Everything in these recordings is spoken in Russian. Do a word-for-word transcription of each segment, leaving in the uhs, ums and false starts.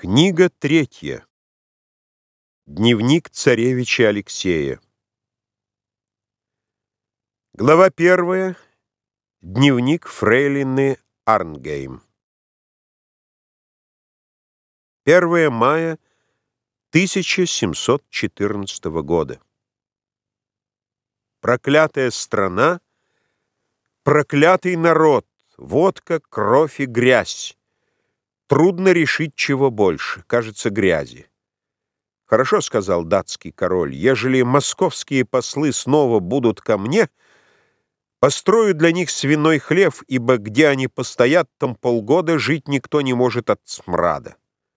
Книга третья. Дневник царевича Алексея. Глава первая. Дневник фрейлины Арнгейм. первое мая тысяча семьсот четырнадцатого года. Проклятая страна, проклятый народ, водка, кровь и грязь. Трудно решить, чего больше, кажется, грязи. Хорошо, — сказал датский король, — ежели московские послы снова будут ко мне, построю для них свиной хлев, ибо где они постоят, там полгода жить никто не может от смрада.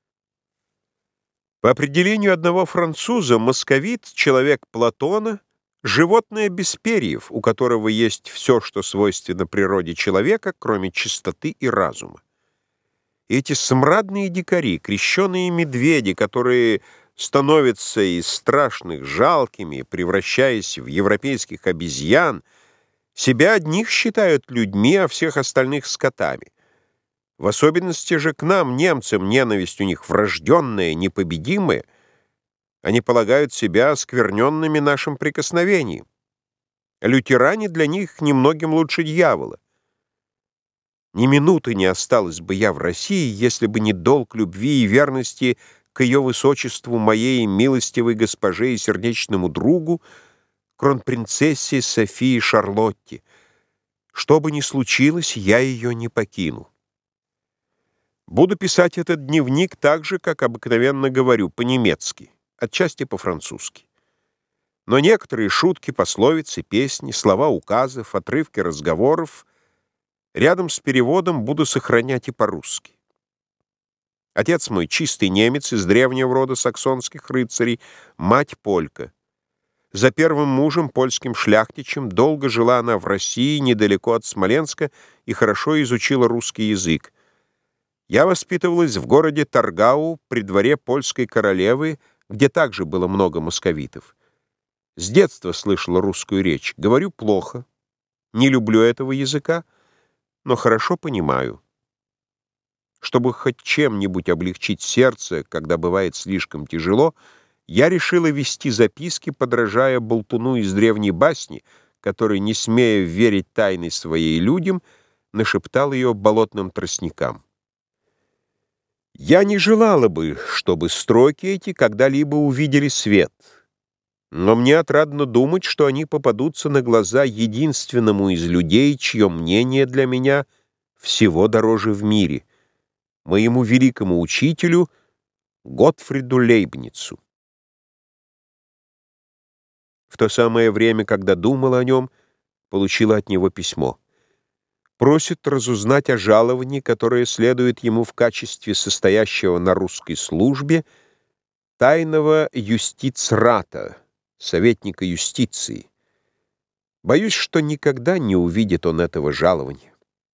По определению одного француза, московит — человек Платона, животное без перьев, у которого есть все, что свойственно природе человека, кроме чистоты и разума. И эти смрадные дикари, крещеные медведи, которые становятся из страшных жалкими, превращаясь в европейских обезьян, себя одних считают людьми, а всех остальных скотами. В особенности же к нам, немцам, ненависть у них врожденная, непобедимая. Они полагают себя оскверненными нашим прикосновением. Лютеране для них немногим лучше дьявола. Ни минуты не осталось бы я в России, если бы не долг любви и верности к ее высочеству, моей милостивой госпоже и сердечному другу, кронпринцессе Софии Шарлотте. Что бы ни случилось, я ее не покину. Буду писать этот дневник так же, как обыкновенно говорю, по-немецки, отчасти по-французски. Но некоторые шутки, пословицы, песни, слова указов, отрывки разговоров рядом с переводом буду сохранять и по-русски. Отец мой чистый немец из древнего рода саксонских рыцарей, мать полька. За первым мужем, польским шляхтичем, долго жила она в России, недалеко от Смоленска, и хорошо изучила русский язык. Я воспитывалась в городе Таргау при дворе польской королевы, где также было много московитов. С детства слышала русскую речь. Говорю плохо, не люблю этого языка, но хорошо понимаю. Чтобы хоть чем-нибудь облегчить сердце, когда бывает слишком тяжело, я решила вести записки, подражая болтуну из древней басни, который, не смея верить тайны своей людям, нашептал ее болотным тростникам. Я не желала бы, чтобы строки эти когда-либо увидели свет, но мне отрадно думать, что они попадутся на глаза единственному из людей, чье мнение для меня всего дороже в мире, моему великому учителю Готфриду Лейбницу. В то самое время, когда думала о нем, получила от него письмо. Просит разузнать о жаловании, которое следует ему в качестве состоящего на русской службе тайного юстицрата, советника юстиции. Боюсь, что никогда не увидит он этого жалования.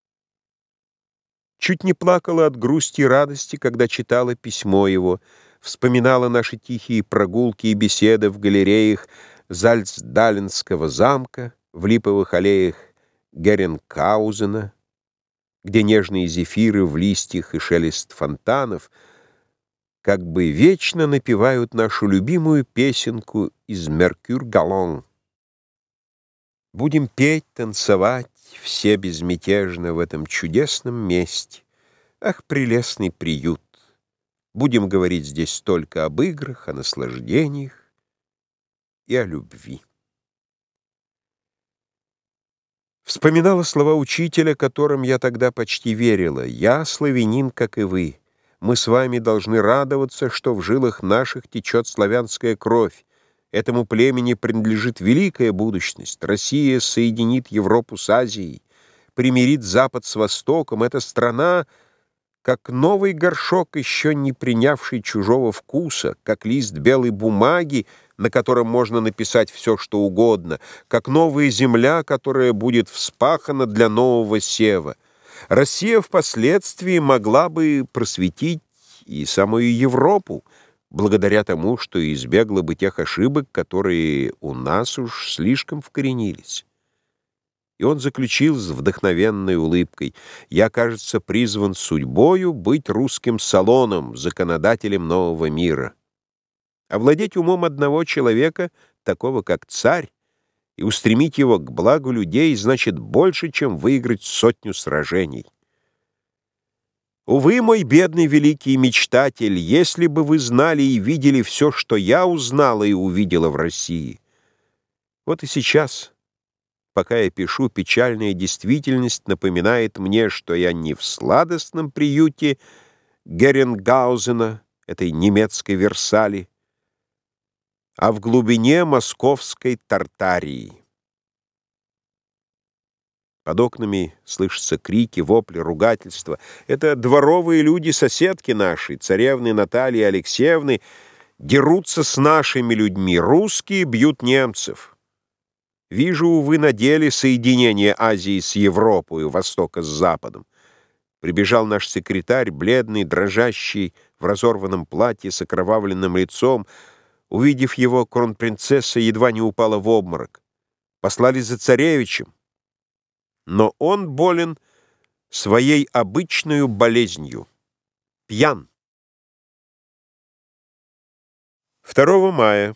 Чуть не плакала от грусти и радости, когда читала письмо его, вспоминала наши тихие прогулки и беседы в галереях Зальцдалленского замка, в липовых аллеях Геренкаузена, где нежные зефиры в листьях и шелест фонтанов как бы вечно напевают нашу любимую песенку из «Меркюр Галан». Будем петь, танцевать, все безмятежно в этом чудесном месте. Ах, прелестный приют! Будем говорить здесь только об играх, о наслаждениях и о любви. Вспоминала слова учителя, которым я тогда почти верила. «Я славянин, как и вы. Мы с вами должны радоваться, что в жилах наших течет славянская кровь. Этому племени принадлежит великая будущность. Россия соединит Европу с Азией, примирит Запад с Востоком. Эта страна, как новый горшок, еще не принявший чужого вкуса, как лист белой бумаги, на котором можно написать все, что угодно, как новая земля, которая будет вспахана для нового сева. Россия впоследствии могла бы просветить и самую Европу, благодаря тому, что избегла бы тех ошибок, которые у нас уж слишком вкоренились. И он заключил с вдохновенной улыбкой: «Я, кажется, призван судьбою быть русским салоном, законодателем нового мира. Овладеть умом одного человека, такого как царь, и устремить его к благу людей значит больше, чем выиграть сотню сражений. Увы, мой бедный великий мечтатель, если бы вы знали и видели все, что я узнала и увидела в России. Вот и сейчас, пока я пишу, печальная действительность напоминает мне, что я не в сладостном приюте Геренгаузена, этой немецкой Версали, а в глубине московской Тартарии». Под окнами слышатся крики, вопли, ругательства. Это дворовые люди, соседки наши, царевны Натальи Алексеевны, дерутся с нашими людьми. Русские бьют немцев. Вижу, увы, на деле соединение Азии с Европой, Востока с Западом. Прибежал наш секретарь, бледный, дрожащий, в разорванном платье, с окровавленным лицом. Увидев его, кронпринцесса едва не упала в обморок. Послали за царевичем. Но он болен своей обычной болезнью. Пьян. второго мая.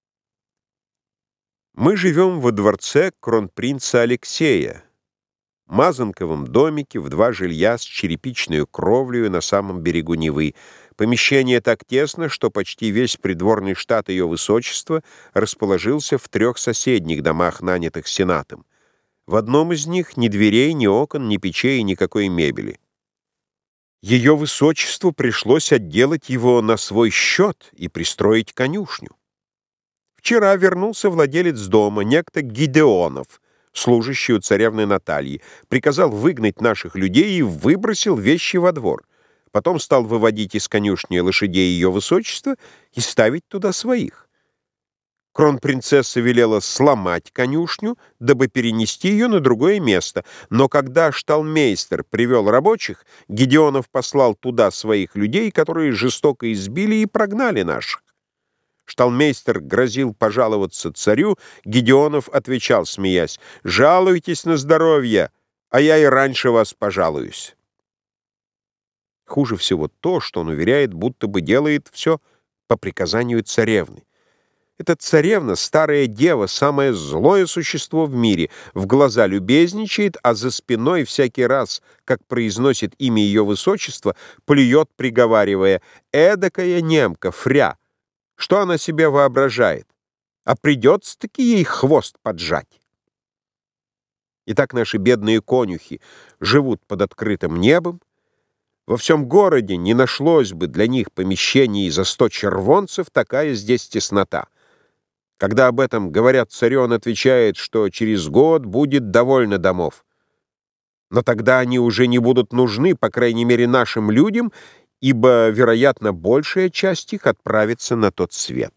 Мы живем во дворце кронпринца Алексея, мазанковом домике в два жилья с черепичной кровлей на самом берегу Невы. Помещение так тесно, что почти весь придворный штат ее высочества расположился в трех соседних домах, нанятых сенатом. В одном из них ни дверей, ни окон, ни печей, никакой мебели. Ее высочеству пришлось отделать его на свой счет и пристроить конюшню. Вчера вернулся владелец дома, некто Гидеонов, служащий у царевны Натальи, приказал выгнать наших людей и выбросил вещи во двор. Потом стал выводить из конюшни лошадей ее высочества и ставить туда своих. Кронпринцесса велела сломать конюшню, дабы перенести ее на другое место. Но когда шталмейстер привел рабочих, Гедеонов послал туда своих людей, которые жестоко избили и прогнали наших. Шталмейстер грозил пожаловаться царю, Гедеонов отвечал, смеясь: «Жалуйтесь на здоровье, а я и раньше вас пожалуюсь». Хуже всего то, что он уверяет, будто бы делает все по приказанию царевны. Эта царевна — старая дева, самое злое существо в мире, в глаза любезничает, а за спиной всякий раз, как произносит имя ее высочества, плюет, приговаривая: «Эдакая немка, фря! Что она себе воображает? А придется-таки ей хвост поджать». Итак, наши бедные конюхи живут под открытым небом. Во всем городе не нашлось бы для них помещений за сто червонцев, такая здесь теснота. Когда об этом говорят царю, он отвечает, что через год будет довольно домов. Но тогда они уже не будут нужны, по крайней мере, нашим людям, ибо, вероятно, большая часть их отправится на тот свет.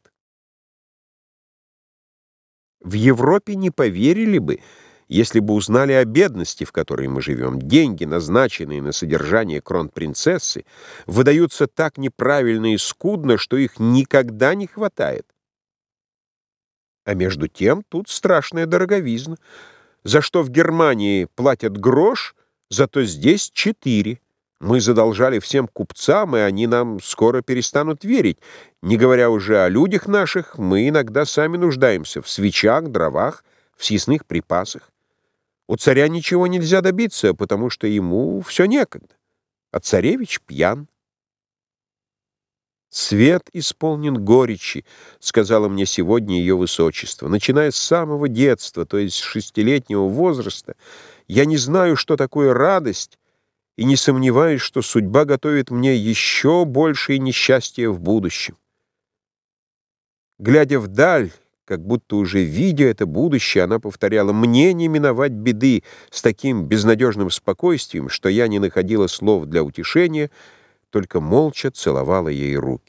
В Европе не поверили бы, если бы узнали о бедности, в которой мы живем. Деньги, назначенные на содержание кронпринцессы, выдаются так неправильно и скудно, что их никогда не хватает. А между тем тут страшная дороговизна. За что в Германии платят грош, зато здесь четыре. Мы задолжали всем купцам, и они нам скоро перестанут верить. Не говоря уже о людях наших, мы иногда сами нуждаемся в свечах, дровах, в съестных припасах. У царя ничего нельзя добиться, потому что ему все некогда. А царевич пьян. «Свет исполнен горечи», — сказала мне сегодня ее высочество. «Начиная с самого детства, то есть с шестилетнего возраста, я не знаю, что такое радость, и не сомневаюсь, что судьба готовит мне еще большее несчастье в будущем». Глядя вдаль, как будто уже видя это будущее, она повторяла: «Мне не миновать беды», с таким безнадежным спокойствием, что я не находила слов для утешения, только молча целовала ей руки.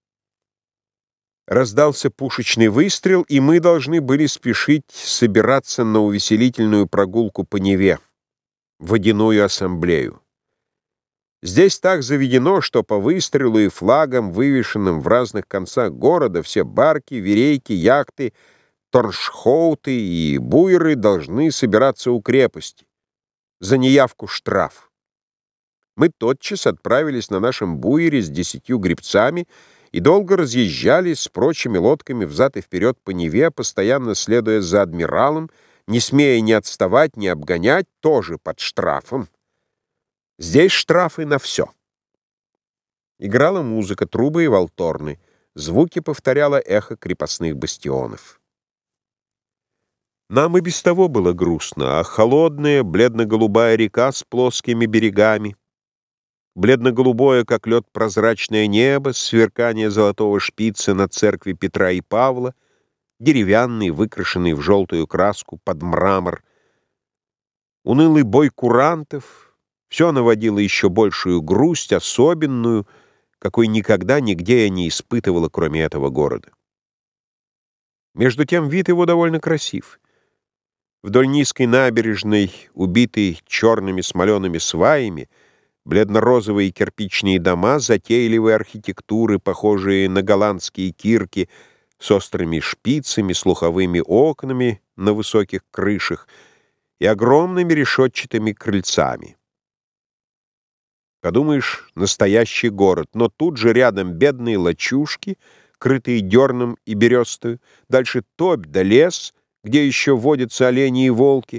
Раздался пушечный выстрел, и мы должны были спешить собираться на увеселительную прогулку по Неве, водяную ассамблею. Здесь так заведено, что по выстрелу и флагам, вывешенным в разных концах города, все барки, верейки, яхты торншхоуты и буеры должны собираться у крепости. За неявку штраф. Мы тотчас отправились на нашем буере с десятью гребцами и долго разъезжали с прочими лодками взад и вперед по Неве, постоянно следуя за адмиралом, не смея ни отставать, ни обгонять, тоже под штрафом. Здесь штрафы на все. Играла музыка, трубы и валторны. Звуки повторяло эхо крепостных бастионов. Нам и без того было грустно, а холодная, бледно-голубая река с плоскими берегами, бледно-голубое, как лед, прозрачное небо, сверкание золотого шпица над церкви Петра и Павла, деревянный, выкрашенный в желтую краску под мрамор, унылый бой курантов — все наводило еще большую грусть, особенную, какой никогда нигде я не испытывала, кроме этого города. Между тем вид его довольно красив. Вдоль низкой набережной, убитой черными смолеными сваями, бледно-розовые кирпичные дома затейливой архитектуры, похожие на голландские кирки, с острыми шпицами, слуховыми окнами на высоких крышах и огромными решетчатыми крыльцами. Подумаешь, настоящий город, но тут же рядом бедные лачушки, крытые дерном и берестою, дальше топь да лес, где еще водятся олени и волки.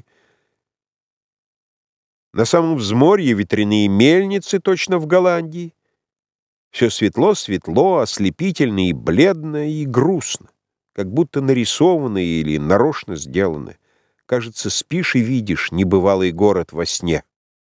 На самом взморье ветряные мельницы, точно в Голландии. Все светло-светло, ослепительно и бледно, и грустно, как будто нарисовано или нарочно сделано. Кажется, спишь и видишь небывалый город во сне.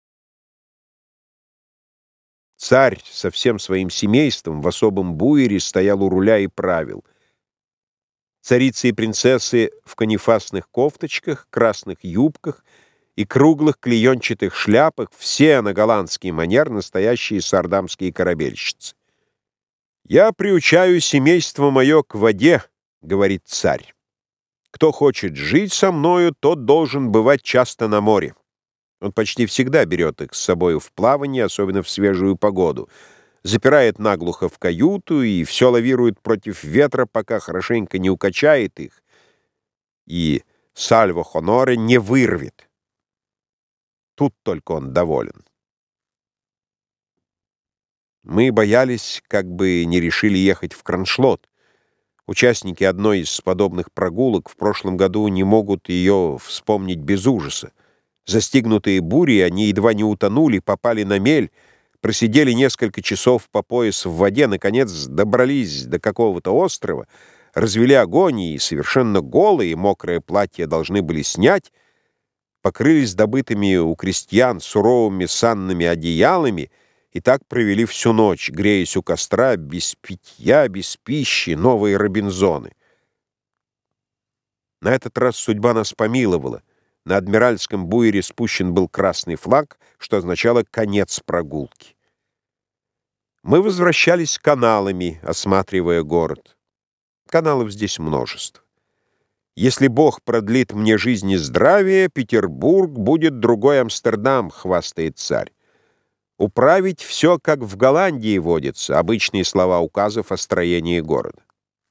Царь со всем своим семейством в особом буере стоял у руля и правил. Царицы и принцессы в канифасных кофточках, красных юбках и круглых клеенчатых шляпах, все на голландский манер настоящие сардамские корабельщицы. «Я приучаю семейство мое к воде», — говорит царь. «Кто хочет жить со мною, тот должен бывать часто на море». Он почти всегда берет их с собой в плавание, особенно в свежую погоду, запирает наглухо в каюту и все лавирует против ветра, пока хорошенько не укачает их и сальво хоноре не вырвет. Тут только он доволен. Мы боялись, как бы не решили ехать в Кроншлот. Участники одной из подобных прогулок в прошлом году не могут ее вспомнить без ужаса. Застигнутые бурей, они едва не утонули, попали на мель, просидели несколько часов по пояс в воде, наконец добрались до какого-то острова, развели огонь и совершенно голые, мокрое платье должны были снять, покрылись добытыми у крестьян суровыми санными одеялами и так провели всю ночь, греясь у костра, без питья, без пищи, новые Робинзоны. На этот раз судьба нас помиловала. На адмиральском буере спущен был красный флаг, что означало конец прогулки. Мы возвращались каналами, осматривая город. Каналов здесь множество. Если Бог продлит мне жизнь и здравие, Петербург будет другой Амстердам, хвастает царь. Управить все, как в Голландии водится, обычные слова указов о строении города.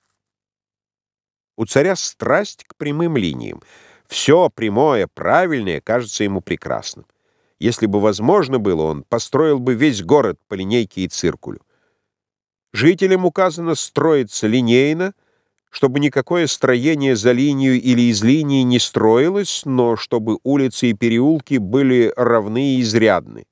У царя страсть к прямым линиям. Все прямое, правильное кажется ему прекрасным. Если бы возможно было, он построил бы весь город по линейке и циркулю. Жителям указано строиться линейно, чтобы никакое строение за линию или из линии не строилось, но чтобы улицы и переулки были равны и изрядны.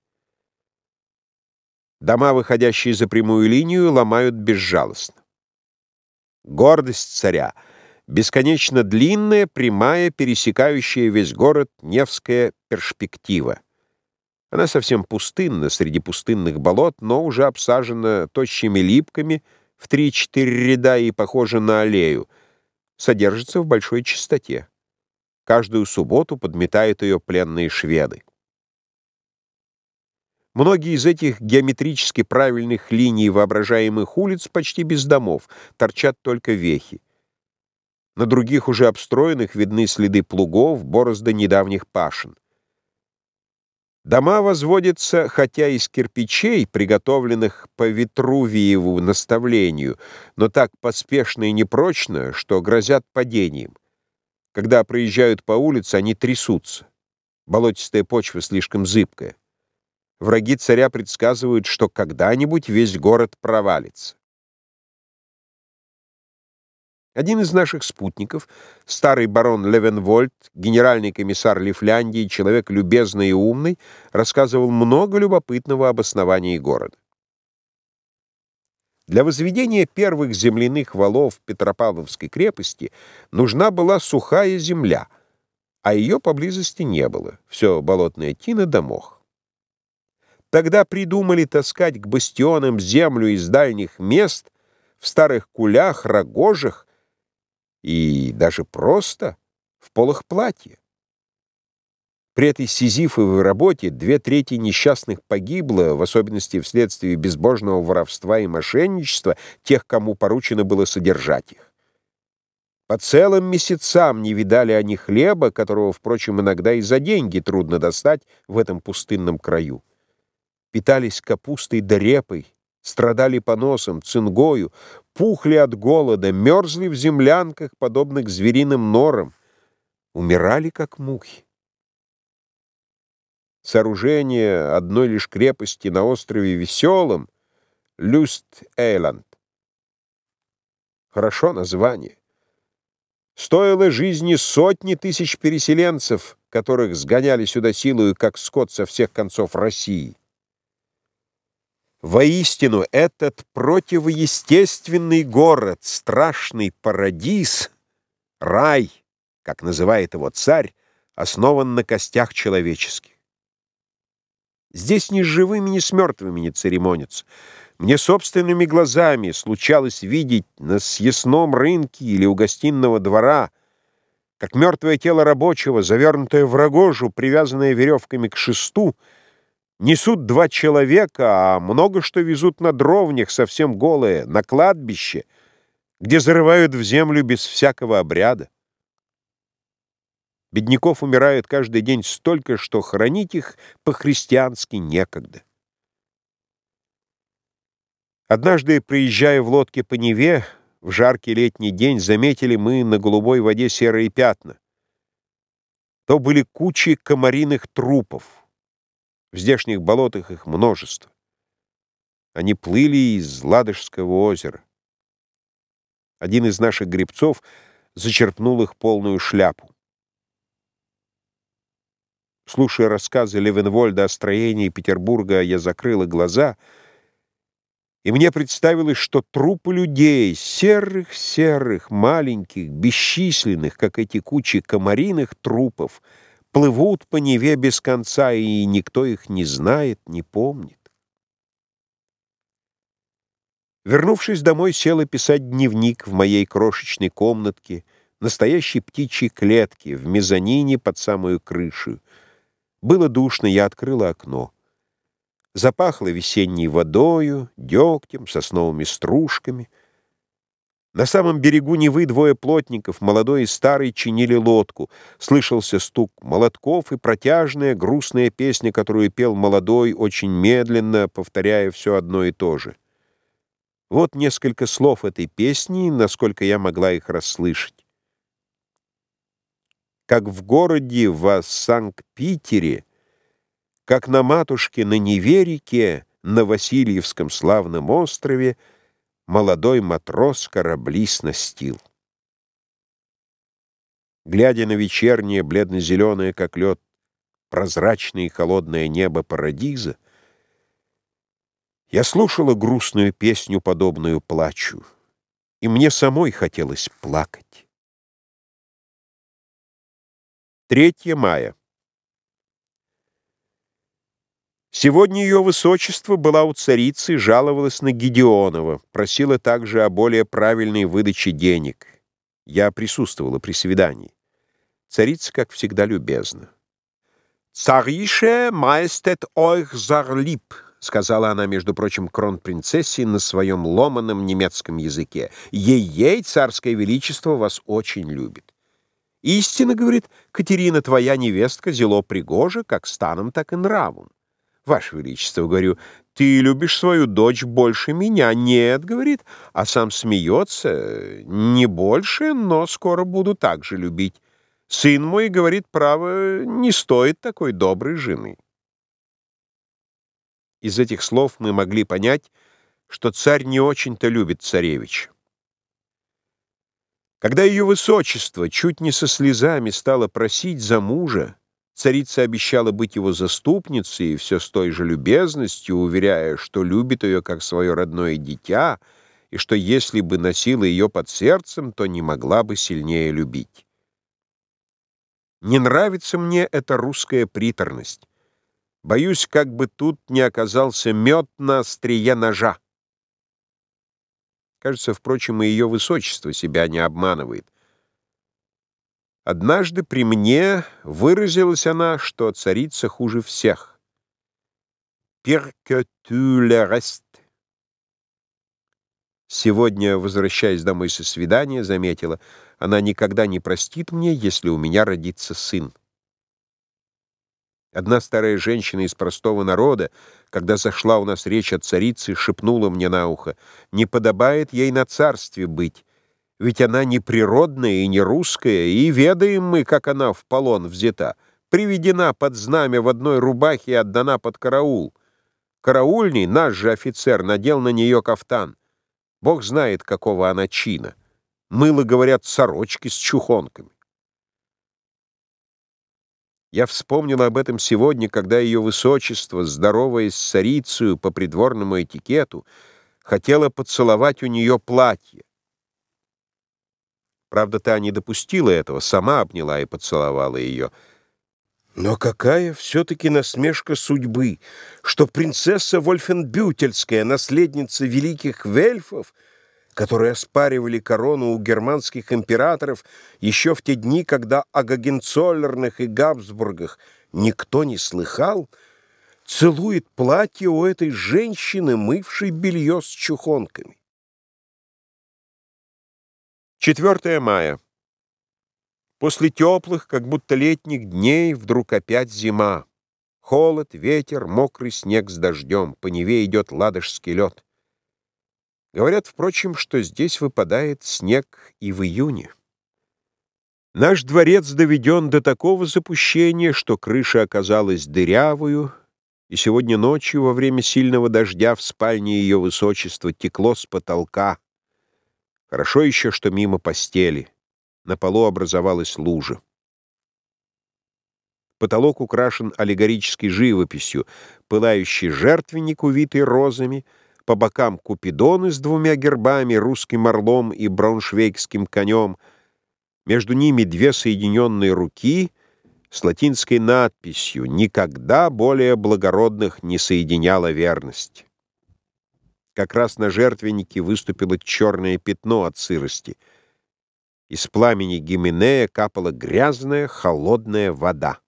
Дома, выходящие за прямую линию, ломают безжалостно. Гордость царя — бесконечно длинная, прямая, пересекающая весь город Невская перспектива. Она совсем пустынна среди пустынных болот, но уже обсажена тощими липками в три-четыре ряда и похожа на аллею. Содержится в большой чистоте. Каждую субботу подметают ее пленные шведы. Многие из этих геометрически правильных линий воображаемых улиц почти без домов, торчат только вехи. На других, уже обстроенных, видны следы плугов, борозды недавних пашин. Дома возводятся, хотя из кирпичей, приготовленных по Витрувиеву наставлению, но так поспешно и непрочно, что грозят падением. Когда проезжают по улице, они трясутся. Болотистая почва слишком зыбкая. Враги царя предсказывают, что когда-нибудь весь город провалится. Один из наших спутников, старый барон Левенвольд, генеральный комиссар Лифляндии, человек любезный и умный, рассказывал много любопытного об основании города. Для возведения первых земляных валов Петропавловской крепости нужна была сухая земля, а ее поблизости не было. Все болотная тина да мох. Тогда придумали таскать к бастионам землю из дальних мест в старых кулях, рогожах и даже просто в полах платья. При этой сизифовой работе две трети несчастных погибло, в особенности вследствие безбожного воровства и мошенничества тех, кому поручено было содержать их. По целым месяцам не видали они хлеба, которого, впрочем, иногда и за деньги трудно достать в этом пустынном краю. Питались капустой да репой, страдали поносом, цингою, пухли от голода, мерзли в землянках, подобных звериным норам, умирали, как мухи. Сооружение одной лишь крепости на острове Веселом, Люст-Эйланд. Хорошо название. Стоило жизни сотни тысяч переселенцев, которых сгоняли сюда силою, как скот со всех концов России. Воистину, этот противоестественный город, страшный парадиз, рай, как называет его царь, основан на костях человеческих. Здесь ни с живыми, ни с мертвыми не церемонятся. Мне собственными глазами случалось видеть на съестном рынке или у гостиного двора, как мертвое тело рабочего, завернутое в рогожу, привязанное веревками к шесту, несут два человека, а много что везут на дровнях, совсем голые, на кладбище, где зарывают в землю без всякого обряда. Бедняков умирает каждый день столько, что хоронить их по-христиански некогда. Однажды, проезжая в лодке по Неве, в жаркий летний день заметили мы на голубой воде серые пятна. То были кучи комариных трупов. В здешних болотах их множество. Они плыли из Ладожского озера. Один из наших гребцов зачерпнул их полную шляпу. Слушая рассказы Левенвольда о строении Петербурга, я закрыла глаза, и мне представилось, что трупы людей, серых-серых, маленьких, бесчисленных, как эти кучи комариных трупов, плывут по Неве без конца, и никто их не знает, не помнит. Вернувшись домой, села писать дневник в моей крошечной комнатке, настоящей птичьей клетке, в мезонине под самую крышу. Было душно, я открыла окно. Запахло весенней водою, дегтем, сосновыми стружками. На самом берегу Невы двое плотников, молодой и старый, чинили лодку. Слышался стук молотков и протяжная, грустная песня, которую пел молодой, очень медленно, повторяя все одно и то же. Вот несколько слов этой песни, насколько я могла их расслышать. Как в городе, в Санкт-Питере, как на матушке на Неве-реке, на Васильевском славном острове, молодой матрос корабли снастил. Глядя на вечернее, бледно-зеленое, как лед, прозрачное и холодное небо Парадиза, я слушала грустную песню, подобную плачу, и мне самой хотелось плакать. третьего мая. Сегодня ее высочество была у царицы, жаловалась на Гедеонова, просила также о более правильной выдаче денег. Я присутствовала при свидании. Царица, как всегда, любезна. «Царише маестет ойх зарлиб», — сказала она, между прочим, кронпринцессе на своем ломаном немецком языке. «Ей-ей, царское величество вас очень любит. Истинно, — говорит, — Катерина, твоя невестка, зело пригожа, как станом, так и нравом. Ваше Величество, — говорю, — ты любишь свою дочь больше меня. Нет, — говорит, а сам смеется, — не больше, но скоро буду так же любить. Сын мой, говорит, право, не стоит такой доброй жены. Из этих слов мы могли понять, что царь не очень-то любит царевича. Когда ее высочество чуть не со слезами стало просить за мужа, царица обещала быть его заступницей, и все с той же любезностью, уверяя, что любит ее как свое родное дитя, и что если бы носила ее под сердцем, то не могла бы сильнее любить. Не нравится мне эта русская приторность. Боюсь, как бы тут не оказался мед на острие ножа. Кажется, впрочем, и ее высочество себя не обманывает. Однажды при мне выразилась она, что царица хуже всех. «Pire que tout le reste». Сегодня, возвращаясь домой со свидания, заметила, она никогда не простит мне, если у меня родится сын. Одна старая женщина из простого народа, когда зашла у нас речь о царице, шепнула мне на ухо: «Не подобает ей на царстве быть, ведь она не природная и не русская, и ведаем мы, как она в полон взята, приведена под знамя в одной рубахе и отдана под караул. Караульный, наш же офицер, надел на нее кафтан. Бог знает, какого она чина. Мыло, говорят, сорочки с чухонками». Я вспомнила об этом сегодня, когда ее высочество, здороваясь с царицею по придворному этикету, хотела поцеловать у нее платье. Правда, та не допустила этого, сама обняла и поцеловала ее. Но какая все-таки насмешка судьбы, что принцесса Вольфенбютельская, наследница великих вельфов, которые оспаривали корону у германских императоров еще в те дни, когда о Гогенцоллернах и Габсбургах никто не слыхал, целует платье у этой женщины, мывшей белье с чухонками. четвёртое мая. После теплых, как будто летних дней, вдруг опять зима. Холод, ветер, мокрый снег с дождем, по Неве идет ладожский лед. Говорят, впрочем, что здесь выпадает снег и в июне. Наш дворец доведен до такого запущения, что крыша оказалась дырявую, и сегодня ночью во время сильного дождя в спальне ее высочества текло с потолка. Хорошо еще, что мимо постели. На полу образовалась лужа. Потолок украшен аллегорической живописью, пылающий жертвенник, увитый розами, по бокам купидоны с двумя гербами, русским орлом и брауншвейгским конем. Между ними две соединенные руки с латинской надписью «Никогда более благородных не соединяла верность». Как раз на жертвеннике выступило черное пятно от сырости. Из пламени гименея капала грязная, холодная вода.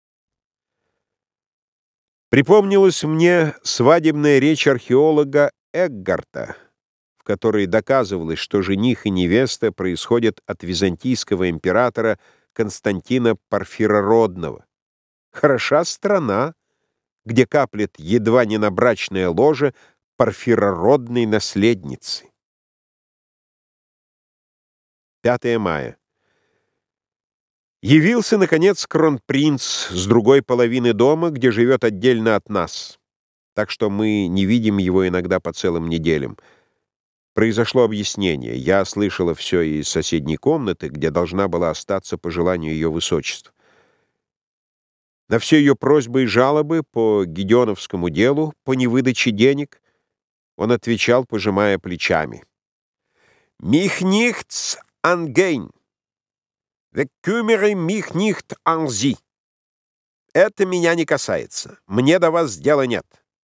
Припомнилась мне свадебная речь археолога Эггарта, в которой доказывалось, что жених и невеста происходят от византийского императора Константина Парфирородного. Хороша страна, где каплет едва не на брачное ложе парфирородной наследницы. пятое мая. Явился, наконец, кронпринц с другой половины дома, где живет отдельно от нас, так что мы не видим его иногда по целым неделям. Произошло объяснение. Я слышала все из соседней комнаты, где должна была остаться по желанию ее высочества. На все ее просьбы и жалобы по Гедеоновскому делу, по невыдаче денег, он отвечал, пожимая плечами: «Mich nichts angehen. Kümmere mich nicht an Sie. Это меня не касается. Мне до вас дела нет».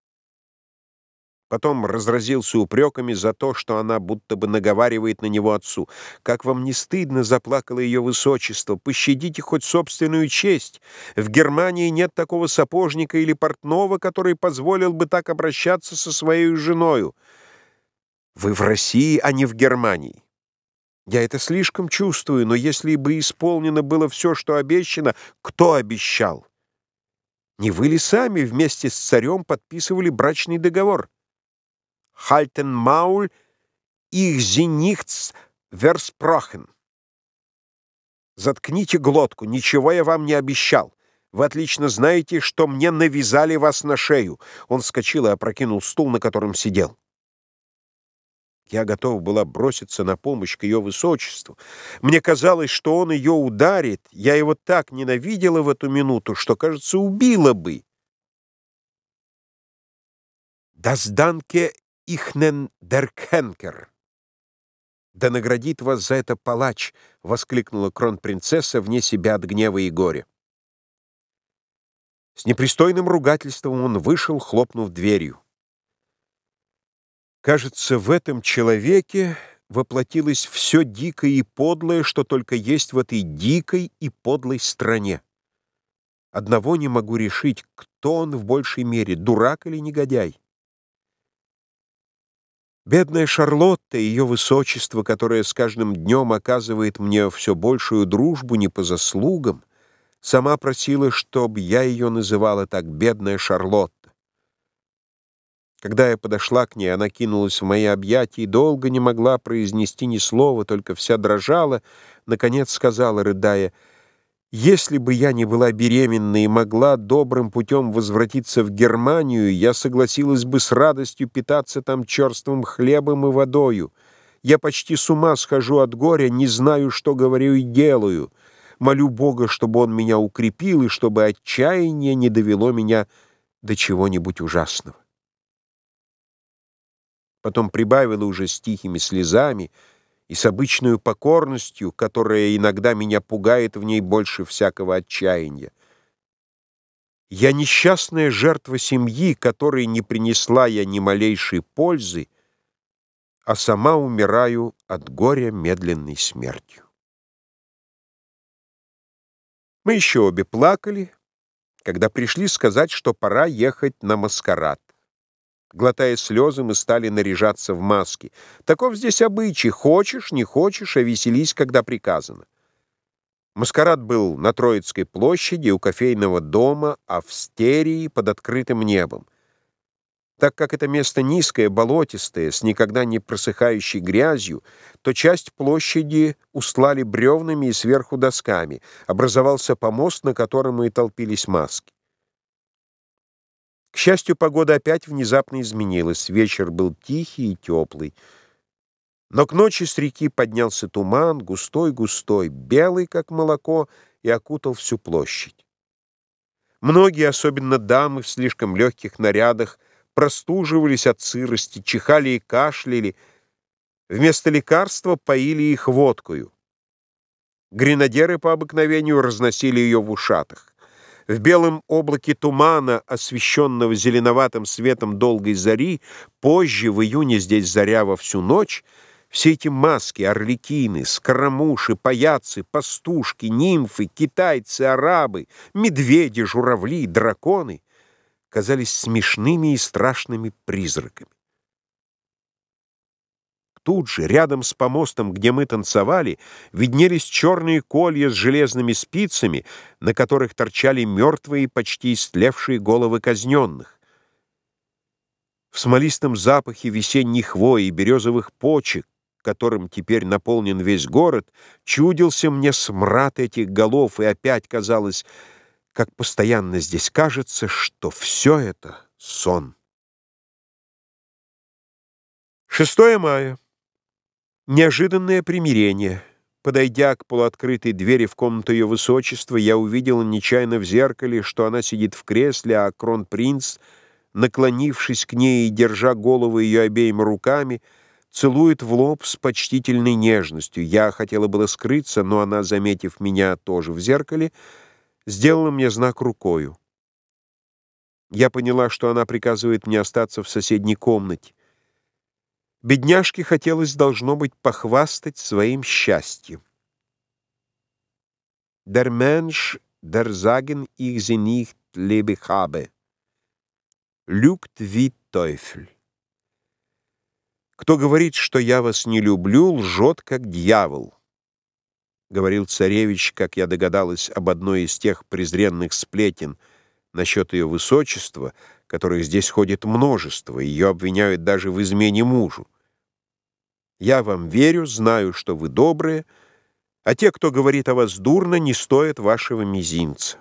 Потом разразился упреками за то, что она будто бы наговаривает на него отцу. «Как вам не стыдно?» — заплакало ее высочество. «Пощадите хоть собственную честь. В Германии нет такого сапожника или портного, который позволил бы так обращаться со своей женою. Вы в России, а не в Германии. Я это слишком чувствую, но если бы исполнено было все, что обещано, кто обещал? Не вы ли сами вместе с царем подписывали брачный договор? Halten Maul, ich sie nichts versprochen». Заткните глотку, ничего я вам не обещал. Вы отлично знаете, что мне навязали вас на шею». Он вскочил и опрокинул стул, на котором сидел. Я готова была броситься на помощь к ее высочеству. Мне казалось, что он ее ударит. Я его так ненавидела в эту минуту, что, кажется, убила бы. «Das danke ihnen der Henker». «Да наградит вас за это палач!» — воскликнула кронпринцесса вне себя от гнева и горя. С непристойным ругательством он вышел, хлопнув дверью. Кажется, в этом человеке воплотилось все дикое и подлое, что только есть в этой дикой и подлой стране. Одного не могу решить, кто он в большей мере, дурак или негодяй. Бедная Шарлотта, ее высочество, которое с каждым днем оказывает мне все большую дружбу не по заслугам, сама просила, чтобы я ее называла так, бедная Шарлотта. Когда я подошла к ней, она кинулась в мои объятия и долго не могла произнести ни слова, только вся дрожала, наконец сказала, рыдая: «Если бы я не была беременна и могла добрым путем возвратиться в Германию, я согласилась бы с радостью питаться там черствым хлебом и водою. Я почти с ума схожу от горя, не знаю, что говорю и делаю. Молю Бога, чтобы Он меня укрепил и чтобы отчаяние не довело меня до чего-нибудь ужасного». Потом прибавила уже с тихими слезами и с обычной покорностью, которая иногда меня пугает в ней больше всякого отчаяния: «Я несчастная жертва семьи, которой не принесла я ни малейшей пользы, а сама умираю от горя медленной смертью». Мы еще обе плакали, когда пришли сказать, что пора ехать на маскарад. Глотая слезы, мы стали наряжаться в маски. Таков здесь обычай: хочешь, не хочешь, а веселись, когда приказано. Маскарад был на Троицкой площади, у кофейного дома, а в стерии под открытым небом. Так как это место низкое, болотистое, с никогда не просыхающей грязью, то часть площади устлали бревнами и сверху досками. Образовался помост, на котором и толпились маски. К счастью, погода опять внезапно изменилась. Вечер был тихий и теплый. Но к ночи с реки поднялся туман, густой-густой, белый, как молоко, и окутал всю площадь. Многие, особенно дамы в слишком легких нарядах, простуживались от сырости, чихали и кашляли. Вместо лекарства поили их водкою. Гренадеры по обыкновению разносили ее в ушатах. В белом облаке тумана, освещенного зеленоватым светом долгой зари, позже, в июне, здесь заря во всю ночь, все эти маски, орликины, скоромуши, паяцы, пастушки, нимфы, китайцы, арабы, медведи, журавли, драконы казались смешными и страшными призраками. Тут же, рядом с помостом, где мы танцевали, виднелись черные колья с железными спицами, на которых торчали мертвые, почти истлевшие головы казненных. В смолистом запахе весенней хвои и березовых почек, которым теперь наполнен весь город, чудился мне смрад этих голов, и опять казалось, как постоянно здесь кажется, что все это сон. шестое мая. Неожиданное примирение. Подойдя к полуоткрытой двери в комнату ее высочества, я увидел нечаянно в зеркале, что она сидит в кресле, а кронпринц, наклонившись к ней и держа голову ее обеими руками, целует в лоб с почтительной нежностью. Я хотела было скрыться, но она, заметив меня тоже в зеркале, сделала мне знак рукою. Я поняла, что она приказывает мне остаться в соседней комнате. Бедняжке хотелось, должно быть, похвастать своим счастьем. «Der Mensch, der sagen ich sie nicht lieb habe, lügt wie Teufel». «Кто говорит, что я вас не люблю, лжет, как дьявол», — говорил царевич, как я догадалась, об одной из тех презренных сплетен насчет ее высочества, которых здесь ходит множество, ее обвиняют даже в измене мужу. «Я вам верю, знаю, что вы добрые, А те, кто говорит о вас дурно, не стоят вашего мизинца.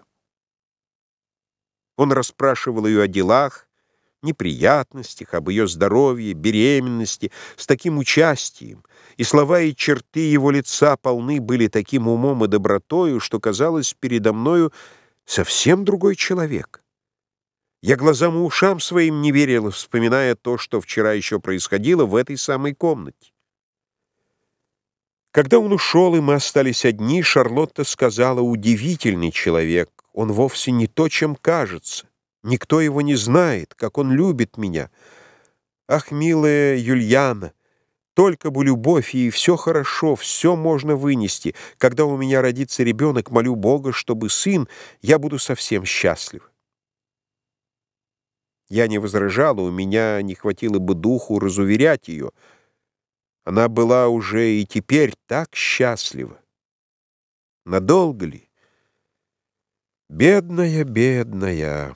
Он расспрашивал ее о делах, неприятностях, об ее здоровье, беременности, с таким участием, и слова и черты его лица полны были таким умом и добротою, что казалось передо мною совсем другой человек. Я глазам и ушам своим не верила, вспоминая то, что вчера еще происходило в этой самой комнате. Когда он ушел, и мы остались одни, Шарлотта сказала: «Удивительный человек, он вовсе не то, чем кажется. Никто его не знает, как он любит меня. Ах, милая Юльяна, только бы любовь, и все хорошо, все можно вынести. Когда у меня родится ребенок, молю Бога, чтобы сын, я буду совсем счастлив». Я не возражала, у меня не хватило бы духу разуверять ее. Она была уже и теперь так счастлива. Надолго ли? Бедная, бедная.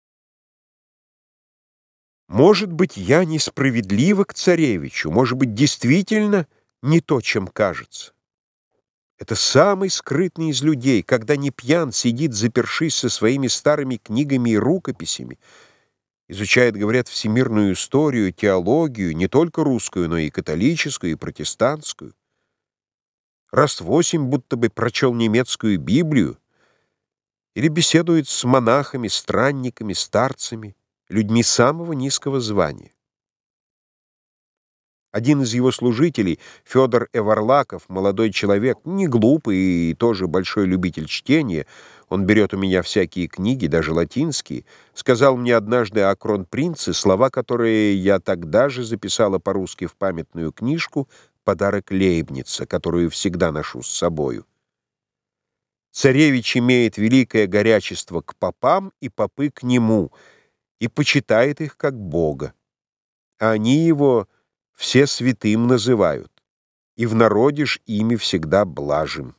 Может быть, я несправедлива к царевичу, может быть, действительно не то, чем кажется. Это самый скрытный из людей, когда не пьян, сидит, запершись со своими старыми книгами и рукописями, изучает, говорят, всемирную историю, теологию, не только русскую, но и католическую, и протестантскую. Раз восемь будто бы прочел немецкую Библию, или беседует с монахами, странниками, старцами, людьми самого низкого звания. Один из его служителей, Федор Эварлаков, молодой человек, не глупый и тоже большой любитель чтения, он берет у меня всякие книги, даже латинские, сказал мне однажды о кронпринце слова, которые я тогда же записала по-русски в памятную книжку «Подарок Лейбница», которую всегда ношу с собою. «Царевич имеет великое горячество к попам, и попы к нему, и почитает их как Бога. А они его все святым называют, и в народе ж ими всегда блажим».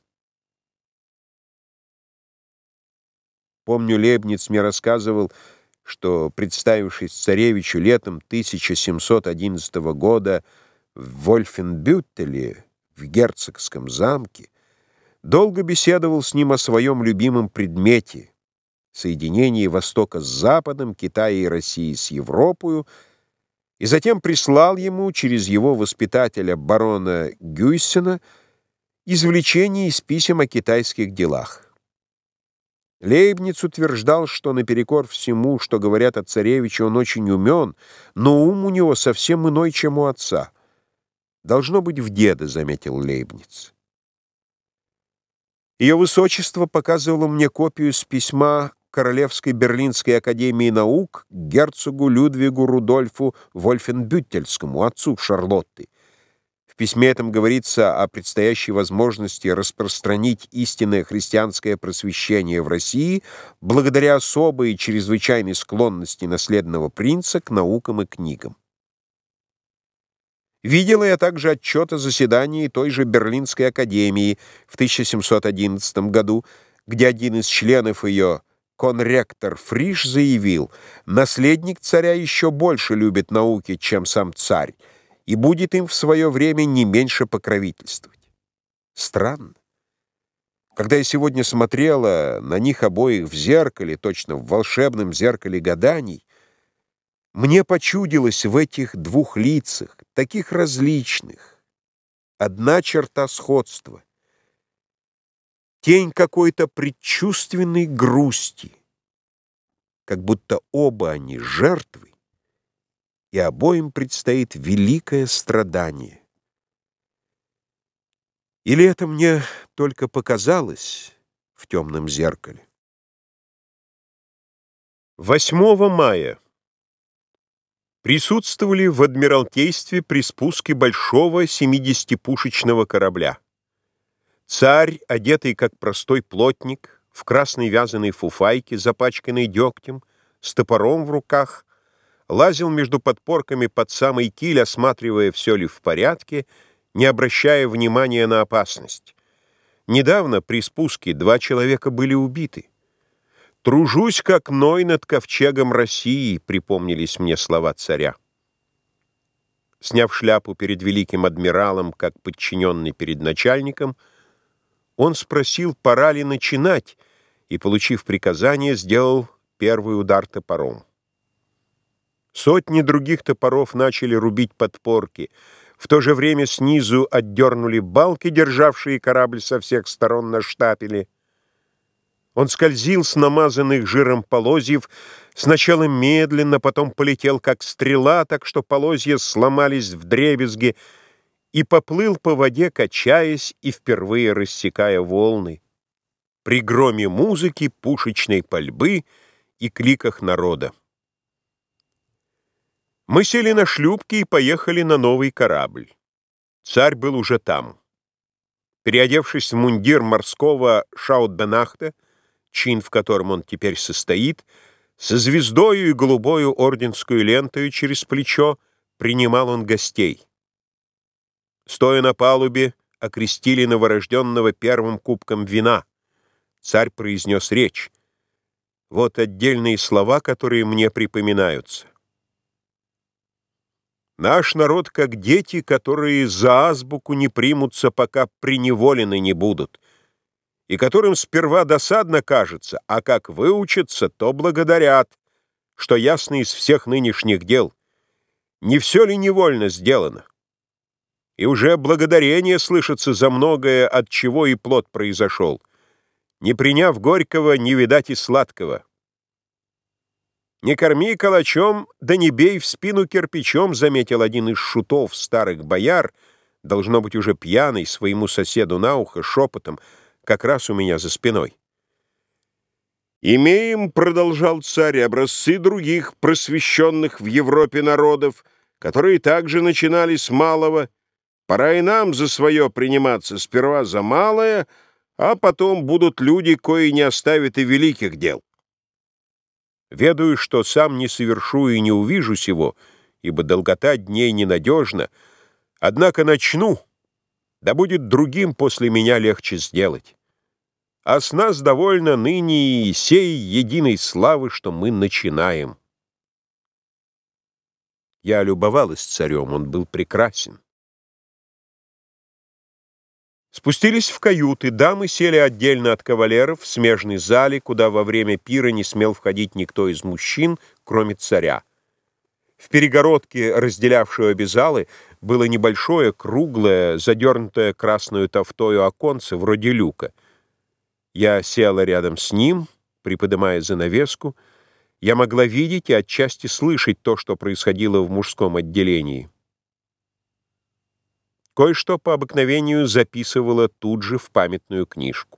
Помню, Лейбниц мне рассказывал, что, представившись царевичу летом тысяча семьсот одиннадцатого года в Вольфенбюттеле, в герцогском замке, долго беседовал с ним о своем любимом предмете — соединении Востока с Западом, Китая и России с Европою, и затем прислал ему через его воспитателя барона Гюйсена извлечение из писем о китайских делах. Лейбниц утверждал, что наперекор всему, что говорят о царевиче, он очень умен, но ум у него совсем иной, чем у отца. «Должно быть, в деда», — заметил Лейбниц. Ее высочество показывало мне копию с письма Королевской Берлинской академии наук к герцогу Людвигу Рудольфу Вольфенбюттельскому, отцу Шарлотты. В письме этом говорится о предстоящей возможности распространить истинное христианское просвещение в России благодаря особой и чрезвычайной склонности наследного принца к наукам и книгам. Видела я также отчет о заседании той же Берлинской академии в тысяча семьсот одиннадцатом году, где один из членов ее, конректор Фриш, заявил: «Наследник царя еще больше любит науки, чем сам царь, и будет им в свое время не меньше покровительствовать». Странно. Когда я сегодня смотрела на них обоих в зеркале, точно в волшебном зеркале гаданий, мне почудилось в этих двух лицах, таких различных, одна черта сходства, тень какой-то предчувственной грусти, как будто оба они жертвы, и обоим предстоит великое страдание. Или это мне только показалось в темном зеркале? восьмого мая. Присутствовали в Адмиралтействе при спуске большого семидесятипушечного корабля. Царь, одетый как простой плотник, в красной вязаной фуфайке, запачканной дегтем, с топором в руках, лазил между подпорками под самый киль, осматривая, все ли в порядке, не обращая внимания на опасность. Недавно при спуске два человека были убиты. «Тружусь, как Ной над ковчегом России», — припомнились мне слова царя. Сняв шляпу перед великим адмиралом, как подчиненный перед начальником, Он спросил, пора ли начинать, и, получив приказание, сделал первый удар топором. Сотни других топоров начали рубить подпорки. В то же время снизу отдернули балки, державшие корабль со всех сторон на штапеле. Он скользил с намазанных жиром полозьев, сначала медленно, потом полетел как стрела, так что полозья сломались вдребезги, и поплыл по воде, качаясь и впервые рассекая волны, при громе музыки, пушечной пальбы и кликах народа. Мы сели на шлюпки и поехали на новый корабль. Царь был уже там. Переодевшись в мундир морского шаутбенахта, чин, в котором он теперь состоит, со звездою и голубою орденскую лентою через плечо принимал он гостей. Стоя на палубе, окрестили новорожденного первым кубком вина. Царь произнес речь. Вот отдельные слова, которые мне припоминаются. Наш народ как дети, которые за азбуку не примутся, пока приневолены не будут, и которым сперва досадно кажется, а как выучатся, то благодарят, что ясно из всех нынешних дел. Не все ли невольно сделано? И уже благодарение слышится за многое, от чего и плод произошел. Не приняв горького, не видать и сладкого. «Не корми калачом, да не бей в спину кирпичом», заметил один из шутов старых бояр, должно быть уже пьяный, своему соседу на ухо шепотом, как раз у меня за спиной. «Имеем, — продолжал царь, — образцы других просвещенных в Европе народов, которые также начинали с малого. Пора и нам за свое приниматься, сперва за малое, а потом будут люди, кои не оставят и великих дел. Ведаю, что сам не совершу и не увижу сего, ибо долгота дней ненадежна, однако начну, да будет другим после меня легче сделать. А с нас довольно ныне и сей единой славы, что мы начинаем». Я любовалась царем, он был прекрасен. Спустились в каюты, дамы сели отдельно от кавалеров в смежной зале, куда во время пира не смел входить никто из мужчин, кроме царя. В перегородке, разделявшей обе залы, было небольшое, круглое, задернутое красною тафтою оконце, вроде люка. Я села рядом с ним, приподымая занавеску. Я могла видеть и отчасти слышать то, что происходило в мужском отделении. Кое-что по обыкновению записывала тут же в памятную книжку.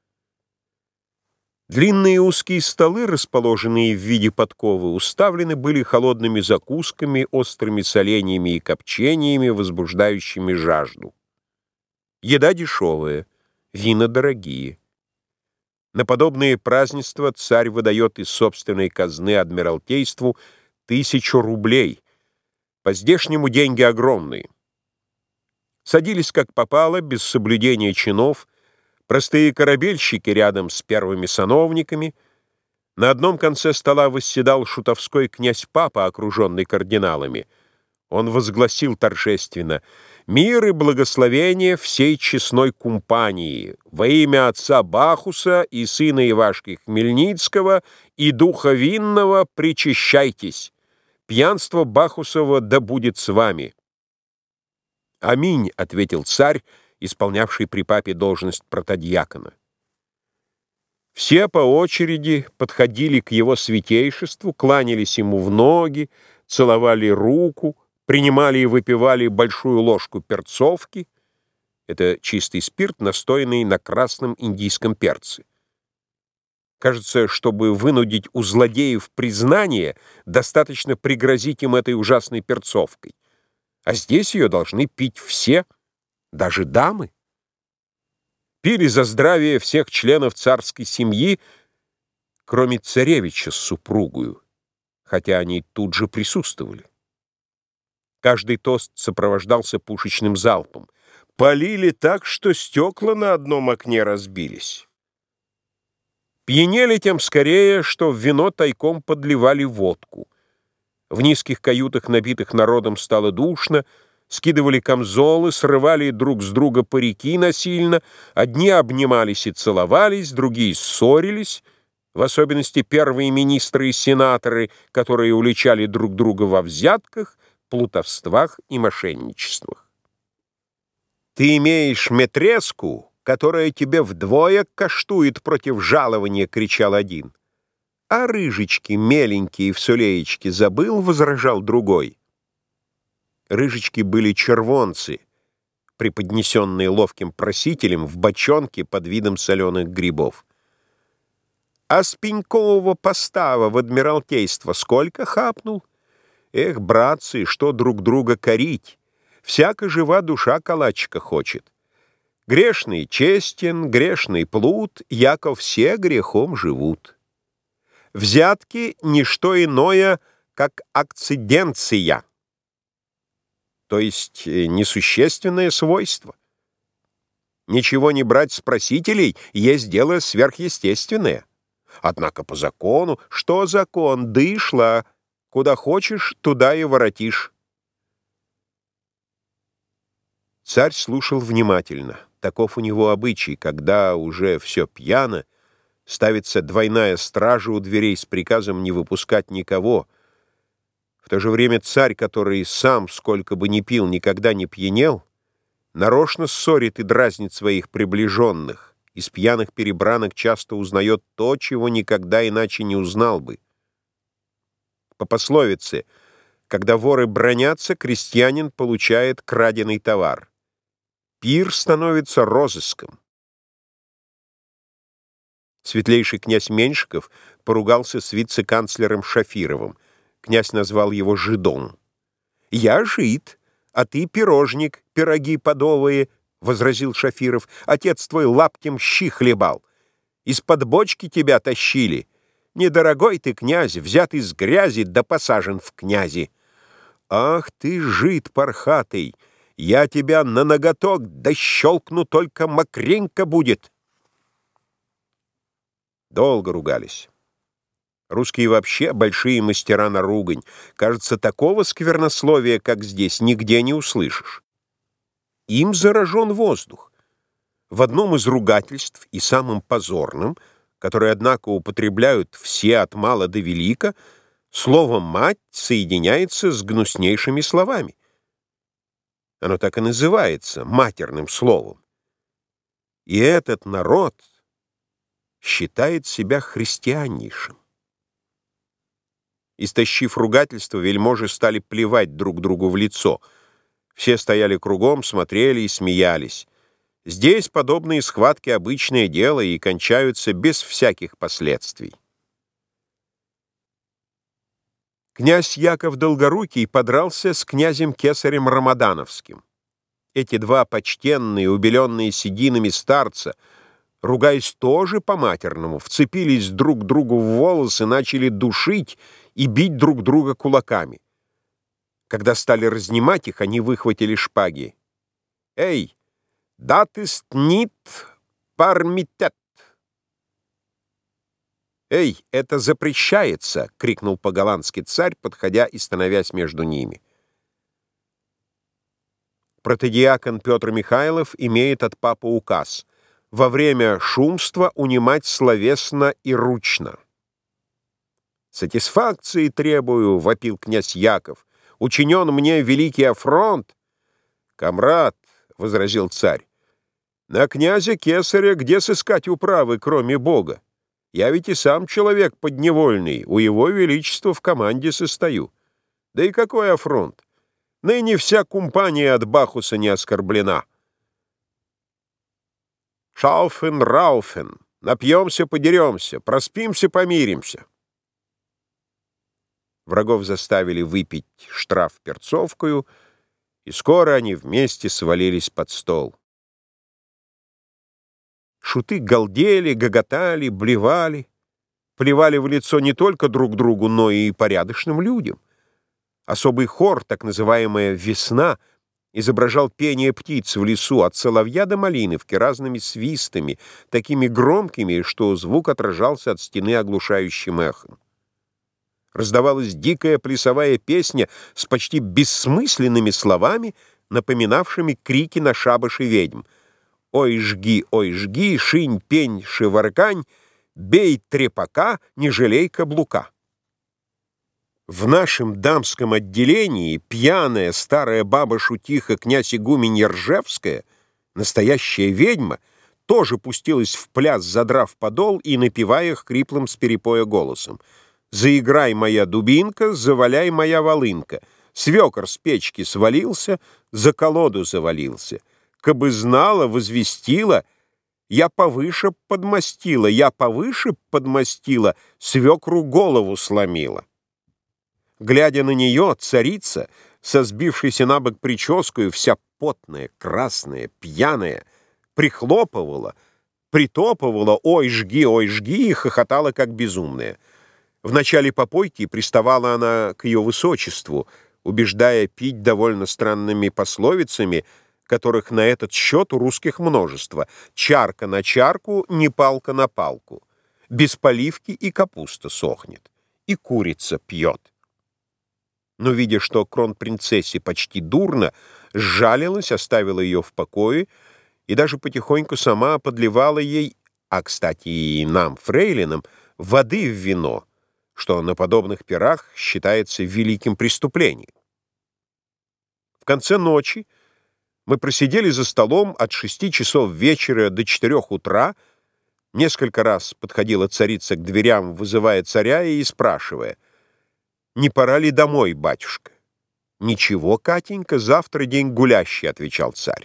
Длинные узкие столы, расположенные в виде подковы, уставлены были холодными закусками, острыми соленьями и копчениями, возбуждающими жажду. Еда дешевая, вина дорогие. На подобные празднества царь выдает из собственной казны Адмиралтейству тысячу рублей. По-здешнему деньги огромные. Садились как попало, без соблюдения чинов, простые корабельщики рядом с первыми сановниками. На одном конце стола восседал шутовской князь-папа, окруженный кардиналами. Он возгласил торжественно: «Мир и благословение всей честной кумпании во имя отца Бахуса и сына Ивашки Хмельницкого и духа винного причащайтесь. Пьянство Бахусова да будет с вами». «Аминь», — ответил царь, исполнявший при папе должность протодьякона. Все по очереди подходили к его святейшеству, кланялись ему в ноги, целовали руку, принимали и выпивали большую ложку перцовки. Это чистый спирт, настоянный на красном индийском перце. Кажется, чтобы вынудить у злодеев признание, достаточно пригрозить им этой ужасной перцовкой. А здесь ее должны пить все, даже дамы. Пили за здравие всех членов царской семьи, кроме царевича с супругою, хотя они тут же присутствовали. Каждый тост сопровождался пушечным залпом. Полили так, что стекла на одном окне разбились. Пьянели тем скорее, что в вино тайком подливали водку. В низких каютах, набитых народом, стало душно, скидывали камзолы, срывали друг с друга парики насильно, одни обнимались и целовались, другие ссорились, в особенности первые министры и сенаторы, которые уличали друг друга во взятках, плутовствах и мошенничествах. «Ты имеешь метреску, которая тебе вдвое каштует против жалования», — кричал один. «А рыжечки меленькие в сулеечке забыл», — возражал другой. Рыжечки были червонцы, преподнесенные ловким просителем в бочонке под видом соленых грибов. «А с пенькового постава в адмиралтейство сколько хапнул? Эх, братцы, что друг друга корить! Всяко жива душа калачика хочет. Грешный честен, грешный плут, яко все грехом живут. Взятки — ничто иное, как акциденция, то есть несущественное свойство. Ничего не брать с просителей есть дело сверхъестественное. Однако по закону, что закон, дышла, куда хочешь, туда и воротишь». Царь слушал внимательно. Таков у него обычай, когда уже все пьяно, ставится двойная стража у дверей с приказом не выпускать никого. В то же время царь, который сам, сколько бы ни пил, никогда не пьянел, нарочно ссорит и дразнит своих приближенных, из пьяных перебранок часто узнает то, чего никогда иначе не узнал бы. По пословице, когда воры бранятся, крестьянин получает краденый товар. Пир становится розыском. Светлейший князь Меньшиков поругался с вице-канцлером Шафировым. Князь назвал его жидом. «Я жид, а ты пирожник, пироги подовые», — возразил Шафиров. «Отец твой лаптем щи хлебал. Из-под бочки тебя тащили. Недорогой ты, князь, взят из грязи да посажен в князи. Ах ты, жид пархатый! Я тебя на ноготок дощелкну, только мокренько будет». Долго ругались. Русские вообще большие мастера на ругань. Кажется, такого сквернословия, как здесь, нигде не услышишь. Им заражен воздух. В одном из ругательств, и самым позорным, которое, однако, употребляют все от мала до велика, слово «мать» соединяется с гнуснейшими словами. Оно так и называется матерным словом. И этот народ считает себя христианнейшим. Истощив ругательство, вельможи стали плевать друг другу в лицо. Все стояли кругом, смотрели и смеялись. Здесь подобные схватки — обычное дело и кончаются без всяких последствий. Князь Яков Долгорукий подрался с князем Кесарем Рамадановским. Эти два почтенные, убеленные сединами старца, ругаясь тоже по-матерному, вцепились друг другу в волосы, начали душить и бить друг друга кулаками. Когда стали разнимать их, они выхватили шпаги. «Эй, датист нит пармитет!» «Эй, это запрещается!» — крикнул по-голландски царь, подходя и становясь между ними. Протодиакон Петр Михайлов имеет от папы указ во время шумства унимать словесно и ручно. «Сатисфакции требую!» — вопил князь Яков. «Учинен мне великий афронт!» «Камрад!» — возразил царь. «На князя Кесаря где сыскать управы, кроме Бога? Я ведь и сам человек подневольный, у его величества в команде состою. Да и какой афронт? Ныне вся кумпания от Бахуса не оскорблена. Шауфен, рауфен, напьемся, подеремся, проспимся, помиримся». Врагов заставили выпить штраф перцовкою, и скоро они вместе свалились под стол. Шуты галдели, гоготали, блевали, плевали в лицо не только друг другу, но и порядочным людям. Особый хор, так называемая «весна», изображал пение птиц в лесу от соловья до малиновки разными свистами, такими громкими, что звук отражался от стены оглушающим эхом. Раздавалась дикая плясовая песня с почти бессмысленными словами, напоминавшими крики на шабаше ведьм: «Ой, жги, ой, жги, шинь, пень, шиваркань, бей трепака, не жалей каблука». В нашем дамском отделении пьяная старая баба-шутиха князь Игуменья Ржевская, настоящая ведьма, тоже пустилась в пляс, задрав подол и напевая хриплым с перепоя голосом: «Заиграй, моя дубинка, заваляй, моя волынка, свекор с печки свалился, за колоду завалился, кабы знала, возвестила, я повыше подмастила, я повыше подмастила, свекру голову сломила». Глядя на нее, царица, со сбившейся на бок прическою, вся потная, красная, пьяная, прихлопывала, притопывала «Ой, жги, ой, жги» и хохотала, как безумная. В начале попойки приставала она к ее высочеству, убеждая пить довольно странными пословицами, которых на этот счет у русских множество: «Чарка на чарку, не палка на палку», «Без поливки и капуста сохнет», и «Курица пьет». Но, видя, что кронпринцессе почти дурно, сжалилась, оставила ее в покое и даже потихоньку сама подливала ей, а, кстати, и нам, фрейлинам, воды в вино, что на подобных пирах считается великим преступлением. В конце ночи мы просидели за столом от шести часов вечера до четырех утра, несколько раз подходила царица к дверям, вызывая царя и спрашивая: «Не пора ли домой, батюшка?» «Ничего, Катенька, завтра день гулящий», — отвечал царь.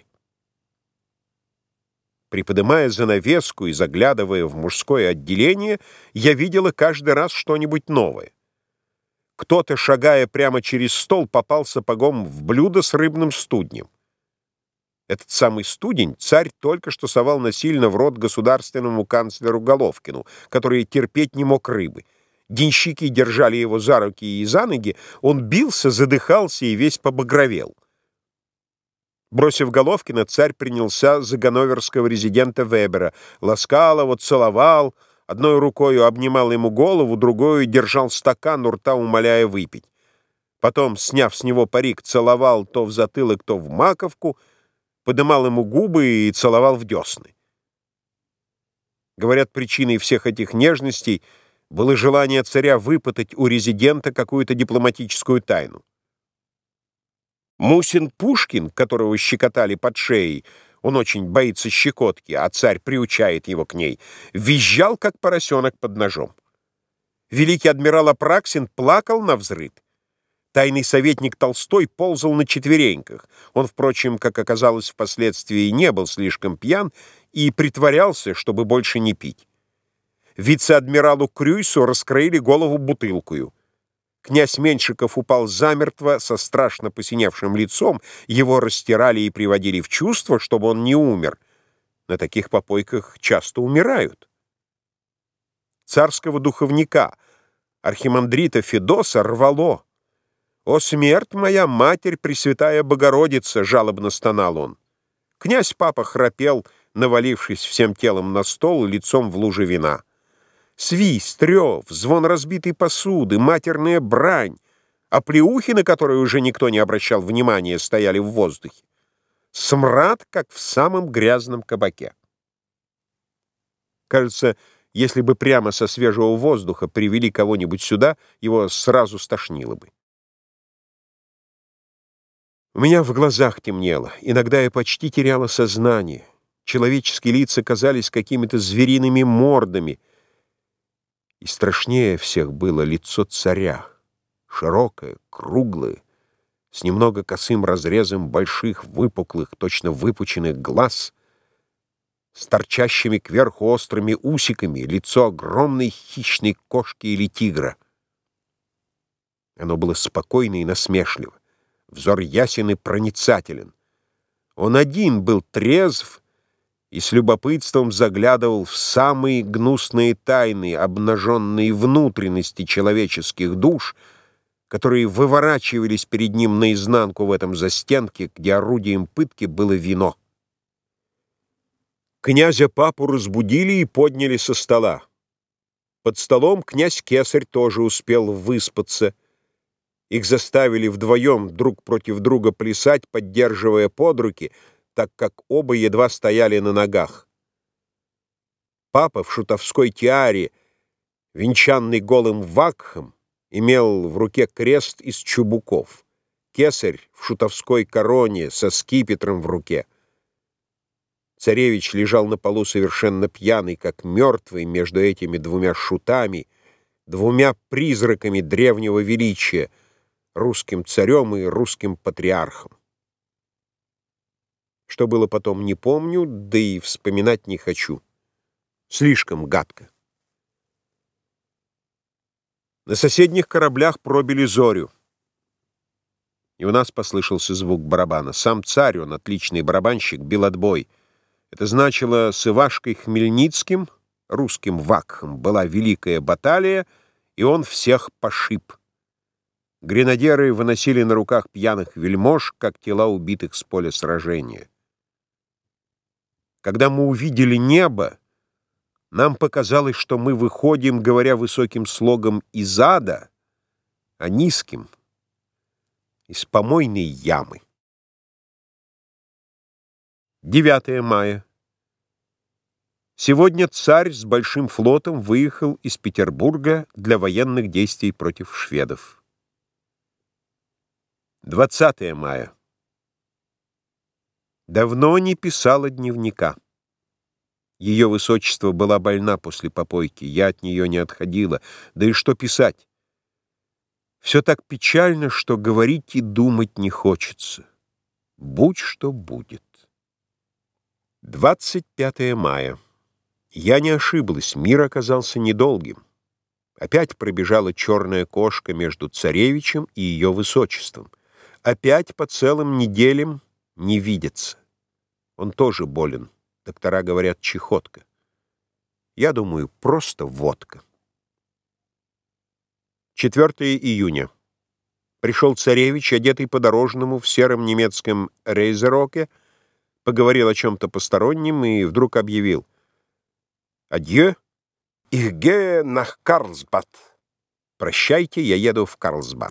Приподымая занавеску и заглядывая в мужское отделение, я видела каждый раз что-нибудь новое. Кто-то, шагая прямо через стол, попал сапогом в блюдо с рыбным студнем. Этот самый студень царь только что совал насильно в рот государственному канцлеру Головкину, который терпеть не мог рыбы. Денщики держали его за руки и за ноги, он бился, задыхался и весь побагровел. Бросив Головкина, царь принялся за ганноверского резидента Вебера, ласкал его, целовал, одной рукою обнимал ему голову, другой держал стакан у рта, умоляя выпить. Потом, сняв с него парик, целовал то в затылок, то в маковку, подымал ему губы и целовал в десны. Говорят, причиной всех этих нежностей было желание царя выпытать у резидента какую-то дипломатическую тайну. Мусин Пушкин, которого щекотали под шеей, он очень боится щекотки, а царь приучает его к ней, визжал, как поросенок под ножом. Великий адмирал Апраксин плакал навзрыд. Тайный советник Толстой ползал на четвереньках. Он, впрочем, как оказалось впоследствии, не был слишком пьян и притворялся, чтобы больше не пить. Вице-адмиралу Крюйсу раскроили голову бутылкою. Князь Меньшиков упал замертво со страшно посиневшим лицом, его растирали и приводили в чувство, чтобы он не умер. На таких попойках часто умирают. Царского духовника, архимандрита Федоса, рвало. «О, смерть моя, Матерь Пресвятая Богородица!» — жалобно стонал он. Князь-папа храпел, навалившись всем телом на стол и лицом в луже вина. Свист, рев, звон разбитой посуды, матерная брань, оплеухи, на которые уже никто не обращал внимания, стояли в воздухе. Смрад, как в самом грязном кабаке. Кажется, если бы прямо со свежего воздуха привели кого-нибудь сюда, его сразу стошнило бы. У меня в глазах темнело, иногда я почти теряла сознание. Человеческие лица казались какими-то звериными мордами. И страшнее всех было лицо царя, широкое, круглое, с немного косым разрезом больших, выпуклых, точно выпученных глаз, с торчащими кверху острыми усиками, лицо огромной хищной кошки или тигра. Оно было спокойно и насмешливо, взор ясен и проницателен. Он один был трезв и с любопытством заглядывал в самые гнусные тайны, обнаженные внутренности человеческих душ, которые выворачивались перед ним наизнанку в этом застенке, где орудием пытки было вино. Князя папу разбудили и подняли со стола. Под столом князь Кесарь тоже успел выспаться. Их заставили вдвоем друг против друга плясать, поддерживая под руки, так как оба едва стояли на ногах. Папа в шутовской тиаре, венчанный голым вакхом, имел в руке крест из чубуков. Кесарь в шутовской короне со скипетром в руке. Царевич лежал на полу совершенно пьяный, как мертвый, между этими двумя шутами, двумя призраками древнего величия, русским царем и русским патриархом. Что было потом, не помню, да и вспоминать не хочу. Слишком гадко. На соседних кораблях пробили зорю, и у нас послышался звук барабана. Сам царь, он отличный барабанщик, бил отбой. Это значило, с Ивашкой Хмельницким, русским вакхом, была великая баталия, и он всех пошиб. Гренадеры выносили на руках пьяных вельмож, как тела убитых с поля сражения. Когда мы увидели небо, нам показалось, что мы выходим, говоря высоким слогом, из ада, а низким — из помойной ямы. девятое мая. Сегодня царь с большим флотом выехал из Петербурга для военных действий против шведов. двадцатое мая. Давно не писала дневника. Ее высочество была больна после попойки, я от нее не отходила. Да и что писать? Все так печально, что говорить и думать не хочется. Будь что будет. двадцать пятое мая. Я не ошиблась, мир оказался недолгим. Опять пробежала черная кошка между царевичем и ее высочеством. Опять по целым неделям не видятся. Он тоже болен. Доктора говорят, чехотка. Я думаю, просто водка. четвёртое июня. Пришел царевич, одетый по-дорожному, в сером немецком рейзероке, поговорил о чем-то постороннем и вдруг объявил: «Адьё, ich gehe nach Карлсбад». «Прощайте, я еду в Карлсбад».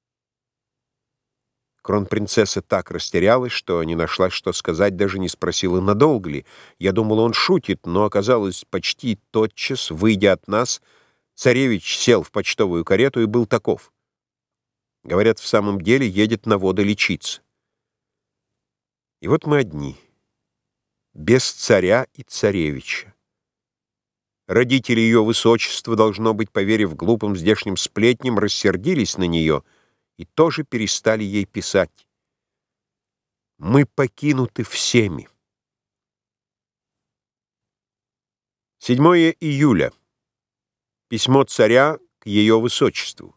Кронпринцесса так растерялась, что не нашла, что сказать, даже не спросила, надолго ли. Я думала, он шутит, но оказалось, почти тотчас, выйдя от нас, царевич сел в почтовую карету и был таков. Говорят, в самом деле едет на воды лечиться. И вот мы одни, без царя и царевича. Родители ее высочества, должно быть, поверив глупым здешним сплетням, рассердились на нее и тоже перестали ей писать. Мы покинуты всеми. седьмое июля. Письмо царя к ее высочеству.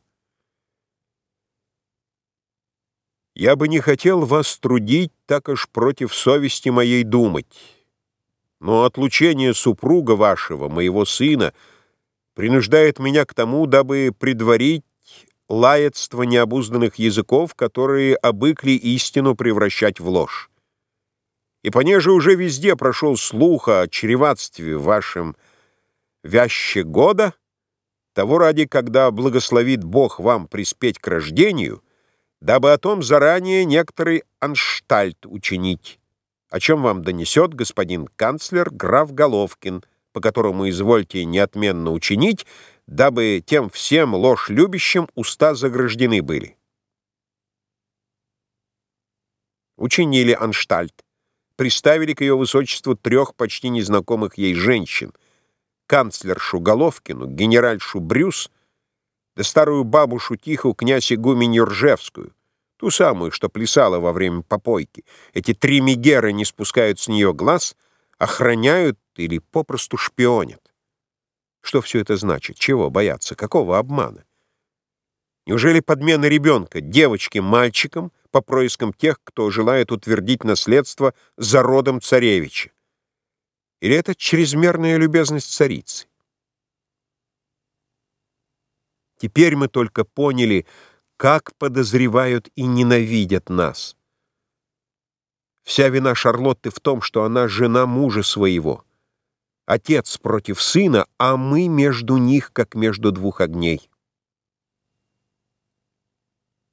«Я бы не хотел вас трудить, так уж против совести моей думать, но отлучение супруга вашего, моего сына, принуждает меня к тому, дабы предварить лаятство необузданных языков, которые обыкли истину превращать в ложь. И понеже уже везде прошел слух о чреватстве вашем вяще года, того ради, когда благословит Бог вам приспеть к рождению, дабы о том заранее некоторый анштальт учинить, о чем вам донесет господин канцлер граф Головкин, по которому извольте неотменно учинить, дабы тем всем ложь любящим уста заграждены были». Учинили анштальт, приставили к ее высочеству трех почти незнакомых ей женщин: канцлершу Головкину, генеральшу Брюс, да старую бабушу Тиху, князь игуменью Ржевскую, ту самую, что плясала во время попойки. Эти три мегеры не спускают с нее глаз, охраняют или попросту шпионят. Что все это значит? Чего бояться? Какого обмана? Неужели подмена ребенка, девочки, мальчиком, по проискам тех, кто желает утвердить наследство за родом царевича? Или это чрезмерная любезность царицы? Теперь мы только поняли, как подозревают и ненавидят нас. Вся вина Шарлотты в том, что она жена мужа своего. Отец против сына, а мы между них, как между двух огней.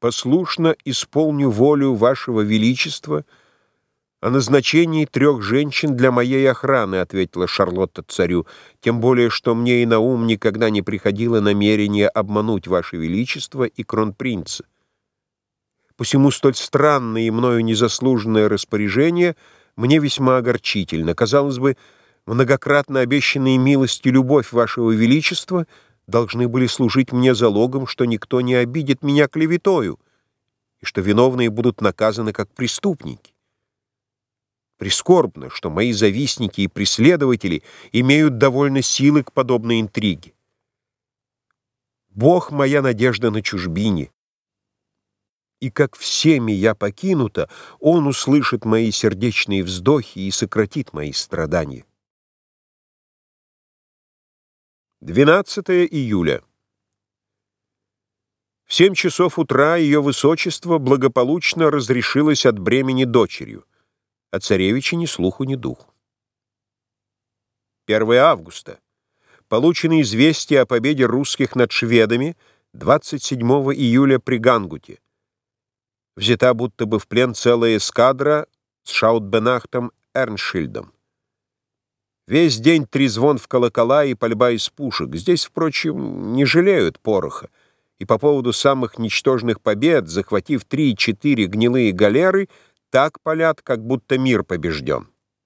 «Послушно исполню волю вашего величества о назначении трех женщин для моей охраны», — ответила Шарлотта царю, «тем более, что мне и на ум никогда не приходило намерение обмануть ваше величество и кронпринца. Посему столь странное и мною незаслуженное распоряжение мне весьма огорчительно. Казалось бы, многократно обещанные милости любовь вашего величества должны были служить мне залогом, что никто не обидит меня клеветою, и что виновные будут наказаны как преступники. Прискорбно, что мои завистники и преследователи имеют довольно силы к подобной интриге. Бог — моя надежда на чужбине, и как всеми я покинута, Он услышит мои сердечные вздохи и сократит мои страдания. двенадцатое июля. В семь часов утра ее высочество благополучно разрешилось от бремени дочерью, а царевича ни слуху, ни духу. первое августа. Получено известие о победе русских над шведами двадцать седьмого июля при Гангуте. Взята будто бы в плен целая эскадра с Шаутбенахтом Эрншильдом. Весь день трезвон в колокола и пальба из пушек. Здесь, впрочем, не жалеют пороха, и по поводу самых ничтожных побед, захватив три-четыре гнилые галеры, так палят, как будто мир побежден.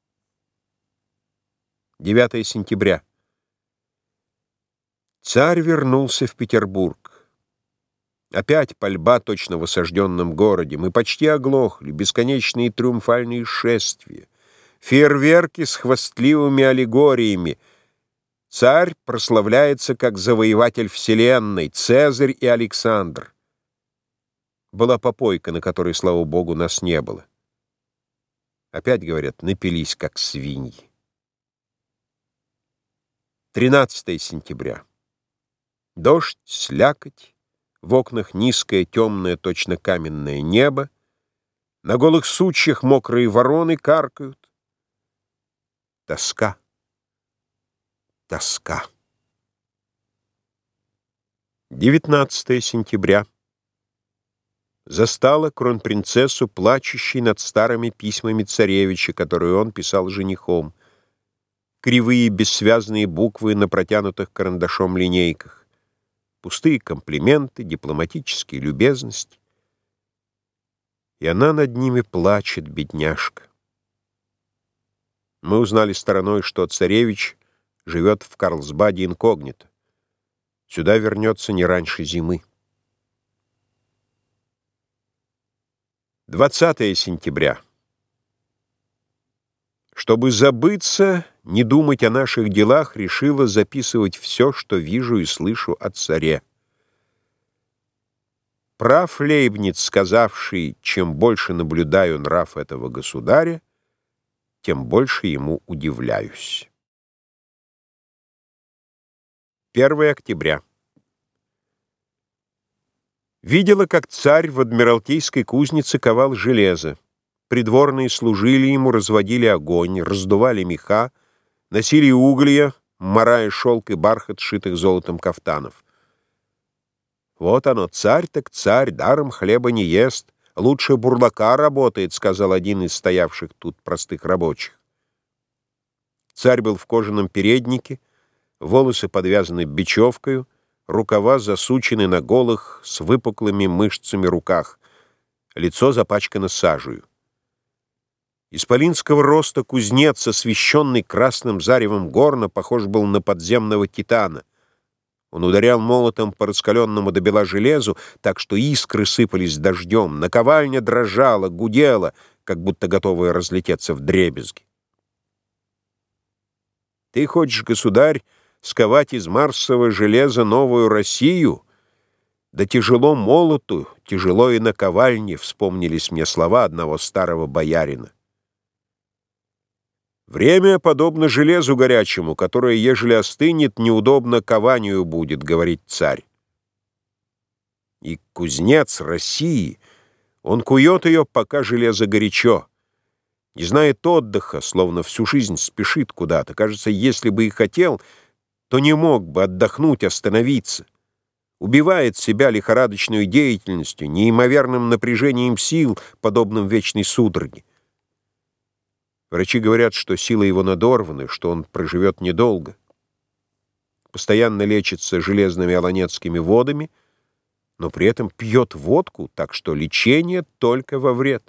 девятое сентября. Царь вернулся в Петербург. Опять пальба точно в осажденном городе. Мы почти оглохли, бесконечные триумфальные шествия, фейерверки с хвастливыми аллегориями. Царь прославляется как завоеватель вселенной, Цезарь и Александр. Была попойка, на которой, слава богу, нас не было. Опять, говорят, напились, как свиньи. тринадцатое сентября. Дождь, слякоть, в окнах низкое, темное, точно каменное небо, на голых сучьях мокрые вороны каркают. Тоска, тоска. девятнадцатое сентября. Застала кронпринцессу, плачущей над старыми письмами царевича, которые он писал женихом. Кривые бессвязные буквы на протянутых карандашом линейках. Пустые комплименты, дипломатические любезности. И она над ними плачет, бедняжка. Мы узнали стороной, что царевич живет в Карлсбаде инкогнито. Сюда вернется не раньше зимы. двадцатое сентября. Чтобы забыться, не думать о наших делах, решила записывать все, что вижу и слышу о царе. Прав Лейбниц, сказавший: чем больше наблюдаю нрав этого государя, тем больше ему удивляюсь. первое октября. Видела, как царь в Адмиралтейской кузнице ковал железо. Придворные служили ему, разводили огонь, раздували меха, носили уголья, марая шелк и бархат, сшитых золотом кафтанов. «Вот оно, царь так царь, даром хлеба не ест, лучше бурлака работает», — сказал один из стоявших тут простых рабочих. Царь был в кожаном переднике, волосы подвязаны бечевкою, рукава засучены на голых с выпуклыми мышцами руках, лицо запачкано сажею. Исполинского роста кузнец, освещенный красным заревом горна, похож был на подземного титана. Он ударял молотом по раскаленному до бела железу, так что искры сыпались дождем, наковальня дрожала, гудела, как будто готовая разлететься вдребезги. «Ты хочешь, государь, сковать из марсового железа новую Россию? Да тяжело молоту, тяжело и наковальне», — вспомнились мне слова одного старого боярина. «Время подобно железу горячему, которое, ежели остынет, неудобно кованию будет», — говорит царь. И кузнец России, он кует ее, пока железо горячо. Не знает отдыха, словно всю жизнь спешит куда-то. Кажется, если бы и хотел, то не мог бы отдохнуть, остановиться. убивает себя лихорадочной деятельностью, неимоверным напряжением сил, подобным вечной судороге. Врачи говорят, что силы его надорваны, что он проживет недолго. Постоянно лечится железными аланецкими водами, но при этом пьет водку, так что лечение только во вред.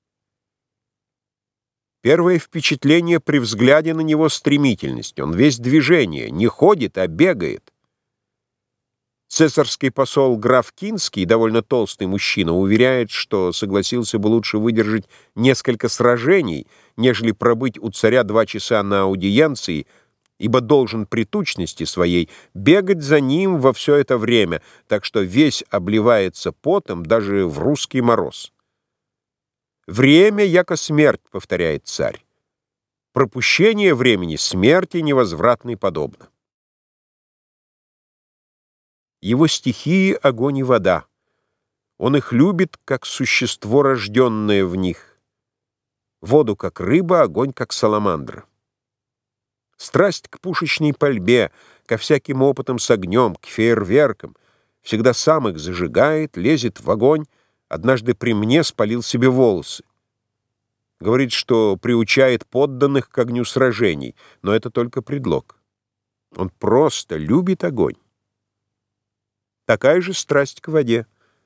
Первое впечатление при взгляде на него — стремительность. Он весь движение, не ходит, а бегает. Цесарский посол граф Кинский, довольно толстый мужчина, уверяет, что согласился бы лучше выдержать несколько сражений, нежели пробыть у царя два часа на аудиенции, ибо должен при тучности своей бегать за ним во все это время, так что весь обливается потом даже в русский мороз. «Время, яко смерть», — повторяет царь. «Пропущение времени смерти невозвратной подобно». Его стихии — огонь и вода. Он их любит, как существо, рожденное в них. Воду, как рыба, огонь, как саламандра. Страсть к пушечной пальбе, ко всяким опытам с огнем, к фейерверкам. Всегда сам их зажигает, лезет в огонь. Однажды при мне спалил себе волосы. Говорит, что приучает подданных к огню сражений, но это только предлог. Он просто любит огонь. Такая же страсть к воде.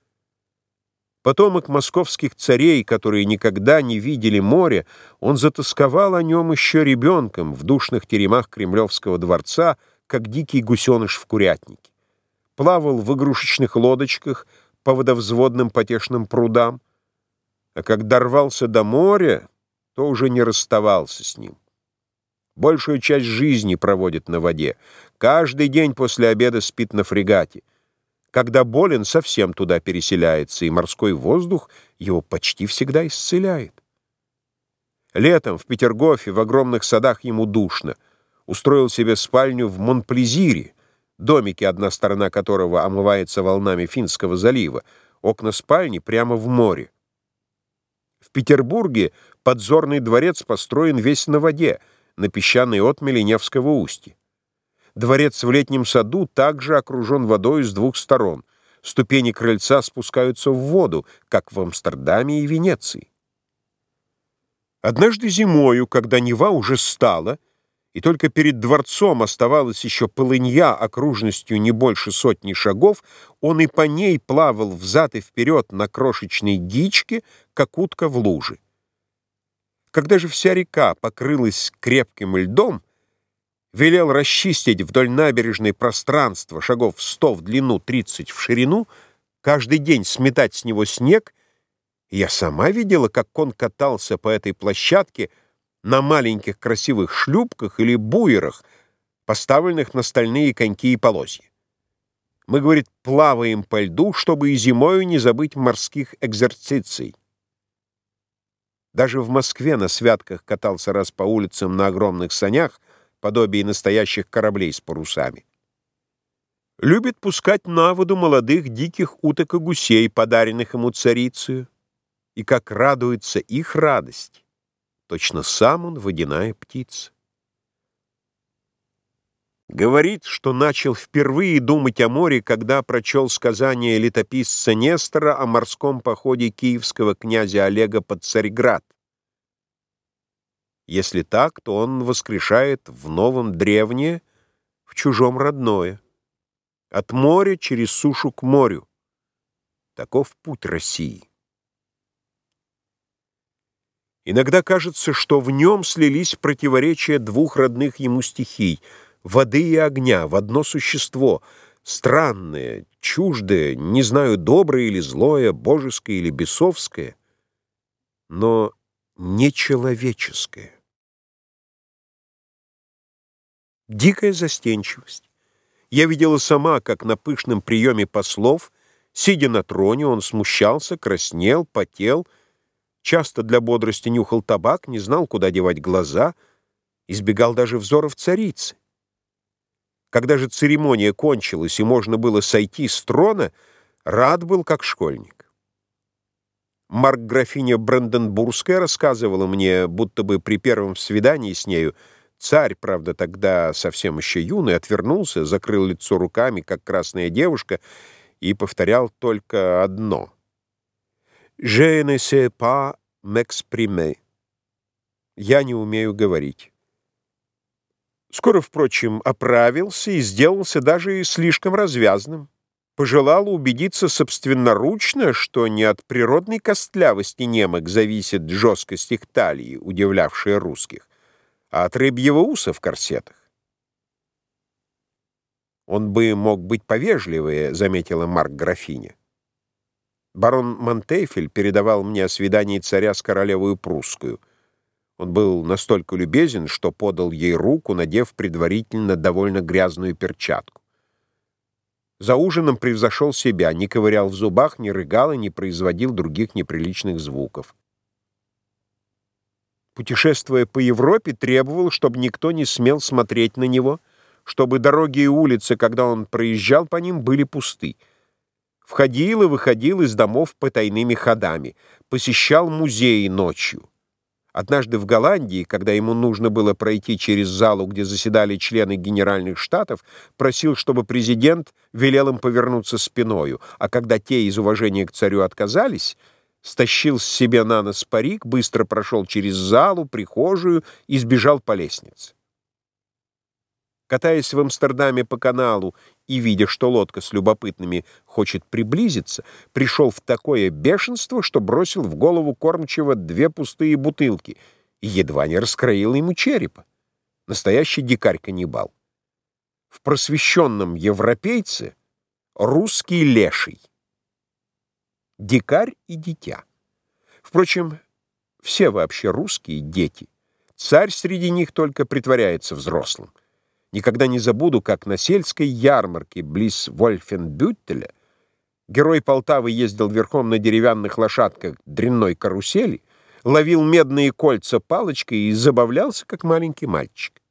Потомок московских царей, которые никогда не видели моря, он затосковал о нем еще ребенком в душных теремах Кремлевского дворца, как дикий гусеныш в курятнике. Плавал в игрушечных лодочках по водовзводным потешным прудам, а как дорвался до моря, то уже не расставался с ним. Большую часть жизни проводит на воде. Каждый день после обеда спит на фрегате. Когда болен, совсем туда переселяется, и морской воздух его почти всегда исцеляет. Летом в Петергофе в огромных садах ему душно. Устроил себе спальню в Монплезире, домике, одна сторона которого омывается волнами Финского залива, окна спальни прямо в море. В Петербурге подзорный дворец построен весь на воде, на песчаной отмели Невского устья. Дворец в летнем саду также окружен водой с двух сторон. Ступени крыльца спускаются в воду, как в Амстердаме и Венеции. Однажды зимою, когда Нева уже стала, и только перед дворцом оставалась еще полынья окружностью не больше сотни шагов, он и по ней плавал взад и вперед на крошечной гичке, как утка в луже. Когда же вся река покрылась крепким льдом, велел расчистить вдоль набережной пространство шагов сто в длину, тридцать в ширину, каждый день сметать с него снег, и я сама видела, как он катался по этой площадке на маленьких красивых шлюпках или буерах, поставленных на стальные коньки и полозья. Мы, говорит, плаваем по льду, чтобы и зимою не забыть морских экзерциций. Даже в Москве на святках катался раз по улицам на огромных санях, подобие настоящих кораблей с парусами. Любит пускать на воду молодых диких уток и гусей, подаренных ему царицею, и как радуется их радость. Точно сам он водяная птица. Говорит, что начал впервые думать о море, когда прочел сказание летописца Нестора о морском походе киевского князя Олега под Царьград. Если так, то он воскрешает в новом древнее, в чужом родное. От моря через сушу к морю. Таков путь России. Иногда кажется, что в нем слились противоречия двух родных ему стихий — воды и огня в одно существо, странное, чуждое, не знаю, доброе или злое, божеское или бесовское, но нечеловеческое. Дикая застенчивость. Я видела сама, как на пышном приеме послов, сидя на троне, он смущался, краснел, потел, часто для бодрости нюхал табак, не знал, куда девать глаза, избегал даже взоров царицы. Когда же церемония кончилась и можно было сойти с трона, рад был, как школьник. Марк-графиня Бранденбургская рассказывала мне, будто бы при первом свидании с нею Царь, правда, тогда совсем еще юный, отвернулся, закрыл лицо руками, как красная девушка, и повторял только одно: «Je ne sais pas m'exprimer». «Я не умею говорить». Скоро, впрочем, оправился и сделался даже слишком развязным. Пожелал убедиться собственноручно, что не от природной костлявости немок зависит жесткость их талии, удивлявшая русских, а от рыбьего уса в корсетах. «Он бы мог быть повежливее», — заметила Марк-графиня. Барон Монтефель передавал мне о свидании царя с королевою прусскую. Он был настолько любезен, что подал ей руку, надев предварительно довольно грязную перчатку. За ужином превзошел себя, не ковырял в зубах, не рыгал и не производил других неприличных звуков. Путешествуя по Европе, требовал, чтобы никто не смел смотреть на него, чтобы дороги и улицы, когда он проезжал по ним, были пусты. Входил и выходил из домов потайными ходами, посещал музеи ночью. Однажды в Голландии, когда ему нужно было пройти через залу, где заседали члены Генеральных Штатов, просил, чтобы президент велел им повернуться спиною, а когда те из уважения к царю отказались, стащил с себя на нос парик, быстро прошел через залу, прихожую и сбежал по лестнице. Катаясь в Амстердаме по каналу и видя, что лодка с любопытными хочет приблизиться, пришел в такое бешенство, что бросил в голову кормчего две пустые бутылки и едва не раскроил ему черепа. Настоящий дикарь-каннибал. В просвещенном европейце русский леший. Дикарь и дитя. Впрочем, все вообще русские дети. Царь среди них только притворяется взрослым. Никогда не забуду, как на сельской ярмарке близ Вольфенбюттеля герой Полтавы ездил верхом на деревянных лошадках дрянной карусели, ловил медные кольца палочкой и забавлялся, как маленький мальчик.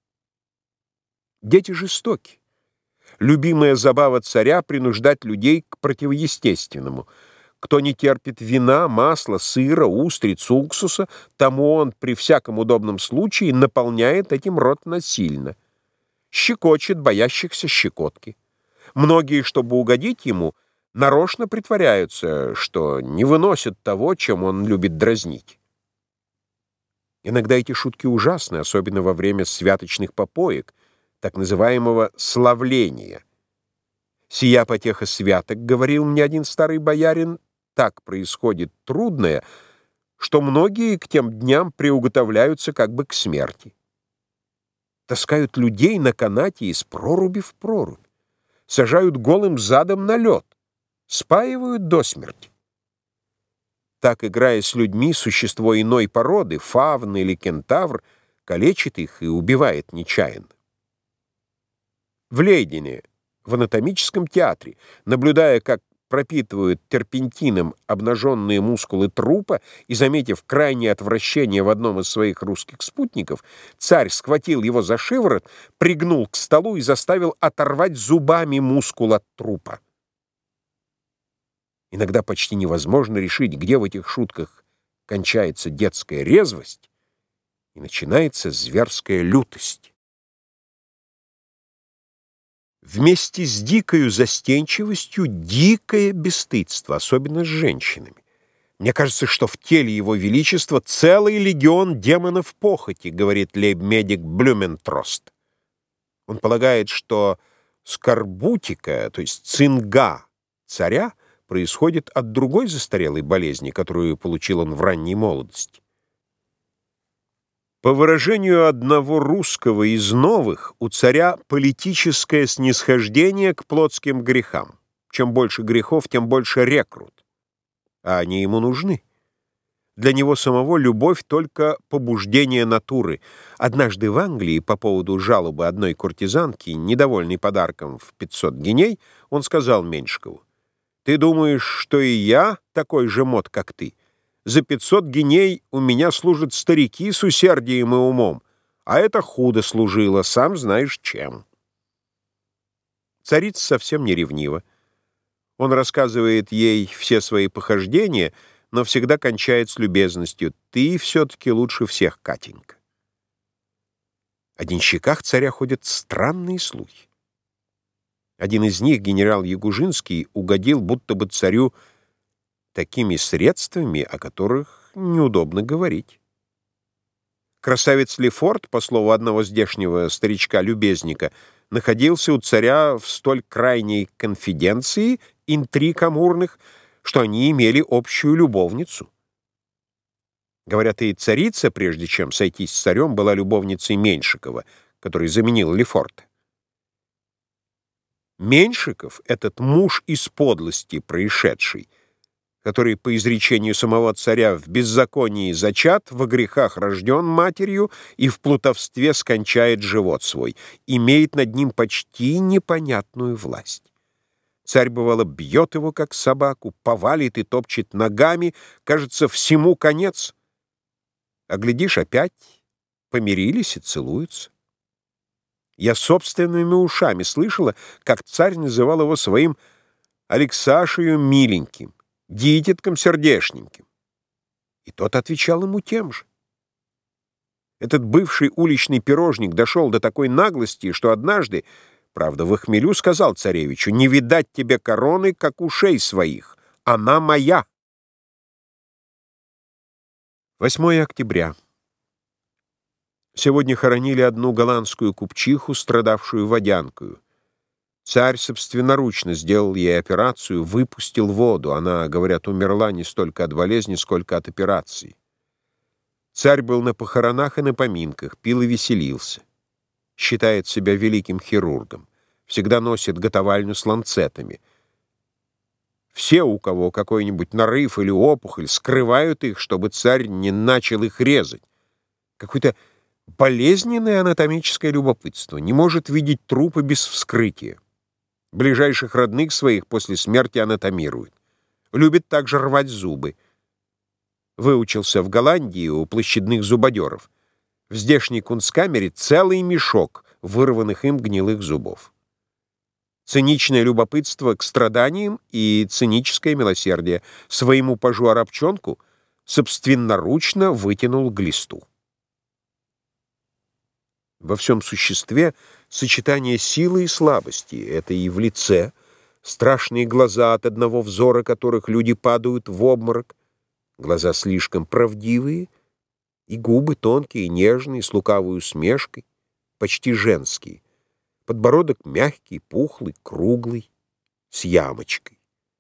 Дети жестоки. Любимая забава царя — принуждать людей к противоестественному. Кто не терпит вина, масла, сыра, устриц, уксуса, тому он при всяком удобном случае наполняет этим рот насильно. Щекочет боящихся щекотки. Многие, чтобы угодить ему, нарочно притворяются, что не выносят того, чем он любит дразнить. Иногда эти шутки ужасны, особенно во время святочных попоек, так называемого славления. «Сия потеха святок, — говорил мне один старый боярин, — так происходит трудное, что многие к тем дням приуготовляются как бы к смерти. Таскают людей на канате из проруби в прорубь, сажают голым задом на лед, спаивают до смерти. Так, играя с людьми, существо иной породы, фавн или кентавр, калечит их и убивает нечаянно. В Лейдене, в анатомическом театре, наблюдая, как пропитывают терпентином обнаженные мускулы трупа, и, заметив крайнее отвращение в одном из своих русских спутников, царь схватил его за шиворот, пригнул к столу и заставил оторвать зубами мускул от трупа. Иногда почти невозможно решить, где в этих шутках кончается детская резвость и начинается зверская лютость. Вместе с дикою застенчивостью дикое бесстыдство, особенно с женщинами. Мне кажется, что в теле его величества целый легион демонов похоти, говорит лейб-медик Блюментрост. Он полагает, что скорбутика, то есть цинга царя, происходит от другой застарелой болезни, которую получил он в ранней молодости. По выражению одного русского из новых, у царя политическое снисхождение к плотским грехам. Чем больше грехов, тем больше рекрут. А они ему нужны. Для него самого любовь — только побуждение натуры. Однажды в Англии по поводу жалобы одной куртизанки, недовольной подарком в пятьсот гиней, он сказал Меньшикову: «Ты думаешь, что и я такой же мот, как ты? За пятьсот гиней у меня служат старики с усердием и умом, а это худо служило, сам знаешь чем». Царица совсем не ревнива. Он рассказывает ей все свои похождения, но всегда кончает с любезностью: «Ты все-таки лучше всех, Катенька». О денщиках царя ходят странные слухи. Один из них, генерал Ягужинский, угодил будто бы царю такими средствами, о которых неудобно говорить. Красавец Лефорт, по слову одного здешнего старичка-любезника, находился у царя в столь крайней конфиденции интриг амурных, что они имели общую любовницу. Говорят, и царица, прежде чем сойтись с царем, была любовницей Меньшикова, который заменил Лефорта. Меньшиков — этот муж из подлости происшедший, который, по изречению самого царя, в беззаконии зачат, во грехах рожден матерью и в плутовстве скончает живот свой, имеет над ним почти непонятную власть. Царь, бывало, бьет его, как собаку, повалит и топчет ногами, кажется, всему конец. А глядишь, опять помирились и целуются. Я собственными ушами слышала, как царь называл его своим Алексашею миленьким, дитятком сердешненьким. И тот отвечал ему тем же. Этот бывший уличный пирожник дошел до такой наглости, что однажды, правда, в хмелю, сказал царевичу: «Не видать тебе короны, как ушей своих. Она моя». восьмое октября. Сегодня хоронили одну голландскую купчиху, страдавшую водянкою. Царь собственноручно сделал ей операцию, выпустил воду. Она, говорят, умерла не столько от болезни, сколько от операции. Царь был на похоронах и на поминках, пил и веселился. Считает себя великим хирургом. Всегда носит готовальню с ланцетами. Все, у кого какой-нибудь нарыв или опухоль, скрывают их, чтобы царь не начал их резать. Какое-то болезненное анатомическое любопытство. Не может видеть трупы без вскрытия. Ближайших родных своих после смерти анатомирует. Любит также рвать зубы. Выучился в Голландии у площадных зубодеров. В здешней кунсткамере целый мешок вырванных им гнилых зубов. Циничное любопытство к страданиям и циническое милосердие. Своему пажу Арабчонку собственноручно вытянул глисту. Во всем существе сочетание силы и слабости. Это и в лице, страшные глаза, от одного взора которых люди падают в обморок, глаза слишком правдивые, и губы тонкие, нежные, с лукавой усмешкой, почти женские, подбородок мягкий, пухлый, круглый, с ямочкой.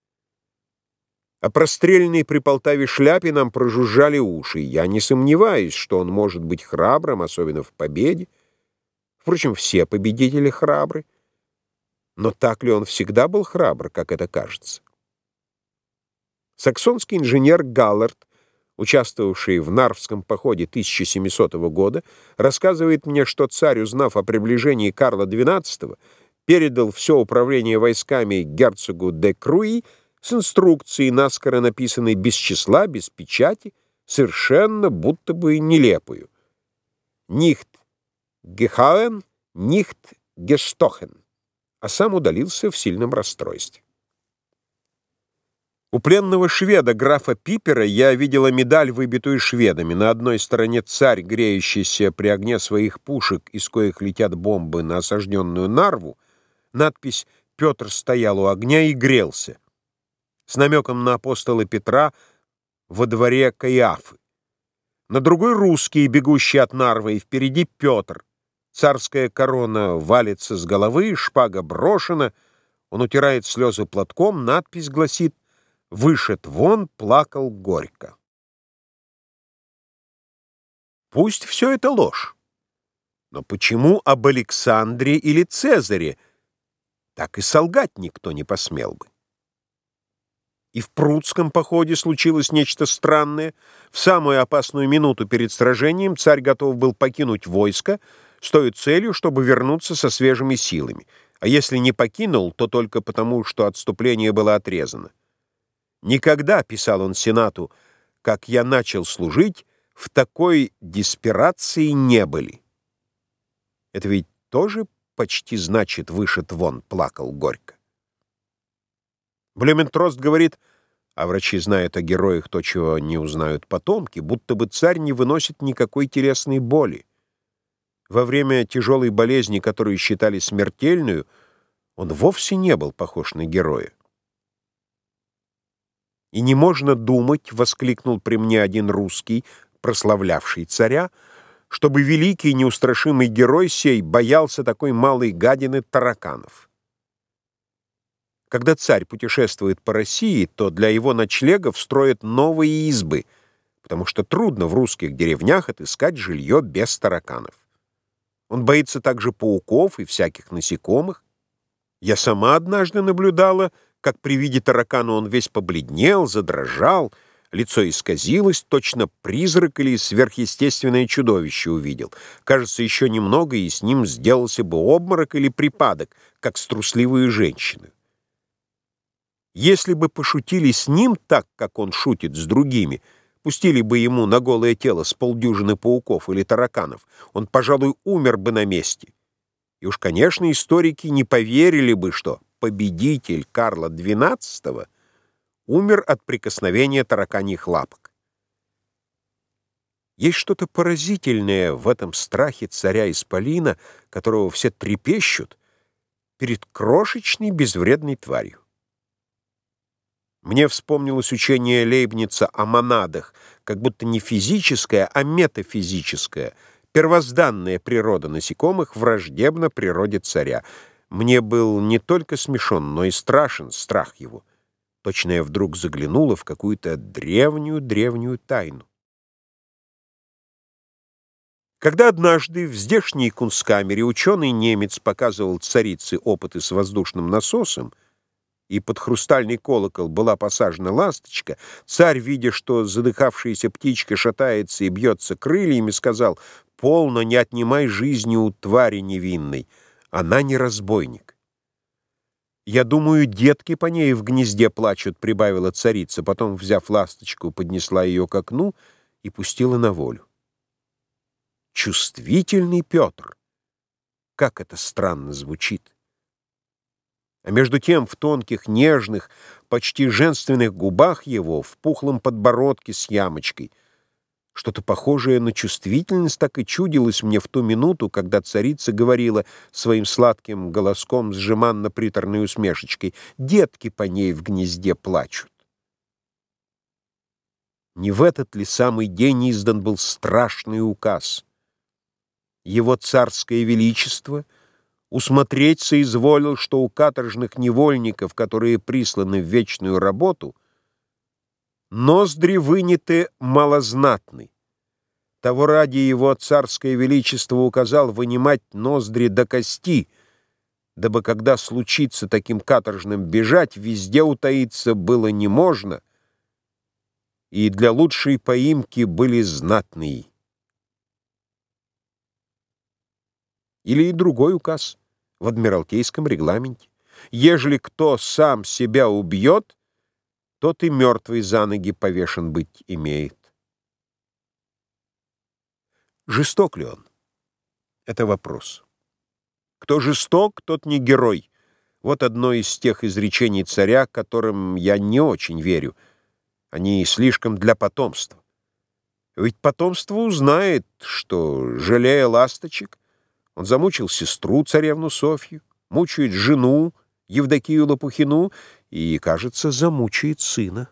О прострельной при Полтаве шляпе нам прожужжали уши. Я не сомневаюсь, что он может быть храбрым, особенно в победе. Впрочем, все победители храбры. Но так ли он всегда был храбр, как это кажется? Саксонский инженер Галлард, участвовавший в Нарвском походе тысяча семисотого года, рассказывает мне, что царь, узнав о приближении Карла двенадцатого, передал все управление войсками герцогу де Круи с инструкцией, наскоро написанной без числа, без печати, совершенно будто бы нелепую. «Нихт гехаен, нихт гестохен», а сам удалился в сильном расстройстве. У пленного шведа графа Пипера я видела медаль, выбитую шведами. На одной стороне царь, греющийся при огне своих пушек, из коих летят бомбы на осажденную Нарву, надпись «Петр стоял у огня и грелся», с намеком на апостола Петра во дворе Каиафы. На другой русский, бегущий от Нарвы, и впереди Петр. Царская корона валится с головы, шпага брошена, он утирает слезы платком, надпись гласит: «Вышед вон, плакал горько». Пусть все это ложь, но почему об Александре или Цезаре так и солгать никто не посмел бы? И в Прудском походе случилось нечто странное. В самую опасную минуту перед сражением царь готов был покинуть войско с той целью, чтобы вернуться со свежими силами. А если не покинул, то только потому, что отступление было отрезано. «Никогда, — писал он Сенату, — как я начал служить, в такой деспирации не были». Это ведь тоже почти значит «вышед вон, плакал горько». Блюментрост говорит, а врачи знают о героях то, чего не узнают потомки, будто бы царь не выносит никакой телесной боли. Во время тяжелой болезни, которую считали смертельную, он вовсе не был похож на героя. «И не можно думать, — воскликнул при мне один русский, прославлявший царя, — чтобы великий неустрашимый герой сей боялся такой малой гадины тараканов. Когда царь путешествует по России, то для его ночлегов строят новые избы, потому что трудно в русских деревнях отыскать жилье без тараканов. Он боится также пауков и всяких насекомых. Я сама однажды наблюдала, как при виде таракана он весь побледнел, задрожал, лицо исказилось, точно призрак или сверхъестественное чудовище увидел. Кажется, еще немного, и с ним сделался бы обморок или припадок, как с трусливой женщиной. Если бы пошутили с ним так, как он шутит с другими, пустили бы ему на голое тело с полдюжины пауков или тараканов, он, пожалуй, умер бы на месте. И уж, конечно, историки не поверили бы, что победитель Карла двенадцатого умер от прикосновения тараканьих лапок. Есть что-то поразительное в этом страхе царя Исполина, которого все трепещут перед крошечной безвредной тварью. Мне вспомнилось учение Лейбница о монадах, как будто не физическая, а метафизическая, первозданная природа насекомых враждебна природе царя. Мне был не только смешон, но и страшен страх его. Точно я вдруг заглянула в какую-то древнюю-древнюю тайну. Когда однажды в здешней кунсткамере ученый-немец показывал царице опыты с воздушным насосом, и под хрустальный колокол была посажена ласточка, царь, видя, что задыхавшаяся птичка шатается и бьется крыльями, сказал: «Полно, не отнимай жизни у твари невинной, она не разбойник». «Я думаю, детки по ней в гнезде плачут», — прибавила царица, потом, взяв ласточку, поднесла ее к окну и пустила на волю. Чувствительный Петр! Как это странно звучит! А между тем в тонких, нежных, почти женственных губах его, в пухлом подбородке с ямочкой, что-то похожее на чувствительность так и чудилось мне в ту минуту, когда царица говорила своим сладким голоском с жеманно-приторной усмешечкой: «Детки по ней в гнезде плачут». Не в этот ли самый день издан был страшный указ? Его царское величество усмотреть соизволил, что у каторжных невольников, которые присланы в вечную работу, ноздри выняты малознатны. Того ради его царское величество указал вынимать ноздри до кости, дабы, когда случится таким каторжным бежать, везде утаиться было не можно, и для лучшей поимки были знатные. Или и другой указ в адмиралтейском регламенте: ежели кто сам себя убьет, тот и мертвый за ноги повешен быть имеет. Жесток ли он? Это вопрос. Кто жесток, тот не герой. Вот одно из тех изречений царя, которым я не очень верю. Они слишком для потомства. Ведь потомство узнает, что, жалея ласточек, он замучил сестру, царевну Софью, мучает жену, Евдокию Лопухину, и, кажется, замучает сына.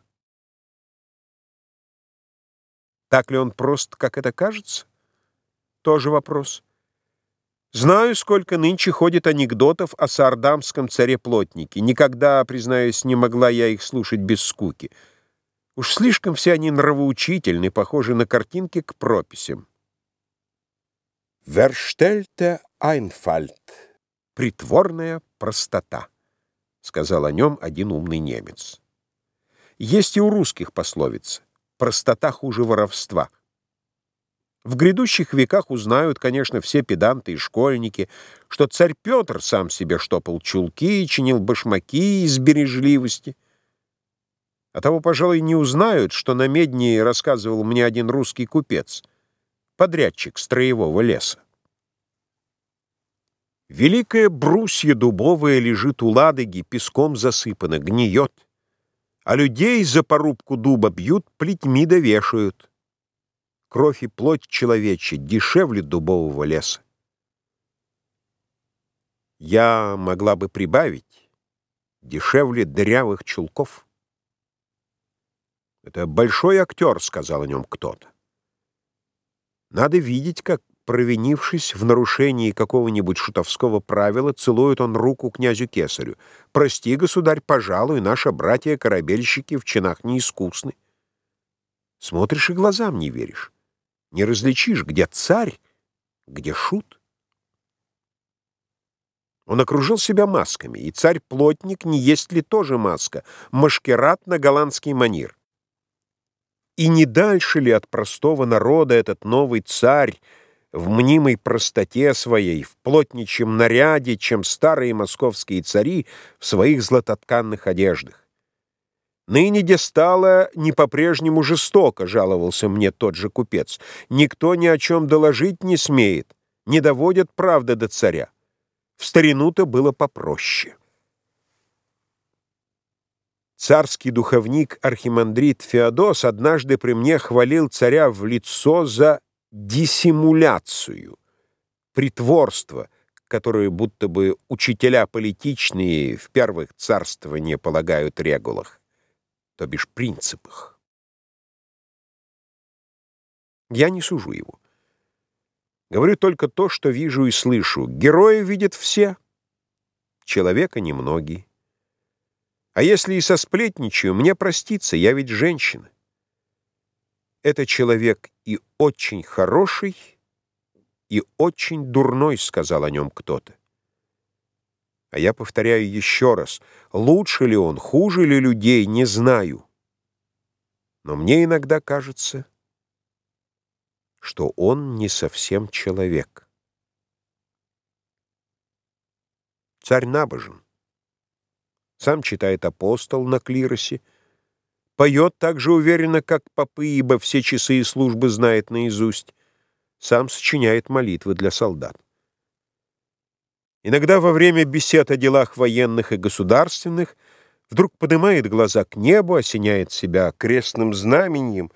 Так ли он прост, как это кажется? Тоже вопрос. Знаю, сколько нынче ходит анекдотов о саардамском царе-плотнике. Никогда, признаюсь, не могла я их слушать без скуки. Уж слишком все они нравоучительны, похожи на картинки к прописям. «Верштельте Einfalt» — притворная простота, — сказал о нем один умный немец. Есть и у русских пословица: простота хуже воровства. В грядущих веках узнают, конечно, все педанты и школьники, что царь Петр сам себе штопал чулки и чинил башмаки из бережливости. А того, пожалуй, не узнают, что на Медне рассказывал мне один русский купец, подрядчик строевого леса. Великое брусье дубовое лежит у Ладоги, песком засыпано, гниет, а людей за порубку дуба бьют, плетьми да вешают. Кровь и плоть человечья дешевле дубового леса. Я могла бы прибавить: дешевле дырявых чулков. «Это большой актер», — сказал о нем кто-то. Надо видеть, как, провинившись в нарушении какого-нибудь шутовского правила, целует он руку князю Кесарю. «Прости, государь, пожалуй, наши братья-корабельщики в чинах неискусны». Смотришь и глазам не веришь. Не различишь, где царь, где шут. Он окружил себя масками, и царь-плотник не есть ли тоже маска, машкерад на голландский манер. И не дальше ли от простого народа этот новый царь в мнимой простоте своей, в плотничьем наряде, чем старые московские цари в своих златотканных одеждах? «Ныне де стало не по-прежнему жестоко», — жаловался мне тот же купец. «Никто ни о чем доложить не смеет, не доводят правды до царя. В старину-то было попроще». Царский духовник архимандрит Феодос однажды при мне хвалил царя в лицо за диссимуляцию, притворство, которое будто бы учителя политичные в первых царствования полагают регулах, то бишь принципах. Я не сужу его. Говорю только то, что вижу и слышу. Героя видят все, человека немногие. А если и сосплетничаю, мне проститься, я ведь женщина. Это человек и очень хороший, и очень дурной, сказал о нем кто-то. А я повторяю еще раз, лучше ли он, хуже ли людей, не знаю. Но мне иногда кажется, что он не совсем человек. Царь набожен. Сам читает апостол на клиросе, поет так же уверенно, как попы, ибо все часы и службы знает наизусть, сам сочиняет молитвы для солдат. Иногда во время бесед о делах военных и государственных вдруг поднимает глаза к небу, осеняет себя крестным знаменем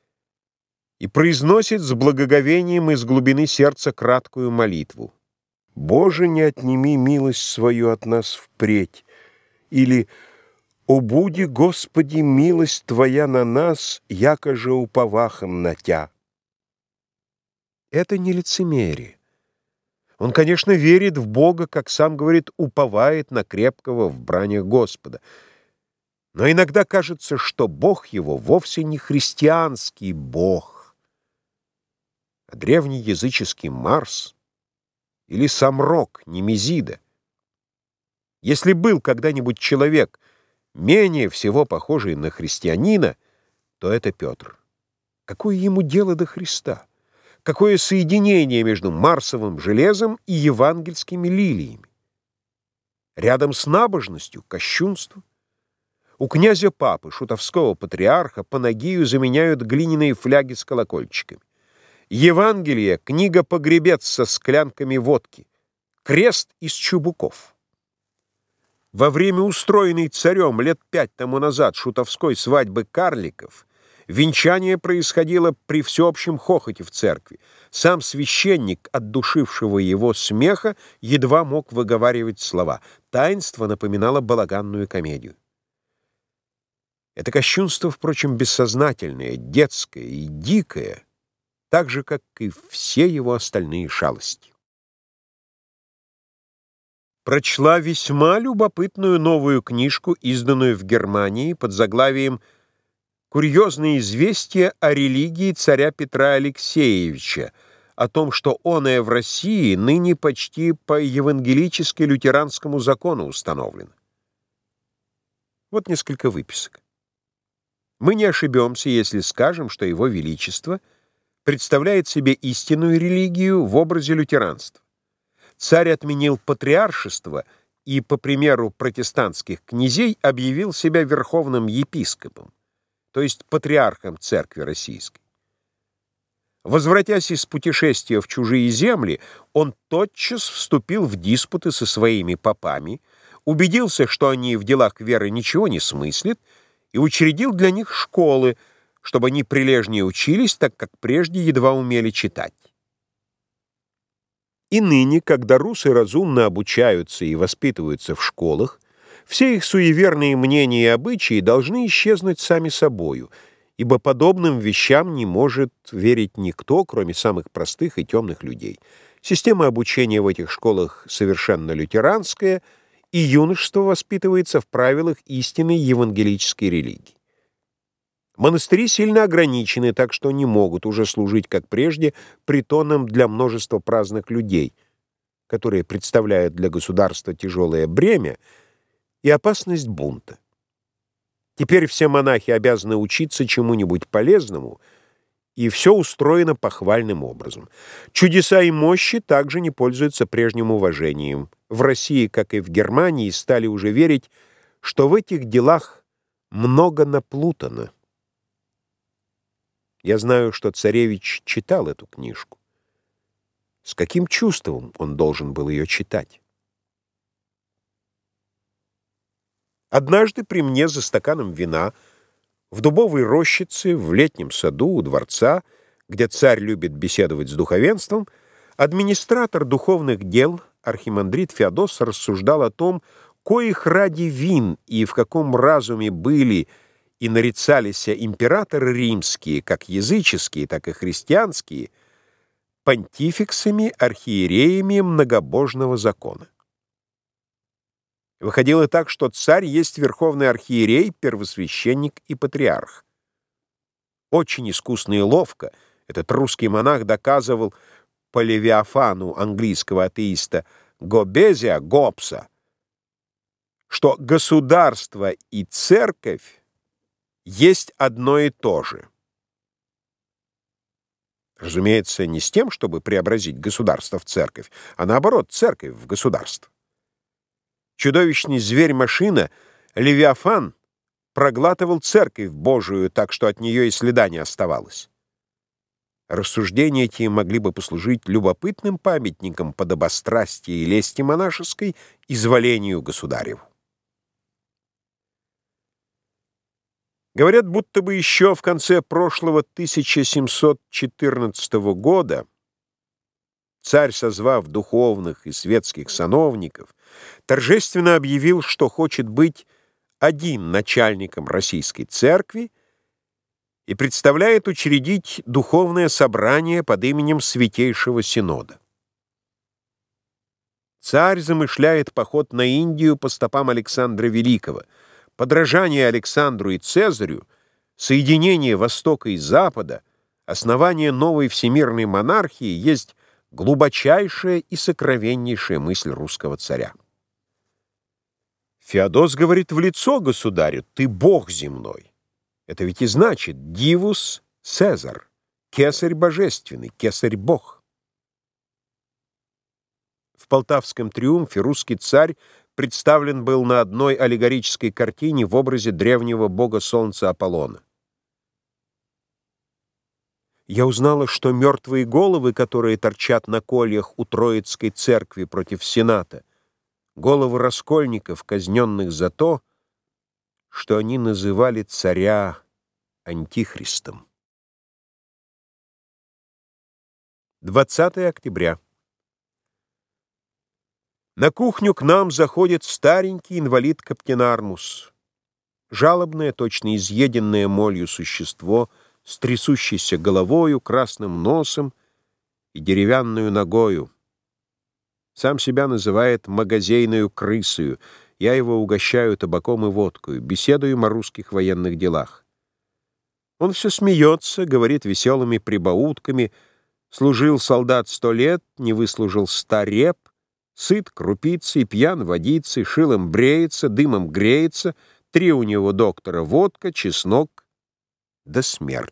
и произносит с благоговением из глубины сердца краткую молитву. «Боже, не отними милость свою от нас впредь», или «О буди, Господи, милость Твоя на нас, яко же уповахом на Тя». Это не лицемерие. Он, конечно, верит в Бога, как сам говорит, уповает на крепкого в бранях Господа. Но иногда кажется, что Бог его вовсе не христианский Бог, а древний языческий Марс или сам Рок, Немезида. Если был когда-нибудь человек, менее всего похожий на христианина, то это Петр. Какое ему дело до Христа? Какое соединение между марсовым железом и евангельскими лилиями? Рядом с набожностью — кощунство. У князя Папы, шутовского патриарха, Панагию заменяют глиняные фляги с колокольчиками. Евангелие — книга-погребец со склянками водки, крест из чубуков. Во время устроенной царем лет пять тому назад шутовской свадьбы карликов венчание происходило при всеобщем хохоте в церкви. Сам священник, от душившего его смеха, едва мог выговаривать слова. Таинство напоминало балаганную комедию. Это кощунство, впрочем, бессознательное, детское и дикое, так же, как и все его остальные шалости. Прочла весьма любопытную новую книжку, изданную в Германии под заглавием «Курьезные известия о религии царя Петра Алексеевича», о том, что оное в России ныне почти по евангелически-лютеранскому закону установлено. Вот несколько выписок. Мы не ошибемся, если скажем, что Его Величество представляет себе истинную религию в образе лютеранства. Царь отменил патриаршество и, по примеру протестантских князей, объявил себя верховным епископом, то есть патриархом Церкви Российской. Возвратясь из путешествия в чужие земли, он тотчас вступил в диспуты со своими попами, убедился, что они в делах веры ничего не смыслят, и учредил для них школы, чтобы они прилежнее учились, так как прежде едва умели читать. И ныне, когда русы разумно обучаются и воспитываются в школах, все их суеверные мнения и обычаи должны исчезнуть сами собою, ибо подобным вещам не может верить никто, кроме самых простых и темных людей. Система обучения в этих школах совершенно лютеранская, и юношество воспитывается в правилах истинной евангелической религии. Монастыри сильно ограничены, так что не могут уже служить, как прежде, притоном для множества праздных людей, которые представляют для государства тяжелое бремя и опасность бунта. Теперь все монахи обязаны учиться чему-нибудь полезному, и все устроено похвальным образом. Чудеса и мощи также не пользуются прежним уважением. В России, как и в Германии, стали уже верить, что в этих делах много наплутано. Я знаю, что царевич читал эту книжку. С каким чувством он должен был ее читать? Однажды при мне за стаканом вина в дубовой рощице, в летнем саду у дворца, где царь любит беседовать с духовенством, администратор духовных дел, архимандрит Феодос, рассуждал о том, коих ради вин и в каком разуме были и нарицались императоры римские, как языческие, так и христианские, понтификсами, архиереями многобожного закона. Выходило так, что царь есть верховный архиерей, первосвященник и патриарх. Очень искусно и ловко этот русский монах доказывал по Левиафану английского атеиста Гобезия Гоббса, что государство и церковь есть одно и то же. Разумеется, не с тем, чтобы преобразить государство в церковь, а наоборот, церковь в государство. Чудовищный зверь-машина Левиафан проглатывал церковь Божию, так что от нее и следа не оставалось. Рассуждения эти могли бы послужить любопытным памятником подобострастия и лести монашеской изволению государеву. Говорят, будто бы еще в конце прошлого тысяча семьсот четырнадцатого года царь, созвав духовных и светских сановников, торжественно объявил, что хочет быть один начальником Российской Церкви и представляет учредить духовное собрание под именем Святейшего Синода. Царь замышляет поход на Индию по стопам Александра Великого, подражание Александру и Цезарю, соединение Востока и Запада, основание новой всемирной монархии есть глубочайшая и сокровеннейшая мысль русского царя. Феодос говорит в лицо государю: «Ты Бог земной». Это ведь и значит «Дивус Цезар», «Кесарь божественный», «Кесарь Бог». В Полтавском триумфе русский царь представлен был на одной аллегорической картине в образе древнего бога солнца Аполлона. Я узнала, что мертвые головы, которые торчат на кольях у Троицкой церкви против Сената, головы раскольников, казненных за то, что они называли царя антихристом. двадцатое октября. На кухню к нам заходит старенький инвалид Каптенармус. Жалобное, точно изъеденное молью существо, с трясущейся головою, красным носом и деревянную ногою. Сам себя называет магазейною крысою. Я его угощаю табаком и водкою, беседуем о русских военных делах. Он все смеется, говорит веселыми прибаутками: служил солдат сто лет, не выслужил ста реп, сыт крупицей, пьян водицей, шилом бреется, дымом греется, три у него доктора: водка, чеснок да смерть.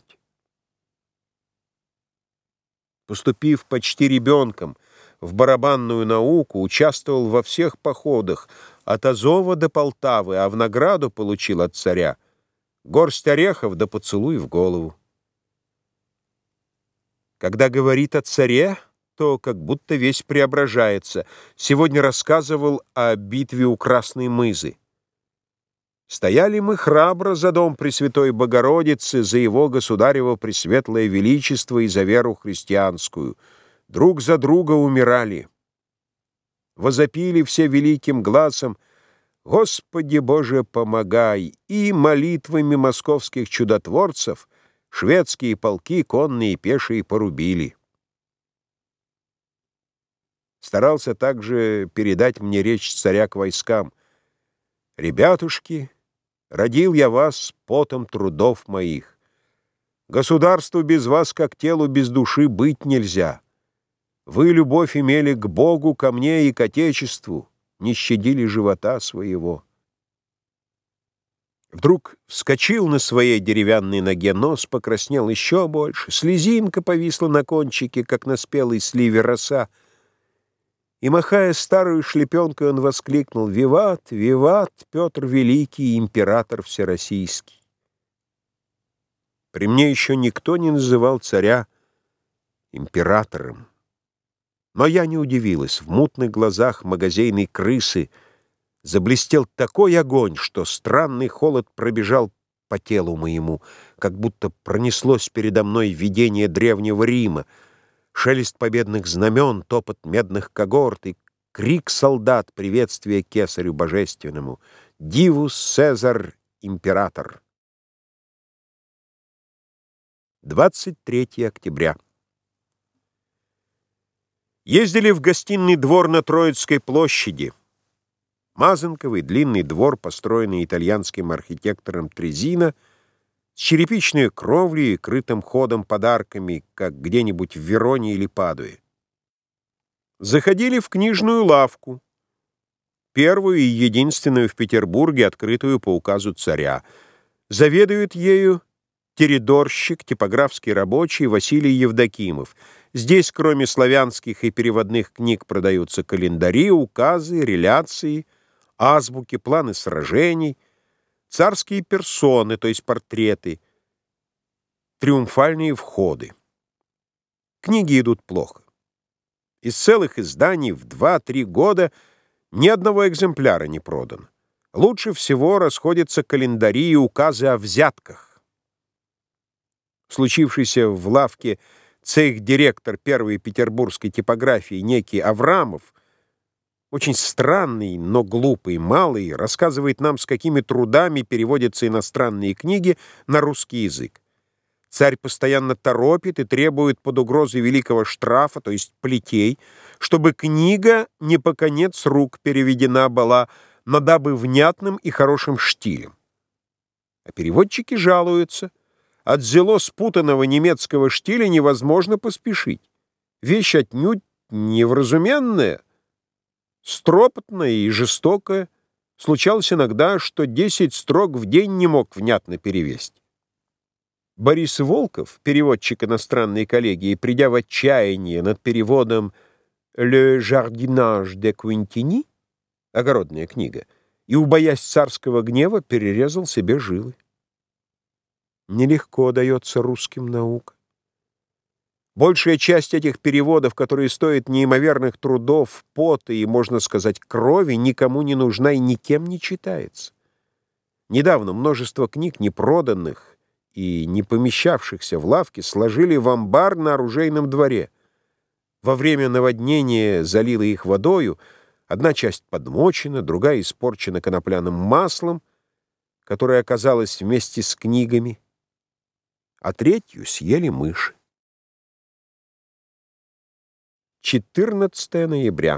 Поступив почти ребенком в барабанную науку, участвовал во всех походах от Азова до Полтавы, а в награду получил от царя горсть орехов да поцелуй в голову. Когда говорит о царе, то как будто весь преображается. Сегодня рассказывал о битве у Красной Мызы. Стояли мы храбро за дом Пресвятой Богородицы, за его государево пресветлое величество и за веру христианскую. друг за друга умирали. Возопили все великим глазом: «Господи Боже, помогай!» И молитвами московских чудотворцев шведские полки, конные и пешие, порубили. Старался также передать мне речь царя к войскам: «Ребятушки, родил я вас потом трудов моих. Государству без вас, как телу без души, быть нельзя. Вы любовь имели к Богу, ко мне и к Отечеству, не щадили живота своего». Вдруг вскочил на своей деревянной ноге, нос покраснел еще больше, слезинка повисла на кончике, как на спелой сливе роса, и, махая старую шлепенкой, он воскликнул: «Виват, виват, Петр Великий, император всероссийский!» При мне еще никто не называл царя императором. Но я не удивилась. В мутных глазах магазейной крысы заблестел такой огонь, что странный холод пробежал по телу моему, как будто пронеслось передо мной видение древнего Рима, шелест победных знамен, топот медных когорт и крик солдат приветствия кесарю божественному: «Дивус Цезарь император». двадцать третьего октября. Ездили в гостиный двор на Троицкой площади. Мазанковый длинный двор, построенный итальянским архитектором Трезино, с черепичной кровлей и крытым ходом подарками, как где-нибудь в Вероне или Падуе. Заходили в книжную лавку, первую и единственную в Петербурге, открытую по указу царя. Заведует ею теридорщик, типографский рабочий Василий Евдокимов. Здесь, кроме славянских и переводных книг, продаются календари, указы, реляции, азбуки, планы сражений, царские персоны, то есть портреты, триумфальные входы. Книги идут плохо. Из целых изданий в два-три года ни одного экземпляра не продано. Лучше всего расходятся календари и указы о взятках. Случившийся в лавке цех-директор первой петербургской типографии некий Аврамов, очень странный, но глупый, малый, рассказывает нам, с какими трудами переводятся иностранные книги на русский язык. Царь постоянно торопит и требует под угрозой великого штрафа, то есть плетей, чтобы книга не по конец рук переведена была, но дабы внятным и хорошим штилем. А переводчики жалуются: от зело спутанного немецкого штиля невозможно поспешить. Вещь отнюдь невразуменная, стропотная и жестокая. Случалось иногда, что десять строк в день не мог внятно перевести. Борис Волков, переводчик иностранной коллегии, придя в отчаяние над переводом «Le jardinage de Quintini» — огородная книга, и, убоясь царского гнева, перерезал себе жилы. Нелегко дается русским наука. Большая часть этих переводов, которые стоят неимоверных трудов, пота и, можно сказать, крови, никому не нужна и никем не читается. Недавно множество книг, непроданных и не помещавшихся в лавке, сложили в амбар на оружейном дворе. Во время наводнения залило их водою, одна часть подмочена, другая испорчена конопляным маслом, которое оказалось вместе с книгами, а третью съели мыши. четырнадцатого ноября.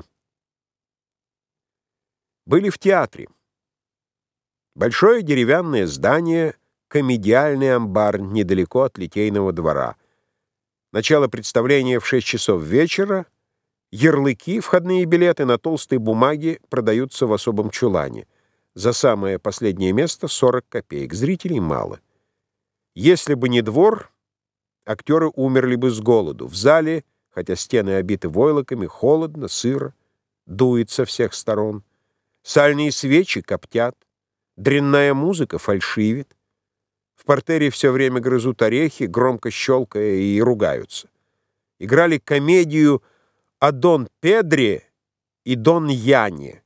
Были в театре. Большое деревянное здание, комедиальный амбар недалеко от Литейного двора. Начало представления в шесть часов вечера. Ярлыки, входные билеты на толстой бумаге продаются в особом чулане. За самое последнее место сорок копеек. Зрителей мало. Если бы не двор, актеры умерли бы с голоду. В зале, хотя стены обиты войлоками, холодно, сыро, дует со всех сторон. Сальные свечи коптят, дрянная музыка фальшивит. В партере все время грызут орехи, громко щелкая, и ругаются. Играли комедию о Дон Педре и Дон Яне.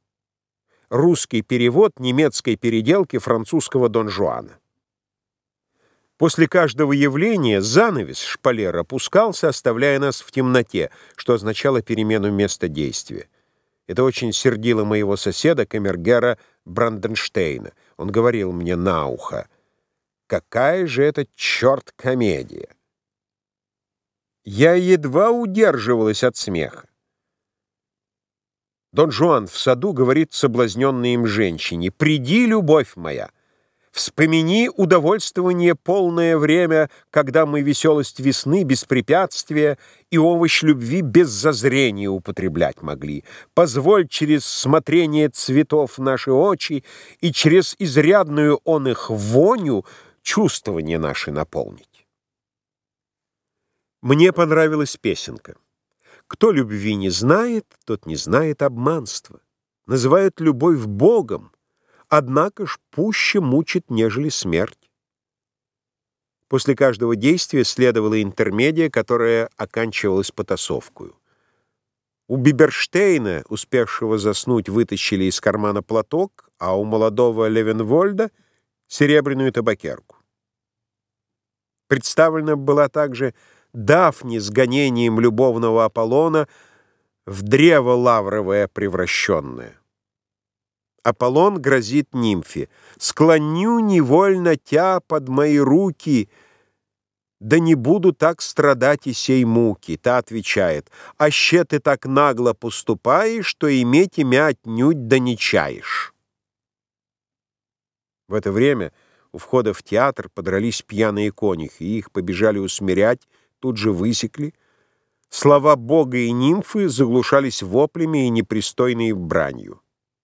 Русский перевод немецкой переделки французского Дон Жуана. После каждого явления занавес шпалер опускался, оставляя нас в темноте, что означало перемену места действия. Это очень сердило моего соседа, камергера Бранденштейна. Он говорил мне на ухо: «Какая же это, черт, комедия!» Я едва удерживалась от смеха. Дон Жуан в саду говорит соблазненной им женщине: «Приди, любовь моя, вспомини удовольствование полное время, когда мы веселость весны без препятствия и овощ любви без зазрения употреблять могли. Позволь через смотрение цветов наши очи и через изрядную он их воню чувствования наши наполнить». Мне понравилась песенка. Кто любви не знает, тот не знает обманства. Называют любовь Богом, однако ж пуще мучит, нежели смерть. После каждого действия следовала интермедия, которая оканчивалась потасовкою. У Биберштейна, успевшего заснуть, вытащили из кармана платок, а у молодого Левенвольда — серебряную табакерку. Представлена была также Дафни с гонением любовного Аполлона в древо лавровое превращенное. Аполлон грозит нимфе: «Склоню невольно тя под мои руки, да не буду так страдать и сей муки». Та отвечает: «Аще ты так нагло поступаешь, что иметь имя отнюдь да не чаешь». В это время у входа в театр подрались пьяные конюхи, и их побежали усмирять, тут же высекли. Слова Бога и нимфы заглушались воплями и непристойной бранью.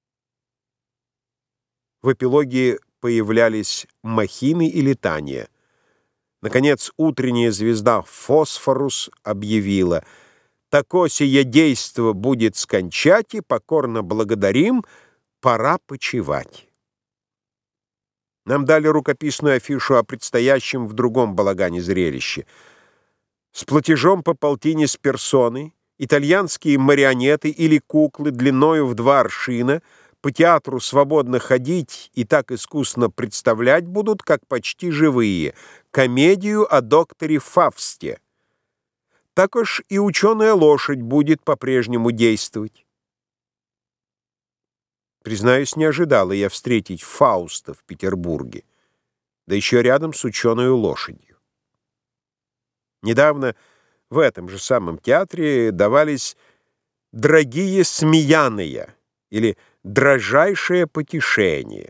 В эпилоге появлялись махины и летания. Наконец, утренняя звезда Фосфорус объявила: «Тако сие действо будет скончать, и покорно благодарим, пора почивать». Нам дали рукописную афишу о предстоящем в другом балагане зрелище. С платежом по полтине с персоны итальянские марионеты или куклы длиною в два аршина по театру свободно ходить и так искусно представлять будут, как почти живые, комедию о докторе Фавсте. Так уж и ученая лошадь будет по-прежнему действовать. Признаюсь, не ожидала я встретить Фауста в Петербурге, да еще рядом с ученую лошадью. Недавно в этом же самом театре давались «Дорогие смеяные» или «Дрожайшее потешение».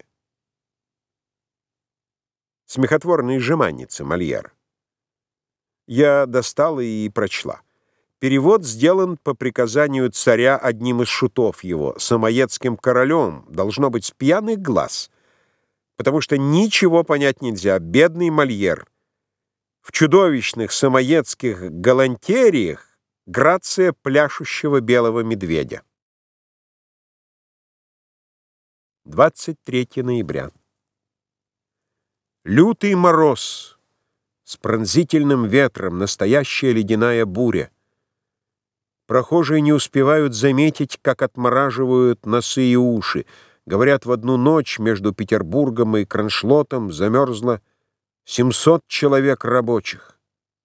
Смехотворные жеманницы Мольера. Я достала и прочла. Перевод сделан по приказанию царя одним из шутов его, самоедским королем, должно быть, с пьяных глаз, потому что ничего понять нельзя. Бедный Мольер. В чудовищных самоедских галантериях грация пляшущего белого медведя. двадцать третьего ноября. Лютый мороз с пронзительным ветром, настоящая ледяная буря. Прохожие не успевают заметить, как отмораживают носы и уши. Говорят, в одну ночь между Петербургом и Кроншлотом замерзло семьсот человек рабочих.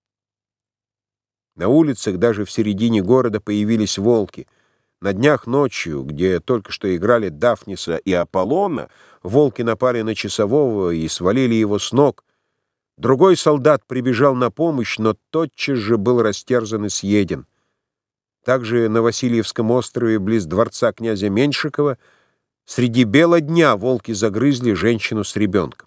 На улицах даже в середине города появились волки. На днях ночью, где только что играли Дафниса и Аполлона, волки напали на часового и свалили его с ног. Другой солдат прибежал на помощь, но тотчас же был растерзан и съеден. Также на Васильевском острове, близ дворца князя Меньшикова, среди бела дня волки загрызли женщину с ребенком.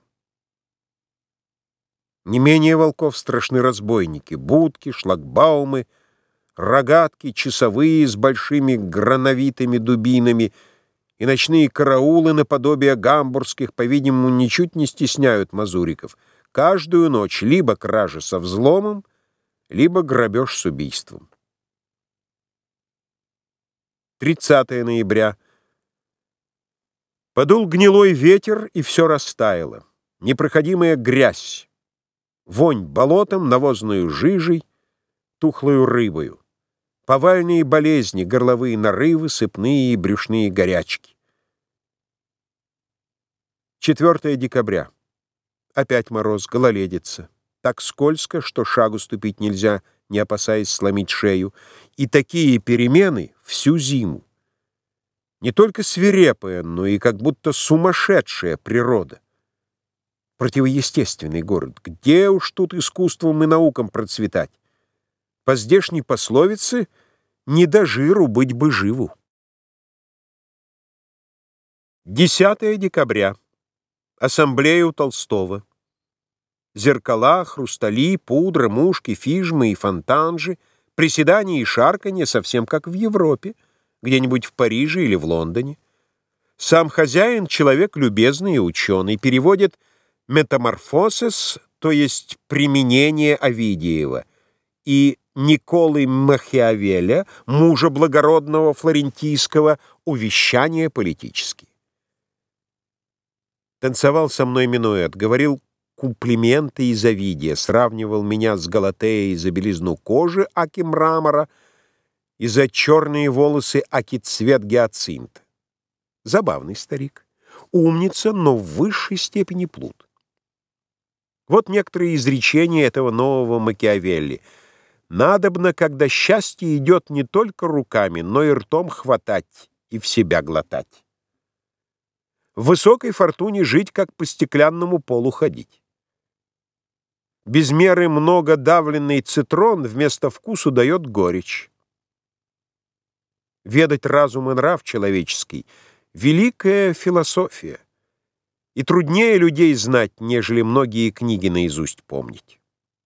Не менее волков страшны разбойники, будки, шлагбаумы, рогатки, часовые с большими грановитыми дубинами и ночные караулы наподобие гамбургских, по-видимому, ничуть не стесняют мазуриков. Каждую ночь либо кража со взломом, либо грабеж с убийством. тридцатого ноября. Подул гнилой ветер, и все растаяло. Непроходимая грязь, вонь болотом, навозную жижей, тухлою рыбою, повальные болезни, горловые нарывы, сыпные и брюшные горячки. четвёртого декабря. Опять мороз, гололедица. так скользко, что шагу ступить нельзя, не опасаясь сломить шею, и такие перемены всю зиму. Не только свирепая, но и как будто сумасшедшая природа. Противоестественный город. Где уж тут искусством и наукам процветать? По здешней пословице «не до жиру, быть бы живу». десятое декабря. Ассамблея у Толстого. Зеркала, хрустали, пудра, мушки, фижмы и фонтанжи, приседания и шарканье совсем как в Европе, где-нибудь в Париже или в Лондоне. Сам хозяин — человек любезный и ученый, переводит «метаморфосис», то есть «применение Овидиева», и Николы Махиавеля, мужа благородного флорентийского, «Увещания политические». Танцевал со мной минуэт, говорил комплименты из Овидия, сравнивал меня с Галатеей за белизну кожи, аки мрамора, и за черные волосы, аки цвет гиацинта. Забавный старик. Умница, но в высшей степени плут. Вот некоторые изречения этого нового Макиавелли. «Надобно, когда счастье идет не только руками, но и ртом хватать и в себя глотать. В высокой фортуне жить, как по стеклянному полу ходить. Без меры много давленный цитрон вместо вкусу дает горечь. Ведать разум и нрав человеческий — великая философия, и труднее людей знать, нежели многие книги наизусть помнить».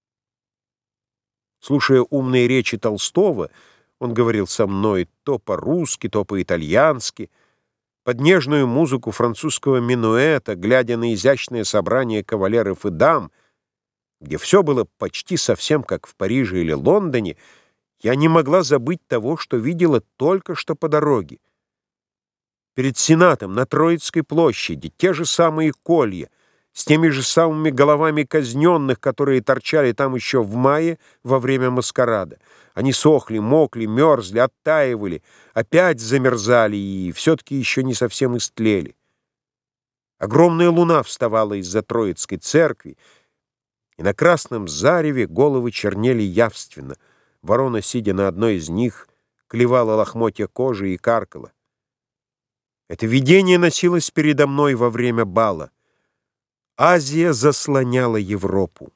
Слушая умные речи Толстого, он говорил со мной то по-русски, то по-итальянски, под нежную музыку французского минуэта, глядя на изящное собрание кавалеров и дам, где все было почти совсем как в Париже или Лондоне, я не могла забыть того, что видела только что по дороге. Перед Сенатом на Троицкой площади те же самые колья, с теми же самыми головами казненных, которые торчали там еще в мае во время маскарада. Они сохли, мокли, мерзли, оттаивали, опять замерзали и все-таки еще не совсем истлели. Огромная луна вставала из-за Троицкой церкви, и на красном зареве головы чернели явственно. Ворона, сидя на одной из них, клевала лохмотья кожи и каркала. Это видение носилось передо мной во время бала. Азия заслоняла Европу.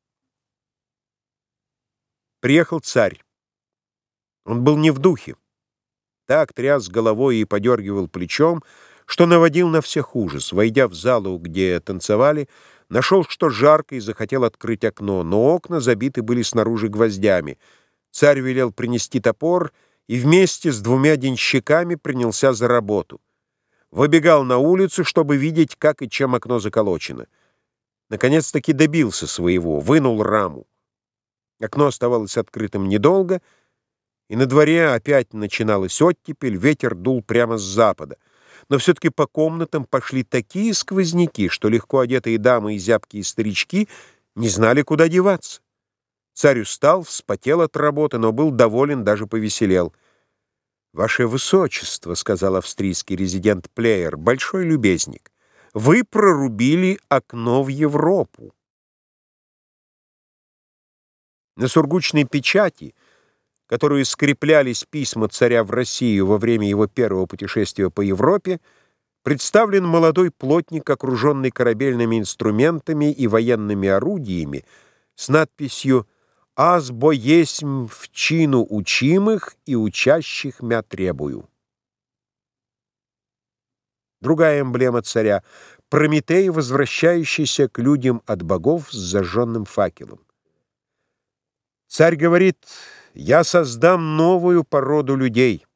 Приехал царь. Он был не в духе. Так тряс головой и подергивал плечом, что наводил на всех ужас. Войдя в залу, где танцевали, нашел, что жарко, и захотел открыть окно, но окна забиты были снаружи гвоздями. Царь велел принести топор и вместе с двумя денщиками принялся за работу. Выбегал на улицу, чтобы видеть, как и чем окно заколочено. Наконец-таки добился своего, вынул раму. Окно оставалось открытым недолго, и на дворе опять начиналась оттепель, ветер дул прямо с запада. Но все-таки по комнатам пошли такие сквозняки, что легко одетые дамы и зябкие старички не знали, куда деваться. Царь устал, вспотел от работы, но был доволен, даже повеселел. «Ваше Высочество», — сказал австрийский резидент Плеер, — «большой любезник, вы прорубили окно в Европу». На сургучной печати, которую скреплялись письма царя в Россию во время его первого путешествия по Европе, представлен молодой плотник, окруженный корабельными инструментами и военными орудиями, с надписью «Аз бо есмь в чину учимых и учащих мя требую». Другая эмблема царя — Прометей, возвращающийся к людям от богов с зажженным факелом. Царь говорит: «Я создам новую породу людей».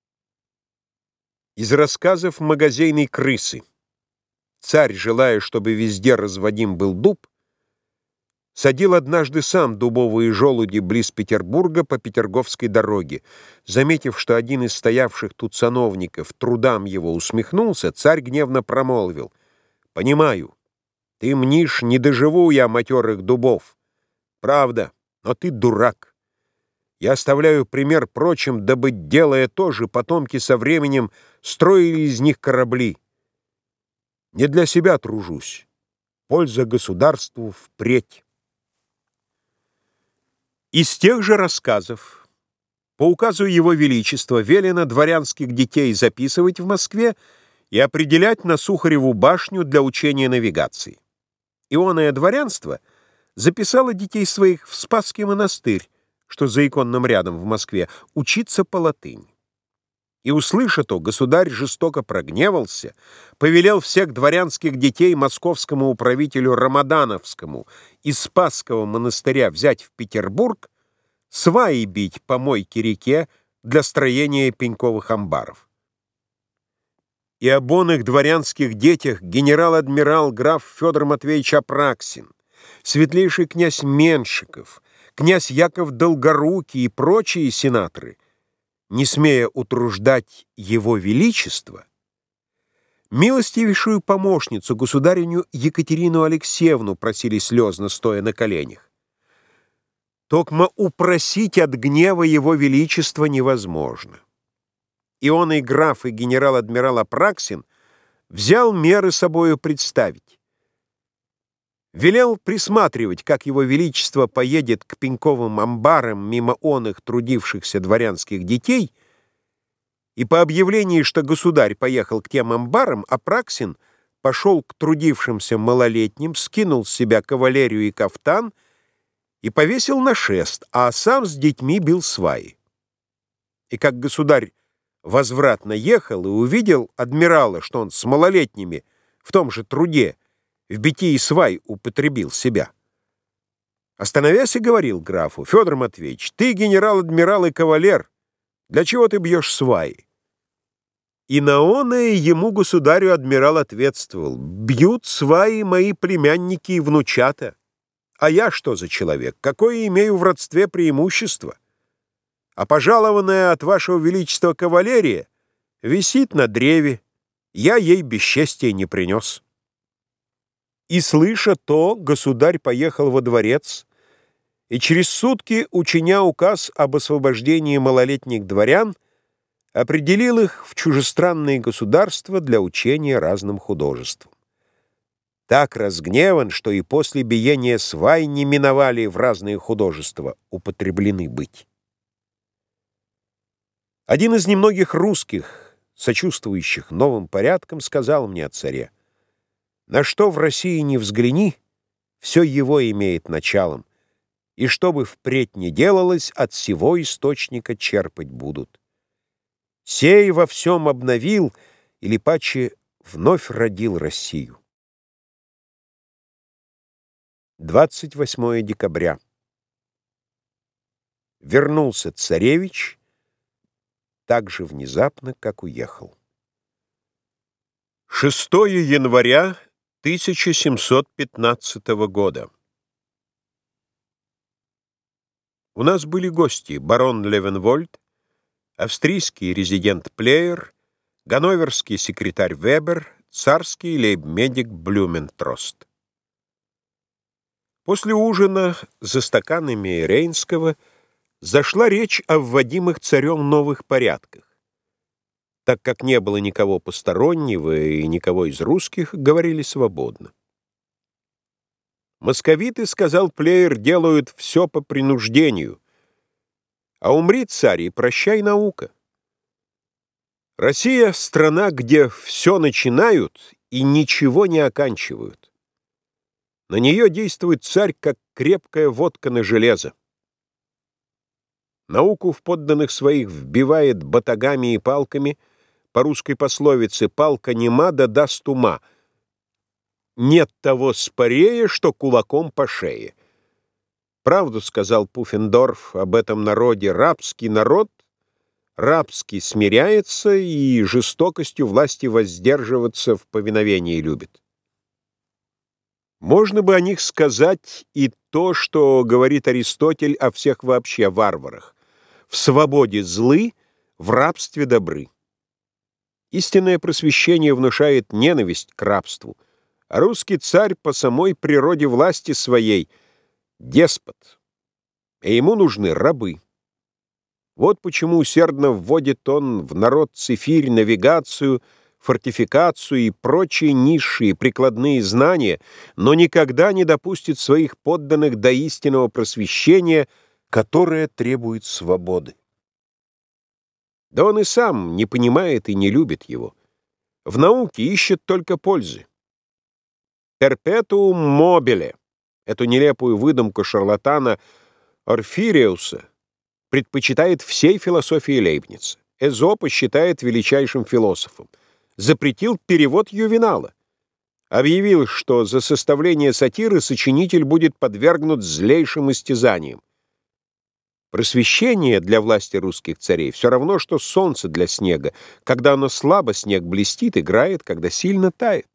Из рассказов магазейной крысы. Царь, желая, чтобы везде разводим был дуб, садил однажды сам дубовые желуди близ Петербурга по Петерговской дороге. Заметив, что один из стоявших тут сановников трудам его усмехнулся, царь гневно промолвил: «Понимаю, ты мнишь, не доживу я матерых дубов. Правда, но ты дурак. Я оставляю пример прочим, дабы, делая то же, потомки со временем строили из них корабли. Не для себя тружусь. Польза государству впредь». Из тех же рассказов по указу Его Величества велено дворянских детей записывать в Москве и определять на Сухареву башню для учения навигации. Ионное дворянство записало детей своих в Спасский монастырь, что за иконным рядом в Москве, учиться по латыни. И, услыша то, государь жестоко прогневался, повелел всех дворянских детей московскому управителю Рамадановскому из Спасского монастыря взять в Петербург, сваи бить по Мойке-реке для строения пеньковых амбаров. И об оных дворянских детях генерал-адмирал граф Федор Матвеевич Апраксин, светлейший князь Меншиков, князь Яков Долгорукий и прочие сенаторы, не смея утруждать Его Величество, милостивейшую помощницу, государыню Екатерину Алексеевну, просили слезно, стоя на коленях. Токмо упросить от гнева Его Величества невозможно. И он и граф, и генерал-адмирал Апраксин взял меры собою представить. Велел присматривать, как Его Величество поедет к пеньковым амбарам мимо оных трудившихся дворянских детей, и по объявлении, что государь поехал к тем амбарам, Апраксин пошел к трудившимся малолетним, скинул с себя кавалерию и кафтан и повесил на шест, а сам с детьми бил сваи. И как государь возвратно ехал и увидел адмирала, что он с малолетними в том же труде в битии свай употребил себя, остановясь и говорил графу: «Федор Матвеевич, ты генерал-адмирал и кавалер, для чего ты бьешь сваи?» И на оное ему государю адмирал ответствовал: «Бьют сваи мои племянники и внучата. А я что за человек? Какое имею в родстве преимущество? А пожалованная от вашего величества кавалерия висит на древе, я ей бесчестия не принес». И, слыша то, государь поехал во дворец, и через сутки, учиня указ об освобождении малолетних дворян, определил их в чужестранные государства для учения разным художествам. Так разгневан, что и после биения свай не миновали в разные художества употреблены быть. Один из немногих русских, сочувствующих новым порядкам, сказал мне о царе: «На что в России не взгляни, все его имеет началом, и что бы впредь ни делалось, от сего источника черпать будут. Сей во всем обновил, или паче вновь родил Россию». двадцать восьмое декабря. Вернулся царевич так же внезапно, как уехал. шестого января тысяча семьсот пятнадцатого года. У нас были гости: барон Левенвольд, австрийский резидент Плеер, ганноверский секретарь Вебер, царский лейб-медик Блюментрост. После ужина за стаканами Рейнского зашла речь о вводимых царем новых порядках. Так как не было никого постороннего и никого из русских, говорили свободно. «Московиты, — сказал Плеер, — делают все по принуждению, а умри царь, и прощай наука. Россия — страна, где все начинают и ничего не оканчивают. На нее действует царь, как крепкая водка на железо. Науку в подданных своих вбивает батагами и палками. По русской пословице: «Палка нема, да даст ума». Нет того спорее, что кулаком по шее. Правду сказал Пуффендорф об этом народе: рабский народ рабски смиряется и жестокостью власти воздерживаться в повиновении любит. Можно бы о них сказать и то, что говорит Аристотель о всех вообще варварах: в свободе злы, в рабстве добры. Истинное просвещение внушает ненависть к рабству, а русский царь по самой природе власти своей — деспот, и ему нужны рабы. Вот почему усердно вводит он в народ цифирь, навигацию, фортификацию и прочие низшие прикладные знания, но никогда не допустит своих подданных до истинного просвещения, которая требует свободы. Да он и сам не понимает и не любит его. В науке ищет только пользы. Перпетуум мобиле, эту нелепую выдумку шарлатана Орфириуса, предпочитает всей философии Лейбница. Эзопа считает величайшим философом. Запретил перевод Ювенала. Объявил, что за составление сатиры сочинитель будет подвергнут злейшим истязаниям. Просвещение для власти русских царей все равно, что солнце для снега. Когда оно слабо, снег блестит, играет, когда сильно тает.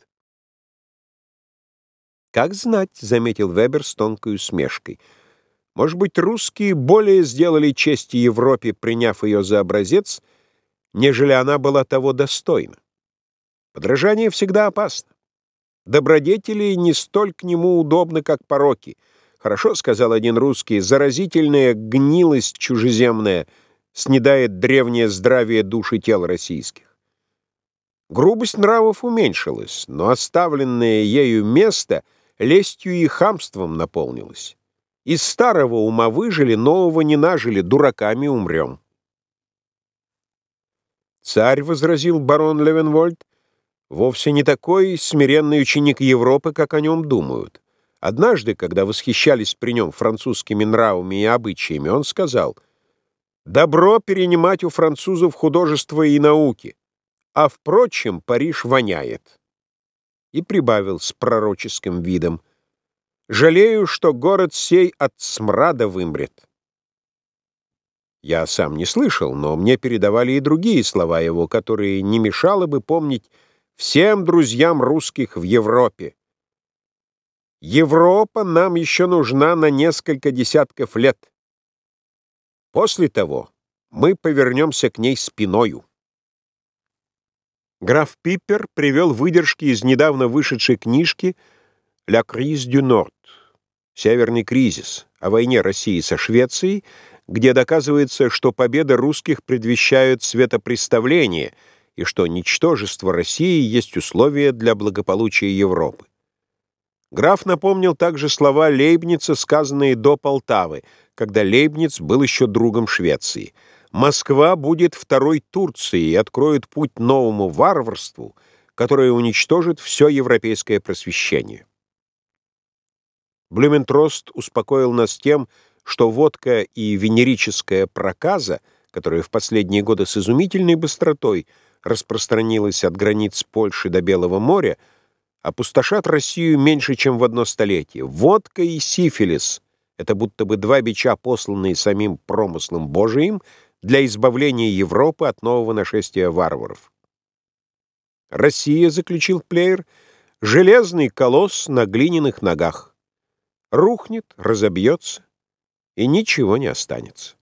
«Как знать», — заметил Вебер с тонкой усмешкой. «Может быть, русские более сделали честь Европе, приняв ее за образец, нежели она была того достойна. Подражание всегда опасно. Добродетели не столь к нему удобны, как пороки. Хорошо, — сказал один русский, — заразительная гнилость чужеземная снедает древнее здравие душ и тел российских. Грубость нравов уменьшилась, но оставленное ею место лестью и хамством наполнилось. Из старого ума выжили, нового не нажили, дураками умрем». «Царь, — возразил барон Левенвольд, — вовсе не такой смиренный ученик Европы, как о нем думают. Однажды, когда восхищались при нем французскими нравами и обычаями, он сказал: «Добро перенимать у французов художество и науки, а, впрочем, Париж воняет». И прибавил с пророческим видом: «Жалею, что город сей от смрада вымрет». Я сам не слышал, но мне передавали и другие слова его, которые не мешало бы помнить всем друзьям русских в Европе. Европа нам еще нужна на несколько десятков лет. После того мы повернемся к ней спиною. Граф Пиппер привел выдержки из недавно вышедшей книжки «La crise du Nord» — «Северный кризис», о войне России со Швецией, где доказывается, что победы русских предвещают светопреставление и что ничтожество России есть условие для благополучия Европы. Граф напомнил также слова Лейбница, сказанные до Полтавы, когда Лейбниц был еще другом Швеции. «Москва будет второй Турцией и откроет путь новому варварству, которое уничтожит все европейское просвещение». Блюментрост успокоил нас тем, что водка и венерическая проказа, которая в последние годы с изумительной быстротой распространилась от границ Польши до Белого моря, опустошат Россию меньше, чем в одно столетие. Водка и сифилис — это будто бы два бича, посланные самим промыслом Божиим для избавления Европы от нового нашествия варваров. Россия, — заключил Плеер, — железный колосс на глиняных ногах. Рухнет, разобьется, и ничего не останется.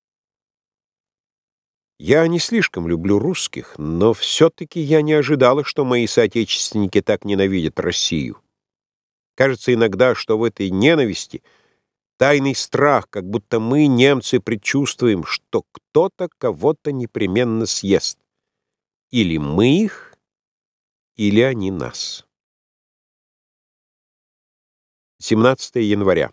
Я не слишком люблю русских, но все-таки я не ожидала, что мои соотечественники так ненавидят Россию. Кажется иногда, что в этой ненависти тайный страх, как будто мы, немцы, предчувствуем, что кто-то кого-то непременно съест. Или мы их, или они нас. семнадцатое января.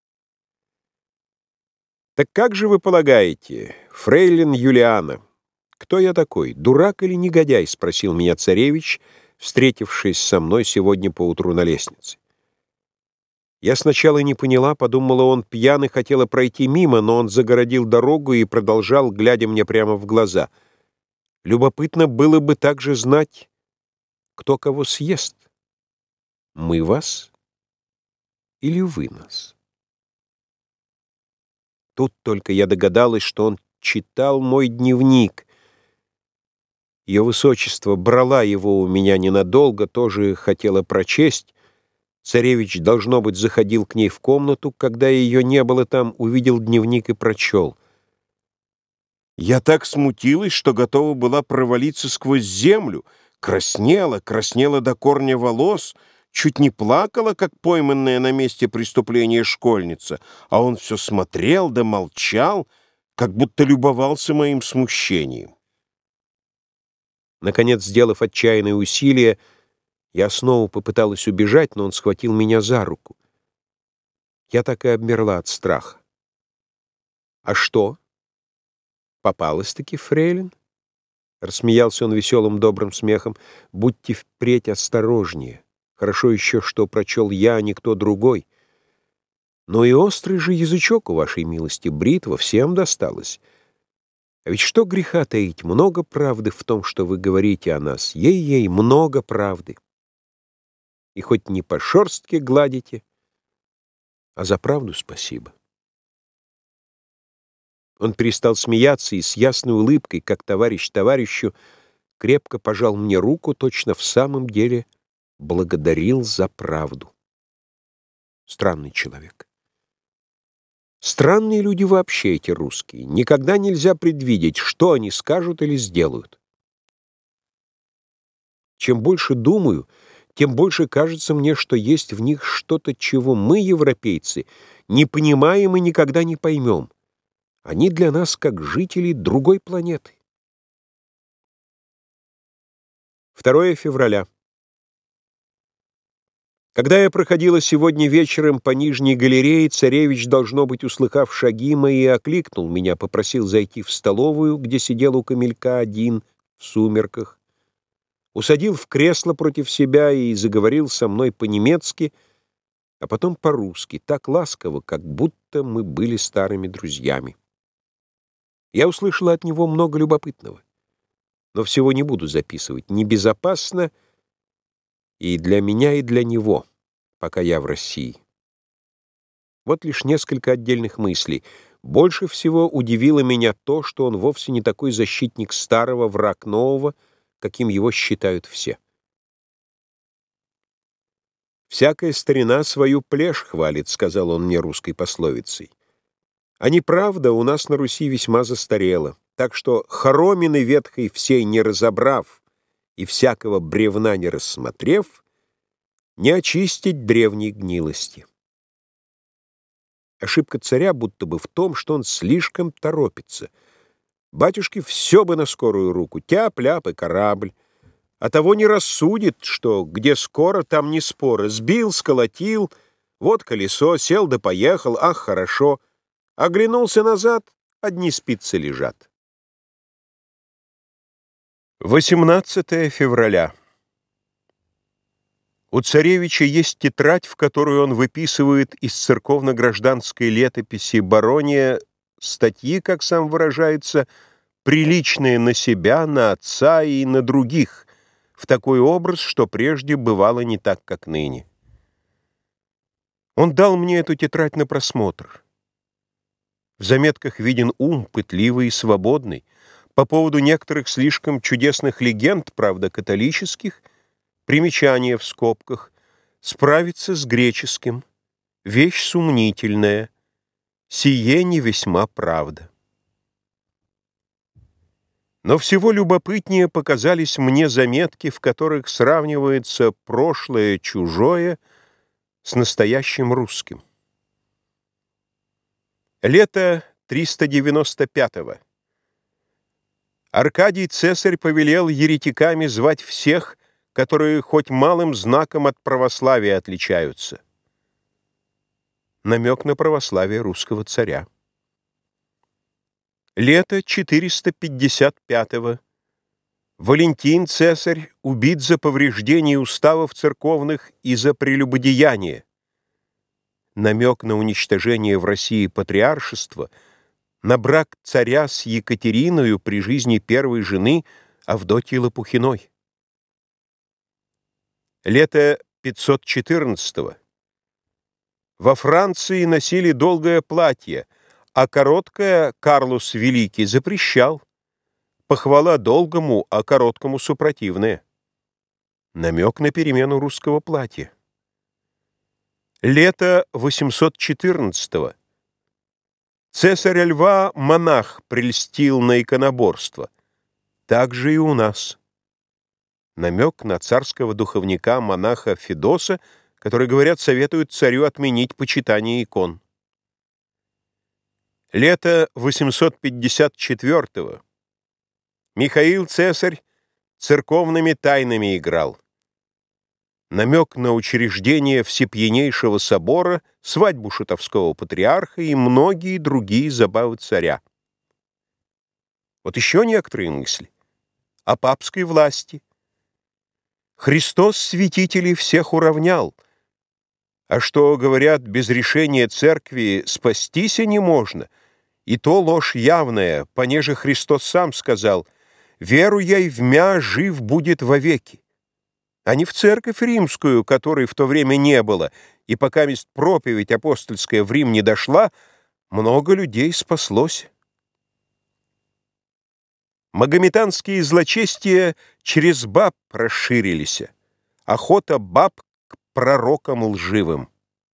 «Так как же вы полагаете, фрейлин Юлиана, кто я такой, дурак или негодяй?» — спросил меня царевич, встретившись со мной сегодня поутру на лестнице. Я сначала не поняла, подумала, он пьян и хотела пройти мимо, но он загородил дорогу и продолжал, глядя мне прямо в глаза. «Любопытно было бы также знать, кто кого съест. Мы вас или вы нас?» Тут только я догадалась, что он читал мой дневник. Ее высочество брала его у меня ненадолго, тоже хотела прочесть. Царевич, должно быть, заходил к ней в комнату, когда ее не было там, увидел дневник и прочел. Я так смутилась, что готова была провалиться сквозь землю, краснела, краснела до корня волос, чуть не плакала, как пойманная на месте преступления школьница, а он все смотрел да молчал, как будто любовался моим смущением. Наконец, сделав отчаянное усилие, я снова попыталась убежать, но он схватил меня за руку. Я так и обмерла от страха. А что? Попалась-таки фрейлин? Рассмеялся он веселым добрым смехом. Будьте впредь осторожнее. Хорошо еще, что прочел я, а не кто другой. Но и острый же язычок у вашей милости, бритва, всем досталось. А ведь что греха таить, много правды в том, что вы говорите о нас. Ей-ей, много правды. И хоть не по шерстке гладите, а за правду спасибо. Он перестал смеяться и с ясной улыбкой, как товарищ товарищу, крепко пожал мне руку, точно в самом деле благодарил за правду. Странный человек. Странные люди вообще эти русские. Никогда нельзя предвидеть, что они скажут или сделают. Чем больше думаю, тем больше кажется мне, что есть в них что-то, чего мы, европейцы, не понимаем и никогда не поймем. Они для нас как жители другой планеты. второе февраля. Когда я проходила сегодня вечером по Нижней галерее, царевич, должно быть, услыхав шаги мои, окликнул меня, попросил зайти в столовую, где сидел у камелька один в сумерках, усадил в кресло против себя и заговорил со мной по-немецки, а потом по-русски, так ласково, как будто мы были старыми друзьями. Я услышала от него много любопытного, но всего не буду записывать. Небезопасно и для меня, и для него, пока я в России. Вот лишь несколько отдельных мыслей. Больше всего удивило меня то, что он вовсе не такой защитник старого, враг нового, каким его считают все. «Всякая старина свою плешь хвалит», — сказал он мне русской пословицей. «А неправда у нас на Руси весьма застарела, так что хоромины ветхой всей не разобрав и всякого бревна не рассмотрев, не очистить древней гнилости». Ошибка царя будто бы в том, что он слишком торопится. Батюшке все бы на скорую руку, тяп-ляп и корабль, а того не рассудит, что где скоро, там не споры. Сбил, сколотил, вот колесо, сел да поехал, ах, хорошо. Оглянулся назад, одни спицы лежат. восемнадцатое февраля. У царевича есть тетрадь, в которую он выписывает из церковно-гражданской летописи Барония статьи, как сам выражается, приличные на себя, на отца и на других, в такой образ, что прежде бывало не так, как ныне. Он дал мне эту тетрадь на просмотр. В заметках виден ум, пытливый и свободный. По поводу некоторых слишком чудесных легенд, правда, католических, примечание в скобках, справиться с греческим, вещь сумнительная, сие не весьма правда. Но всего любопытнее показались мне заметки, в которых сравнивается прошлое чужое с настоящим русским. Лето триста девяносто пятого. Аркадий Цесарь повелел еретиками звать всех, которые хоть малым знаком от православия отличаются. Намек на православие русского царя. Лето четыреста пятьдесят пятого. Валентин Цесарь убит за повреждение уставов церковных и за прелюбодеяние. Намек на уничтожение в России патриаршества, на брак царя с Екатериною при жизни первой жены Авдотьи Лопухиной. Лето пятьсот четырнадцатого. Во Франции носили долгое платье, а короткое Карлос Великий запрещал. Похвала долгому, а короткому супротивная. Намек на перемену русского платья. Лето восемьсот четырнадцатого. Цесаря Льва монах прельстил на иконоборство. Так же и у нас. Намек на царского духовника монаха Федоса, который, говорят, советует царю отменить почитание икон. Лето восемьсот пятьдесят четвертого. Михаил Цесарь церковными тайнами играл. намек на учреждение Всепьянейшего собора, свадьбу шутовского патриарха и многие другие забавы царя. Вот еще некоторые мысли о папской власти. Христос святителей всех уравнял, а что, говорят, без решения церкви спастися не можно, и то ложь явная, понеже Христос сам сказал: «Веру я и вмя жив будет вовеки», а не в церковь римскую, которой в то время не было, и пока мест проповедь апостольская в Рим не дошла, много людей спаслось. Магометанские злочестия через баб расширились, охота баб к пророкам лживым.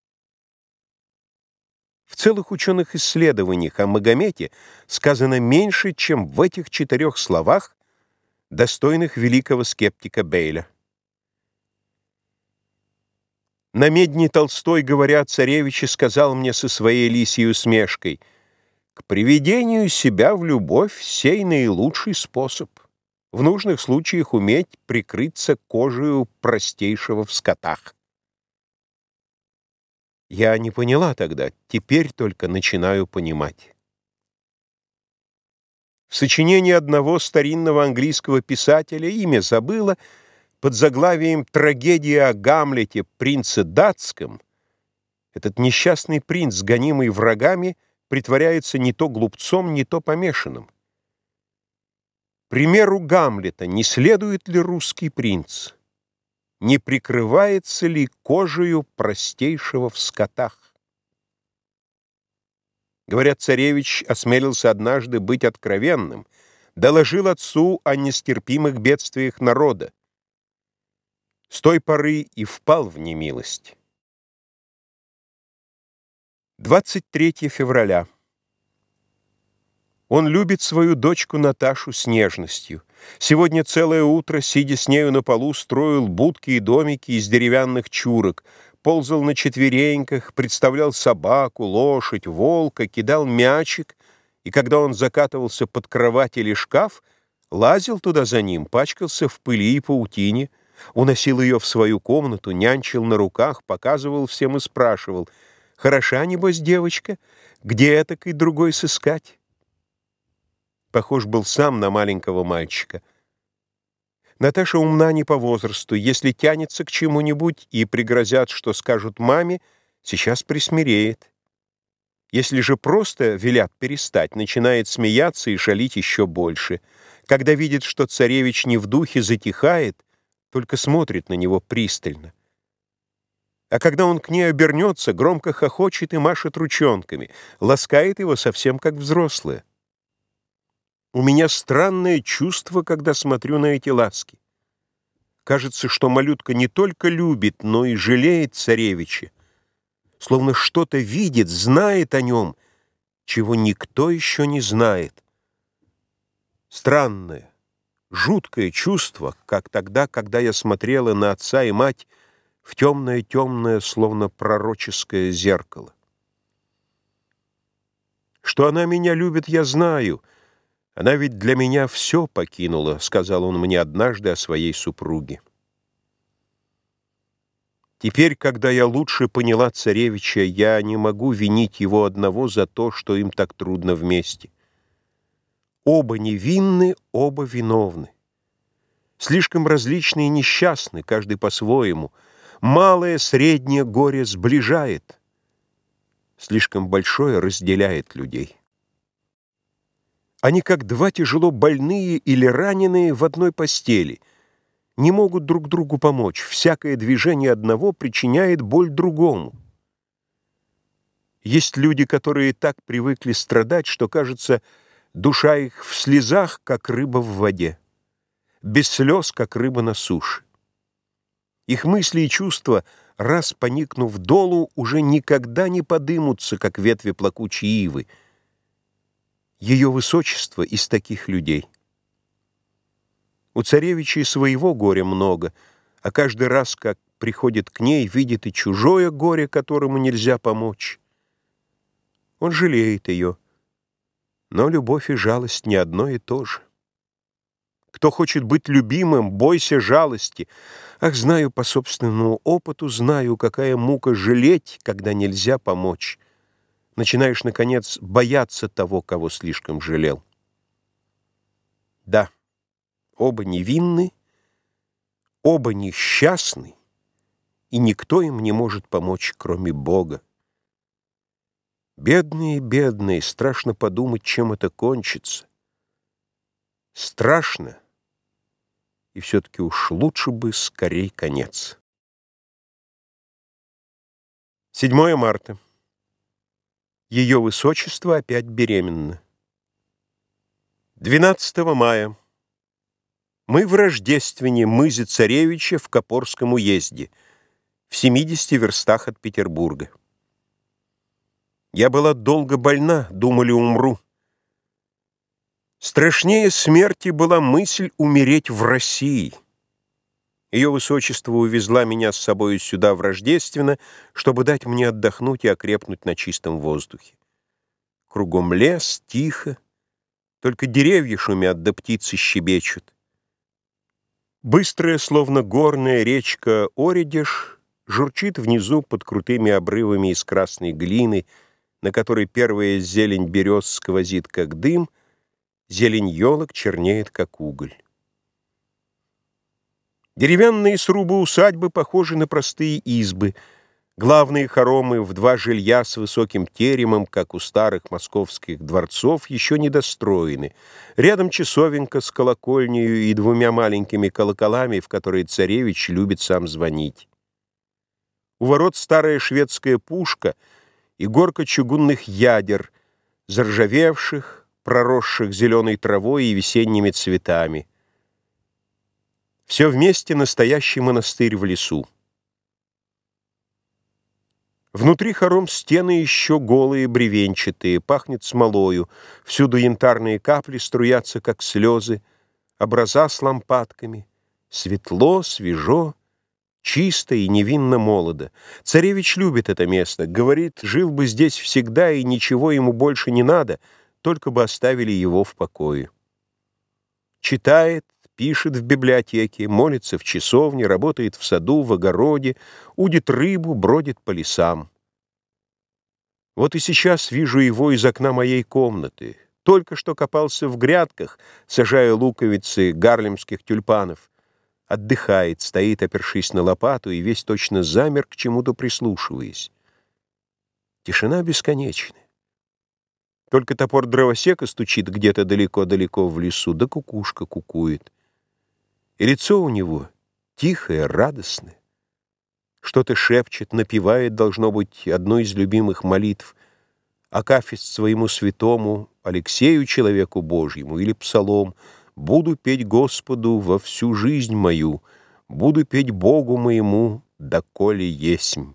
В целых ученых исследованиях о Магомете сказано меньше, чем в этих четырех словах, достойных великого скептика Бейля. На медне Толстой, говоря о царевиче, сказал мне со своей лисьей усмешкой: «К приведению себя в любовь сей наилучший способ. В нужных случаях уметь прикрыться кожею простейшего в скотах». Я не поняла тогда, теперь только начинаю понимать. В сочинении одного старинного английского писателя, имя забыла, под заглавием «Трагедия о Гамлете, принце датском», этот несчастный принц, гонимый врагами, притворяется не то глупцом, не то помешанным. Примеру Гамлета не следует ли русский принц? Не прикрывается ли кожею простейшего в скотах? Говорят, царевич осмелился однажды быть откровенным, доложил отцу о нестерпимых бедствиях народа. С той поры и впал в немилость. двадцать третьего февраля. Он любит свою дочку Наташу с нежностью. Сегодня целое утро, сидя с нею на полу, строил будки и домики из деревянных чурок, ползал на четвереньках, представлял собаку, лошадь, волка, кидал мячик, и когда он закатывался под кровать или шкаф, лазил туда за ним, пачкался в пыли и паутине, уносил ее в свою комнату, нянчил на руках, показывал всем и спрашивал: «Хороша, небось, девочка? Где этакой другой сыскать?» Похож был сам на маленького мальчика. Наташа умна не по возрасту. Если тянется к чему-нибудь и пригрозят, что скажут маме, сейчас присмиреет. Если же просто велят перестать, начинает смеяться и шалить еще больше. Когда видит, что царевич не в духе, затихает, только смотрит на него пристально. А когда он к ней обернется, громко хохочет и машет ручонками, ласкает его совсем как взрослая. У меня странное чувство, когда смотрю на эти ласки. Кажется, что малютка не только любит, но и жалеет царевича, словно что-то видит, знает о нем, чего никто еще не знает. Странное, жуткое чувство, как тогда, когда я смотрела на отца и мать в темное-темное, словно пророческое зеркало. Что она меня любит, я знаю. Она ведь для меня все покинула, сказал он мне однажды о своей супруге. Теперь, когда я лучше поняла царевича, я не могу винить его одного за то, что им так трудно вместе. Оба невинны, оба виновны. Слишком различны и несчастны, каждый по-своему. Малое, среднее горе сближает, слишком большое разделяет людей. Они как два тяжело больные или раненые в одной постели, не могут друг другу помочь. Всякое движение одного причиняет боль другому. Есть люди, которые так привыкли страдать, что, кажется, душа их в слезах, как рыба в воде, без слез, как рыба на суше. Их мысли и чувства, раз поникнув долу, уже никогда не подымутся, как ветви плакучей ивы. Ее высочество из таких людей. У царевича и своего горя много, а каждый раз, как приходит к ней, видит и чужое горе, которому нельзя помочь. Он жалеет ее, но любовь и жалость не одно и то же. Кто хочет быть любимым, бойся жалости. Ах, знаю по собственному опыту, знаю, какая мука жалеть, когда нельзя помочь. Начинаешь, наконец, бояться того, кого слишком жалел. Да, оба невинны, оба несчастны, и никто им не может помочь, кроме Бога. Бедные, бедные, страшно подумать, чем это кончится. Страшно, и все-таки уж лучше бы скорей конец. седьмое марта. Ее высочество опять беременна. двенадцатого мая. Мы в Рождествене, мызе Царевича в Копорском уезде, в семидесяти верстах от Петербурга. Я была долго больна, думали, умру. Страшнее смерти была мысль умереть в России. Ее высочество увезла меня с собой сюда в Рождественно, чтобы дать мне отдохнуть и окрепнуть на чистом воздухе. Кругом лес, тихо, только деревья шумят, да птицы щебечут. Быстрая, словно горная речка Оредеж, журчит внизу под крутыми обрывами из красной глины, на которой первая зелень берез сквозит, как дым, зелень елок чернеет, как уголь. Деревянные срубы усадьбы похожи на простые избы. Главные хоромы в два жилья с высоким теремом, как у старых московских дворцов, еще не достроены. Рядом часовенка с колокольнею и двумя маленькими колоколами, в которые царевич любит сам звонить. У ворот старая шведская пушка и горка чугунных ядер, заржавевших, проросших зеленой травой и весенними цветами. Все вместе настоящий монастырь в лесу. Внутри хором стены еще голые, бревенчатые, пахнет смолою, всюду янтарные капли струятся, как слезы, образа с лампадками. Светло, свежо, чисто и невинно молодо. Царевич любит это место, говорит, жил бы здесь всегда, и ничего ему больше не надо, только бы оставили его в покое. Читает, пишет в библиотеке, молится в часовне, работает в саду, в огороде, удит рыбу, бродит по лесам. Вот и сейчас вижу его из окна моей комнаты. Только что копался в грядках, сажая луковицы гарлемских тюльпанов. Отдыхает, стоит, опершись на лопату, и весь точно замер, к чему-то прислушиваясь. Тишина бесконечна. Только топор дровосека стучит где-то далеко-далеко в лесу, да кукушка кукует. И лицо у него тихое, радостное. Что-то шепчет, напевает, должно быть, одну из любимых молитв, акафист своему святому Алексею, человеку Божьему, или псалом: «Буду петь Господу во всю жизнь мою, буду петь Богу моему, доколе есмь».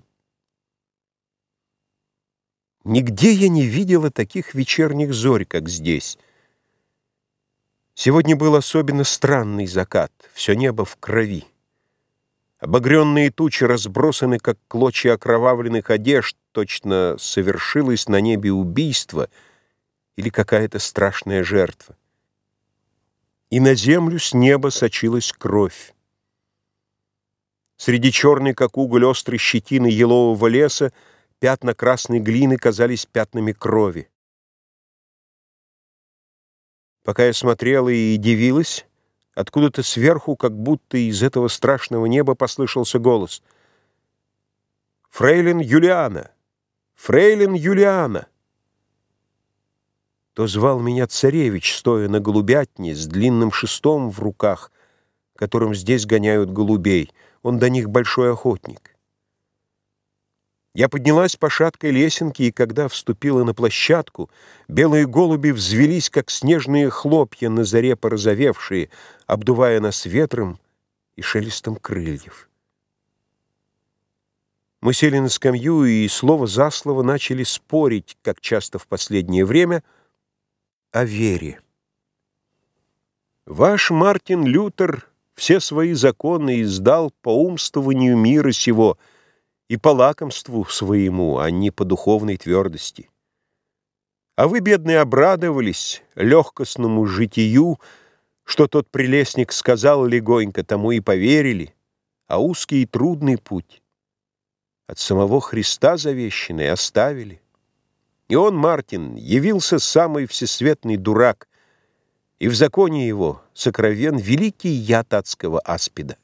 Нигде я не видела таких вечерних зорь, как здесь. Сегодня был особенно странный закат, все небо в крови. Обогренные тучи разбросаны, как клочья окровавленных одежд, точно совершилось на небе убийство или какая-то страшная жертва. И на землю с неба сочилась кровь. Среди черной, как уголь, острой щетины елового леса пятна красной глины казались пятнами крови. Пока я смотрела и дивилась, откуда-то сверху, как будто из этого страшного неба, послышался голос: «Фрейлин Юлиана! Фрейлин Юлиана!» То звал меня царевич, стоя на голубятне с длинным шестом в руках, которым здесь гоняют голубей. Он до них большой охотник. Я поднялась по шаткой лесенке, и когда вступила на площадку, белые голуби взвелись, как снежные хлопья на заре порозовевшие, обдувая нас ветром и шелестом крыльев. Мы сели на скамью и слово за слово начали спорить, как часто в последнее время, о вере. Ваш Мартин Лютер все свои законы издал по умствованию мира сего и по лакомству своему, а не по духовной твердости. А вы, бедные, обрадовались легкостному житию, Что тот прелестник сказал легонько, тому и поверили, а узкий и трудный путь от самого Христа завещанный оставили. И он, Мартин, явился самый всесветный дурак, и в законе его сокровен великий яд адского аспида.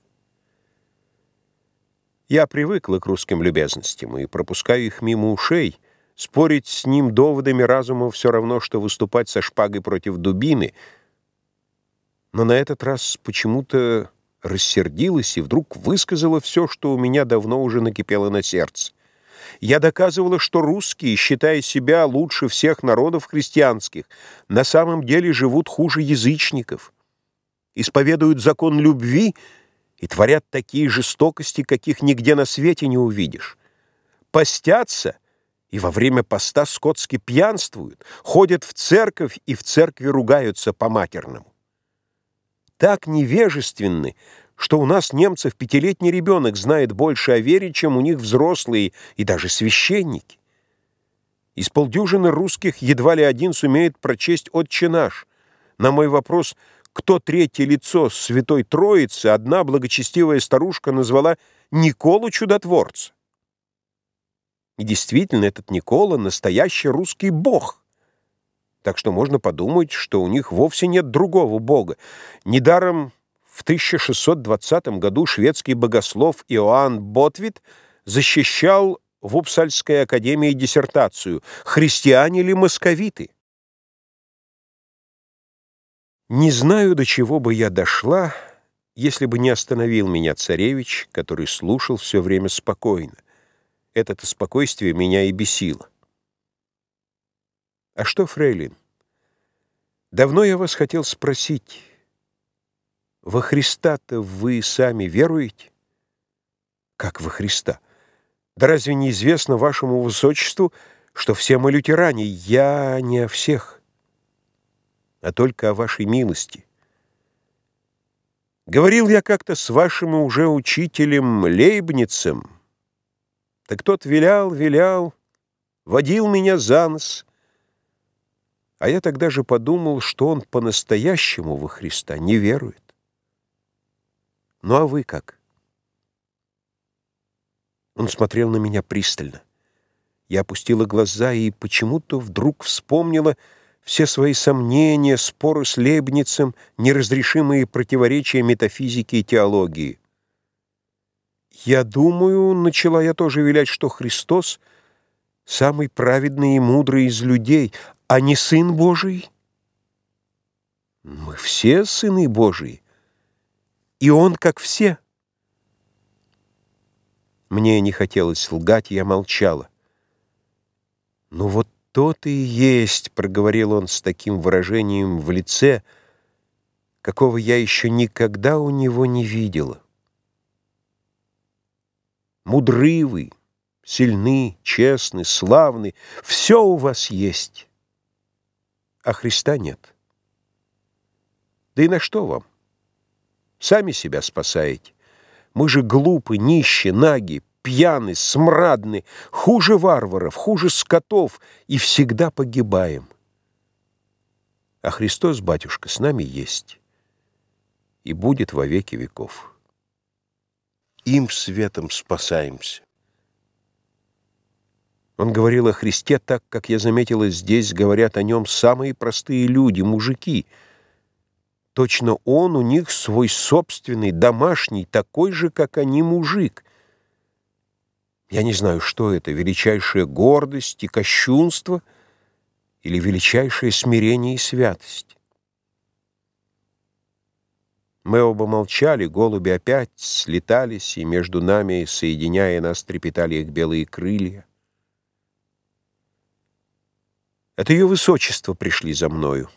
Я привыкла к русским любезностям и пропускаю их мимо ушей. Спорить с ним доводами разума все равно, что выступать со шпагой против дубины. Но на этот раз почему-то рассердилась и вдруг высказала все, что у меня давно уже накипело на сердце. Я доказывала, что русские, считая себя лучше всех народов христианских, на самом деле живут хуже язычников, исповедуют закон любви и творят такие жестокости, каких нигде на свете не увидишь. Постятся и во время поста скотски пьянствуют, ходят в церковь и в церкви ругаются по-матерному. Так невежественны, что у нас, немцев, пятилетний ребенок знает больше о вере, чем у них взрослые и даже священники. Из полдюжины русских едва ли один сумеет прочесть «Отче наш». На мой вопрос, кто третье лицо Святой Троицы, одна благочестивая старушка назвала Николу Чудотворца. И действительно, этот Никола — настоящий русский бог. Так что можно подумать, что у них вовсе нет другого бога. Недаром в тысяча шестьсот двадцатом году шведский богослов Иоанн Ботвит защищал в Упсальской академии диссертацию «Христиане ли московиты?». Не знаю, до чего бы я дошла, если бы не остановил меня царевич, который слушал все время спокойно. Это-то спокойствие меня и бесило. «А что, фрейлин, давно я вас хотел спросить, во Христа-то вы сами веруете?» «Как во Христа? Да разве не известно вашему высочеству, что все мы лютеране?» «Я не о всех, а только о вашей милости. Говорил я как-то с вашим уже учителем Лейбницем, так тот вилял, вилял, водил меня за нос, а я тогда же подумал, что он по-настоящему во Христа не верует. Ну а вы как?» Он смотрел на меня пристально. Я опустила глаза и почему-то вдруг вспомнила все свои сомнения, споры с Лейбницем, неразрешимые противоречия метафизики и теологии. «Я думаю, — начала я тоже вилять, — что Христос — самый праведный и мудрый из людей, а не Сын Божий. Мы все сыны Божии, и Он как все». Мне не хотелось лгать, я молчала. «Ну вот то-то и есть, — проговорил он с таким выражением в лице, какого я еще никогда у него не видела. Мудры вы, сильны, честны, славны, все у вас есть, а Христа нет. Да и на что вам? Сами себя спасаете. Мы же глупы, нищи, наги, пьяны, смрадны, хуже варваров, хуже скотов, и всегда погибаем. А Христос, батюшка, с нами есть и будет во веки веков. Им светом спасаемся». Он говорил о Христе так, как я заметила, здесь говорят о нем самые простые люди, мужики. Точно он у них свой собственный, домашний, такой же, как они, мужик. Я не знаю, что это, величайшая гордость и кощунство или величайшее смирение и святость. Мы оба молчали, голуби опять слетались, и между нами, соединяя нас, трепетали их белые крылья. От ее высочества пришли за мною.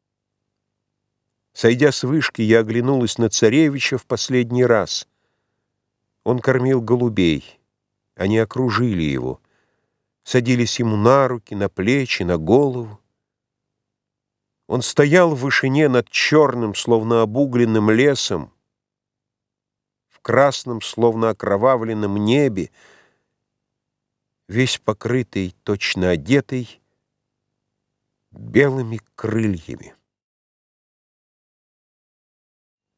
Сойдя с вышки, я оглянулась на царевича в последний раз. Он кормил голубей. Они окружили его, садились ему на руки, на плечи, на голову. Он стоял в вышине над черным, словно обугленным лесом, в красном, словно окровавленном небе, весь покрытый, точно одетый, белыми крыльями.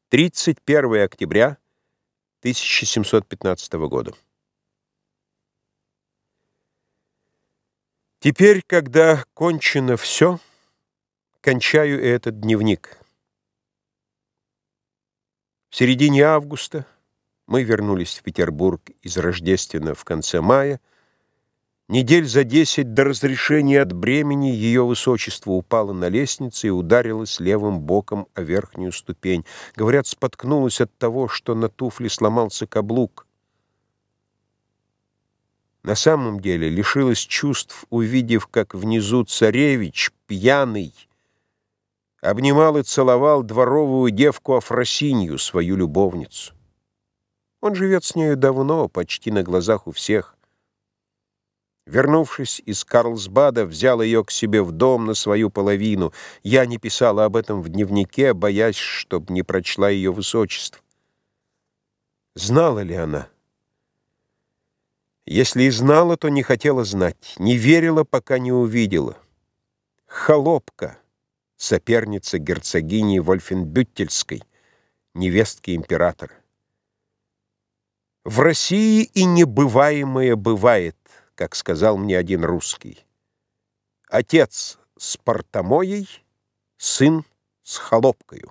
тридцать первое октября тысяча семьсот пятнадцатого года. Теперь, когда кончено все, кончаю и этот дневник. В середине августа мы вернулись в Петербург из Рождествена в конце мая. Недель за десять до разрешения от бремени ее высочество упало на лестнице и ударилось левым боком о верхнюю ступень. Говорят, споткнулась от того, что на туфле сломался каблук. На самом деле лишилась чувств, увидев, как внизу царевич, пьяный, обнимал и целовал дворовую девку Афросинью, свою любовницу. Он живет с нею давно, почти на глазах у всех. Вернувшись из Карлсбада, взял ее к себе в дом на свою половину. Я не писала об этом в дневнике, боясь, чтоб не прочла ее высочество. Знала ли она? Если и знала, то не хотела знать, не верила, пока не увидела. Холопка, соперница герцогини Вольфенбюттельской, невестки императора. В России и небываемое бывает, как сказал мне один русский. Отец с портомоей, сын с холопкою.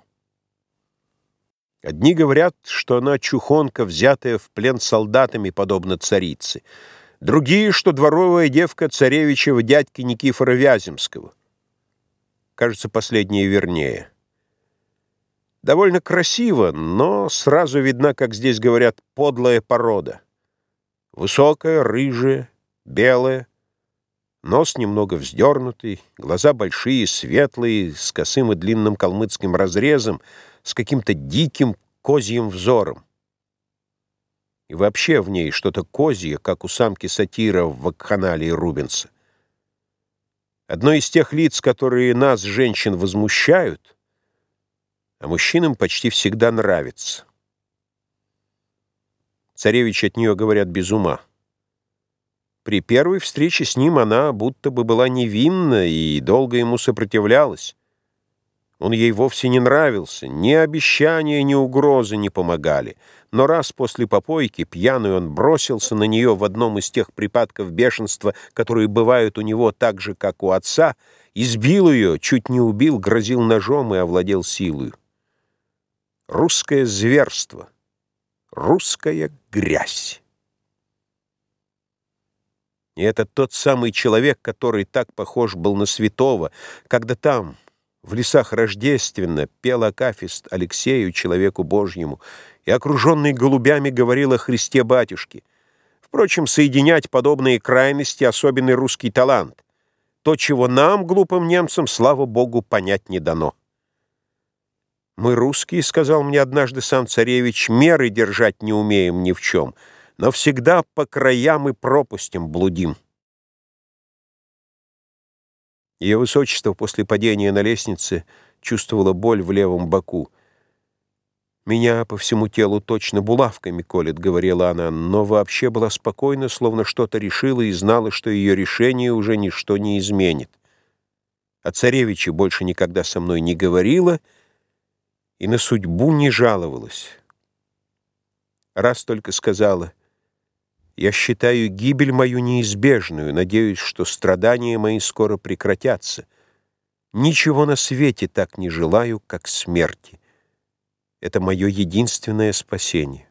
Одни говорят, что она чухонка, взятая в плен солдатами, подобно царице. Другие, что дворовая девка царевичева дядьки Никифора Вяземского. Кажется, последнее вернее. Довольно красиво, но сразу видна, как здесь говорят, подлая порода. Высокая, рыжая, белая, нос немного вздернутый, глаза большие, светлые, с косым и длинным калмыцким разрезом, с каким-то диким козьим взором. И вообще в ней что-то козье, как у самки-сатира в вакханалии Рубенса. Одно из тех лиц, которые нас, женщин, возмущают, а мужчинам почти всегда нравится. Царевич от нее, говорят, без ума. При первой встрече с ним она будто бы была невинна и долго ему сопротивлялась. Он ей вовсе не нравился, ни обещания, ни угрозы не помогали. Но раз после попойки пьяный он бросился на нее в одном из тех припадков бешенства, которые бывают у него так же, как у отца, избил ее, чуть не убил, грозил ножом и овладел силою. Русское зверство, русская грязь. И это тот самый человек, который так похож был на святого, когда там, в лесах Рождественно, пел акафист Алексею, человеку Божьему, и, окруженный голубями, говорил о Христе Батюшке. Впрочем, соединять подобные крайности — особенный русский талант. То, чего нам, глупым немцам, слава Богу, понять не дано. «Мы, русские, — сказал мне однажды сам царевич, — меры держать не умеем ни в чем, но всегда по краям и пропастям блудим». Ее высочество после падения на лестнице чувствовало боль в левом боку. «Меня по всему телу точно булавками колет», — говорила она, но вообще была спокойна, словно что-то решила и знала, что ее решение уже ничто не изменит. О царевиче больше никогда со мной не говорила и на судьбу не жаловалась. Раз только сказала: «Я считаю гибель мою неизбежную, надеюсь, что страдания мои скоро прекратятся. Ничего на свете так не желаю, как смерти. Это мое единственное спасение».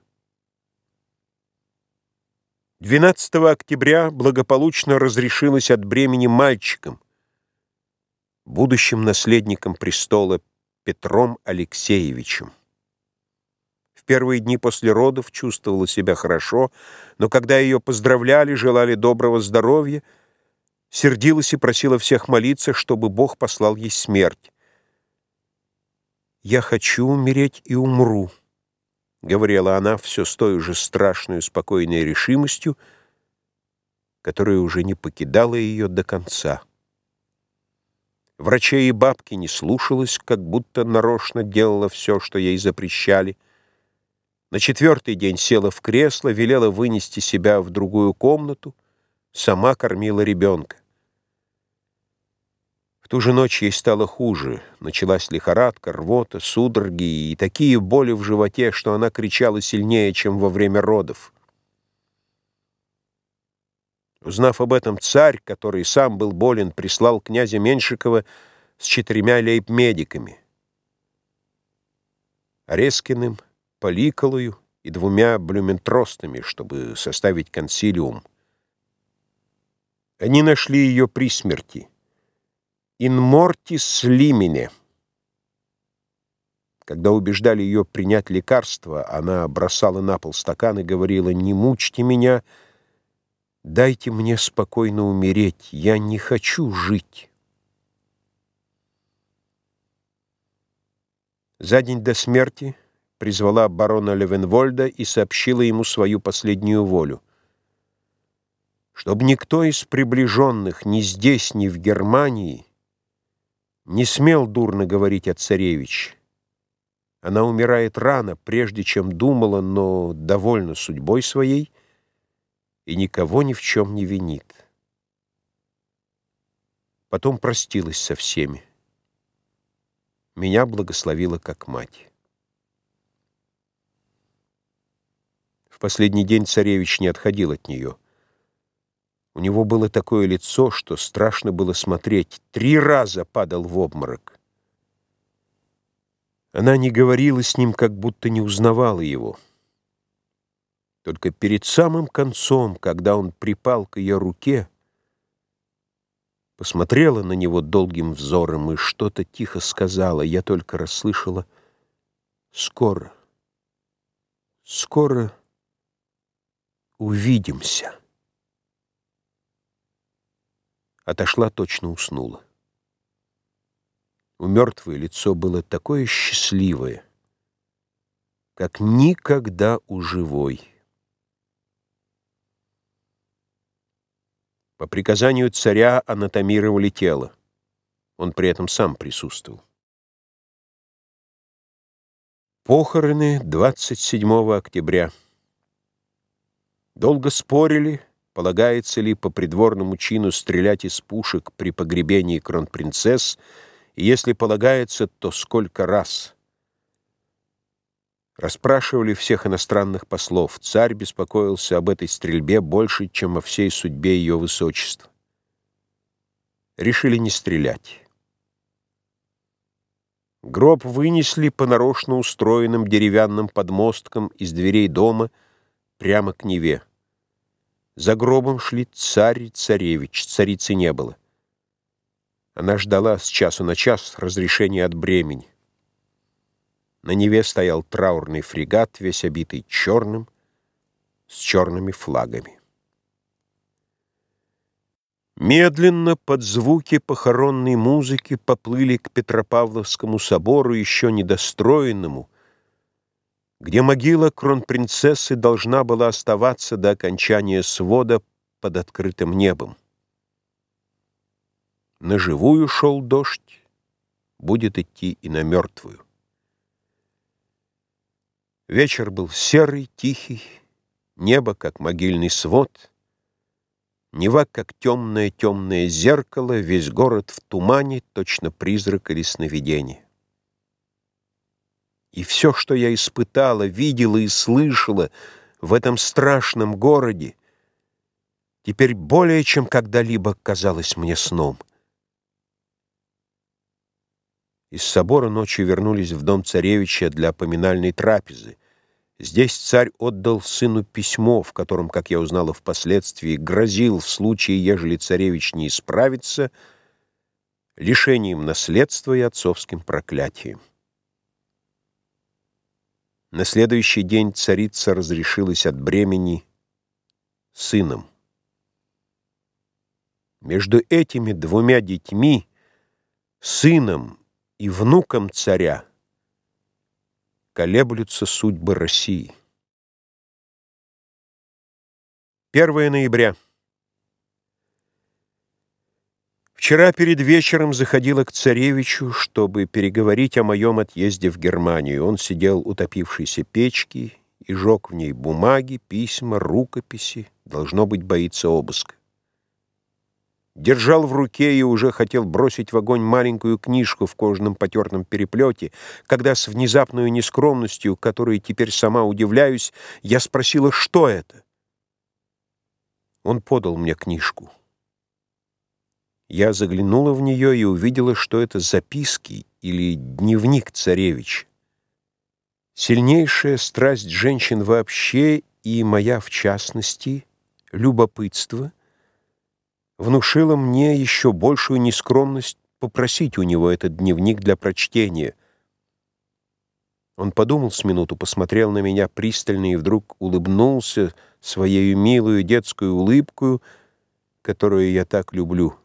двенадцатого октября благополучно разрешилась от бремени мальчиком, будущим наследником престола Петром Алексеевичем. В первые дни после родов чувствовала себя хорошо, но когда ее поздравляли, желали доброго здоровья, сердилась и просила всех молиться, чтобы Бог послал ей смерть. «Я хочу умереть и умру», — говорила она все с той же страшной спокойной решимостью, которая уже не покидала ее до конца. Врачей и бабки не слушалась, как будто нарочно делала все, что ей запрещали. На четвертый день села в кресло, велела вынести себя в другую комнату, сама кормила ребенка. В ту же ночь ей стало хуже. Началась лихорадка, рвота, судороги и такие боли в животе, что она кричала сильнее, чем во время родов. Узнав об этом, царь, который сам был болен, прислал князя Меньшикова с четырьмя лейб-медиками: Орескиным, Поликолою и двумя блюментростами, чтобы составить консилиум. Они нашли ее при смерти. «In mortis limine». Когда убеждали ее принять лекарство, она бросала на пол стакан и говорила: «Не мучьте меня, дайте мне спокойно умереть, я не хочу жить». За день до смерти призвала барона Левенвольда и сообщила ему свою последнюю волю: чтобы никто из приближенных ни здесь, ни в Германии не смел дурно говорить о царевиче. Она умирает рано, прежде чем думала, но довольна судьбой своей и никого ни в чем не винит. Потом простилась со всеми. Меня благословила как мать. В последний день царевич не отходил от нее. У него было такое лицо, что страшно было смотреть. Три раза падал в обморок. Она не говорила с ним, как будто не узнавала его. Только перед самым концом, когда он припал к ее руке, посмотрела на него долгим взором и что-то тихо сказала. Я только расслышала: «Скоро, скоро увидимся». Отошла, точно уснула. У мертвой лицо было такое счастливое, как никогда у живой. По приказанию царя анатомировали тело. Он при этом сам присутствовал. Похороны двадцать седьмого октября. Долго спорили, полагается ли по придворному чину стрелять из пушек при погребении кронпринцесс, и если полагается, то сколько раз. Расспрашивали всех иностранных послов. Царь беспокоился об этой стрельбе больше, чем о всей судьбе ее высочества. Решили не стрелять. Гроб вынесли по нарочно устроенным деревянным подмосткам из дверей дома прямо к Неве. За гробом шли царь и царевич, царицы не было. Она ждала с часу на час разрешения от бремени. На Неве стоял траурный фрегат, весь обитый черным, с черными флагами. Медленно, под звуки похоронной музыки, поплыли к Петропавловскому собору, еще недостроенному, где могила кронпринцессы должна была оставаться до окончания свода под открытым небом. На живую шел дождь, будет идти и на мертвую. Вечер был серый, тихий, небо, как могильный свод, Нева, как темное-темное зеркало, весь город в тумане, точно призрак или сновидение. И все, что я испытала, видела и слышала в этом страшном городе, теперь более чем когда-либо казалось мне сном. Из собора ночью вернулись в дом царевича для поминальной трапезы. Здесь царь отдал сыну письмо, в котором, как я узнала впоследствии, грозил в случае, ежели царевич не исправится, лишением наследства и отцовским проклятием. На следующий день царица разрешилась от бремени сыном. Между этими двумя детьми, сыном и внуком царя, колеблются судьбы России. первое ноября. Вчера перед вечером заходила к царевичу, чтобы переговорить о моем отъезде в Германию. Он сидел у топившейся печки и жег в ней бумаги, письма, рукописи. Должно быть, боится обыска. держал в руке и уже хотел бросить в огонь маленькую книжку в кожаном потертом переплете, когда с внезапной нескромностью, которой теперь сама удивляюсь, я спросила, что это. Он подал мне книжку. Я заглянула в нее и увидела, что это записки или дневник царевича. Сильнейшая страсть женщин вообще и моя в частности, любопытство, внушило мне еще большую нескромность попросить у него этот дневник для прочтения. Он подумал с минуту, посмотрел на меня пристально и вдруг улыбнулся своей милую детскую улыбкою, которую я так люблю.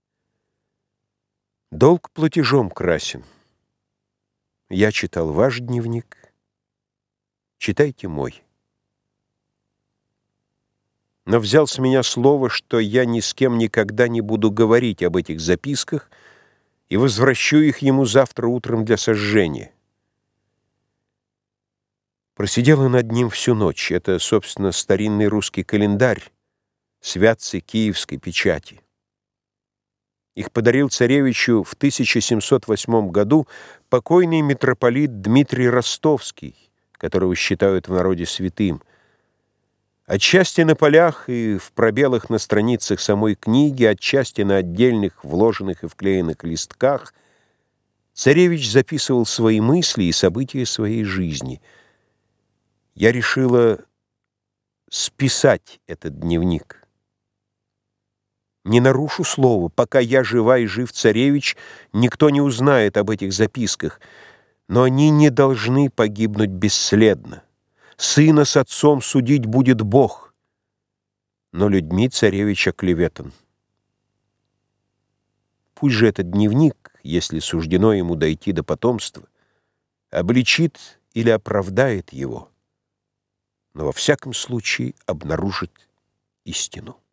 Долг платежом красен. Я читал ваш дневник. Читайте мой. Но взял с меня слово, что я ни с кем никогда не буду говорить об этих записках и возвращу их ему завтра утром для сожжения. Просидела над ним всю ночь. Это, собственно, старинный русский календарь святцы киевской печати. Их подарил царевичу в тысяча семьсот восьмом году покойный митрополит Дмитрий Ростовский, которого считают в народе святым. Отчасти на полях и в пробелах на страницах самой книги, отчасти на отдельных вложенных и вклеенных листках, царевич записывал свои мысли и события своей жизни. Я решила списать этот дневник. Не нарушу слова, пока я жива и жив царевич, никто не узнает об этих записках, но они не должны погибнуть бесследно. Сына с отцом судить будет Бог, но людьми царевич оклеветан. Пусть же этот дневник, если суждено ему дойти до потомства, обличит или оправдает его, но во всяком случае обнаружит истину.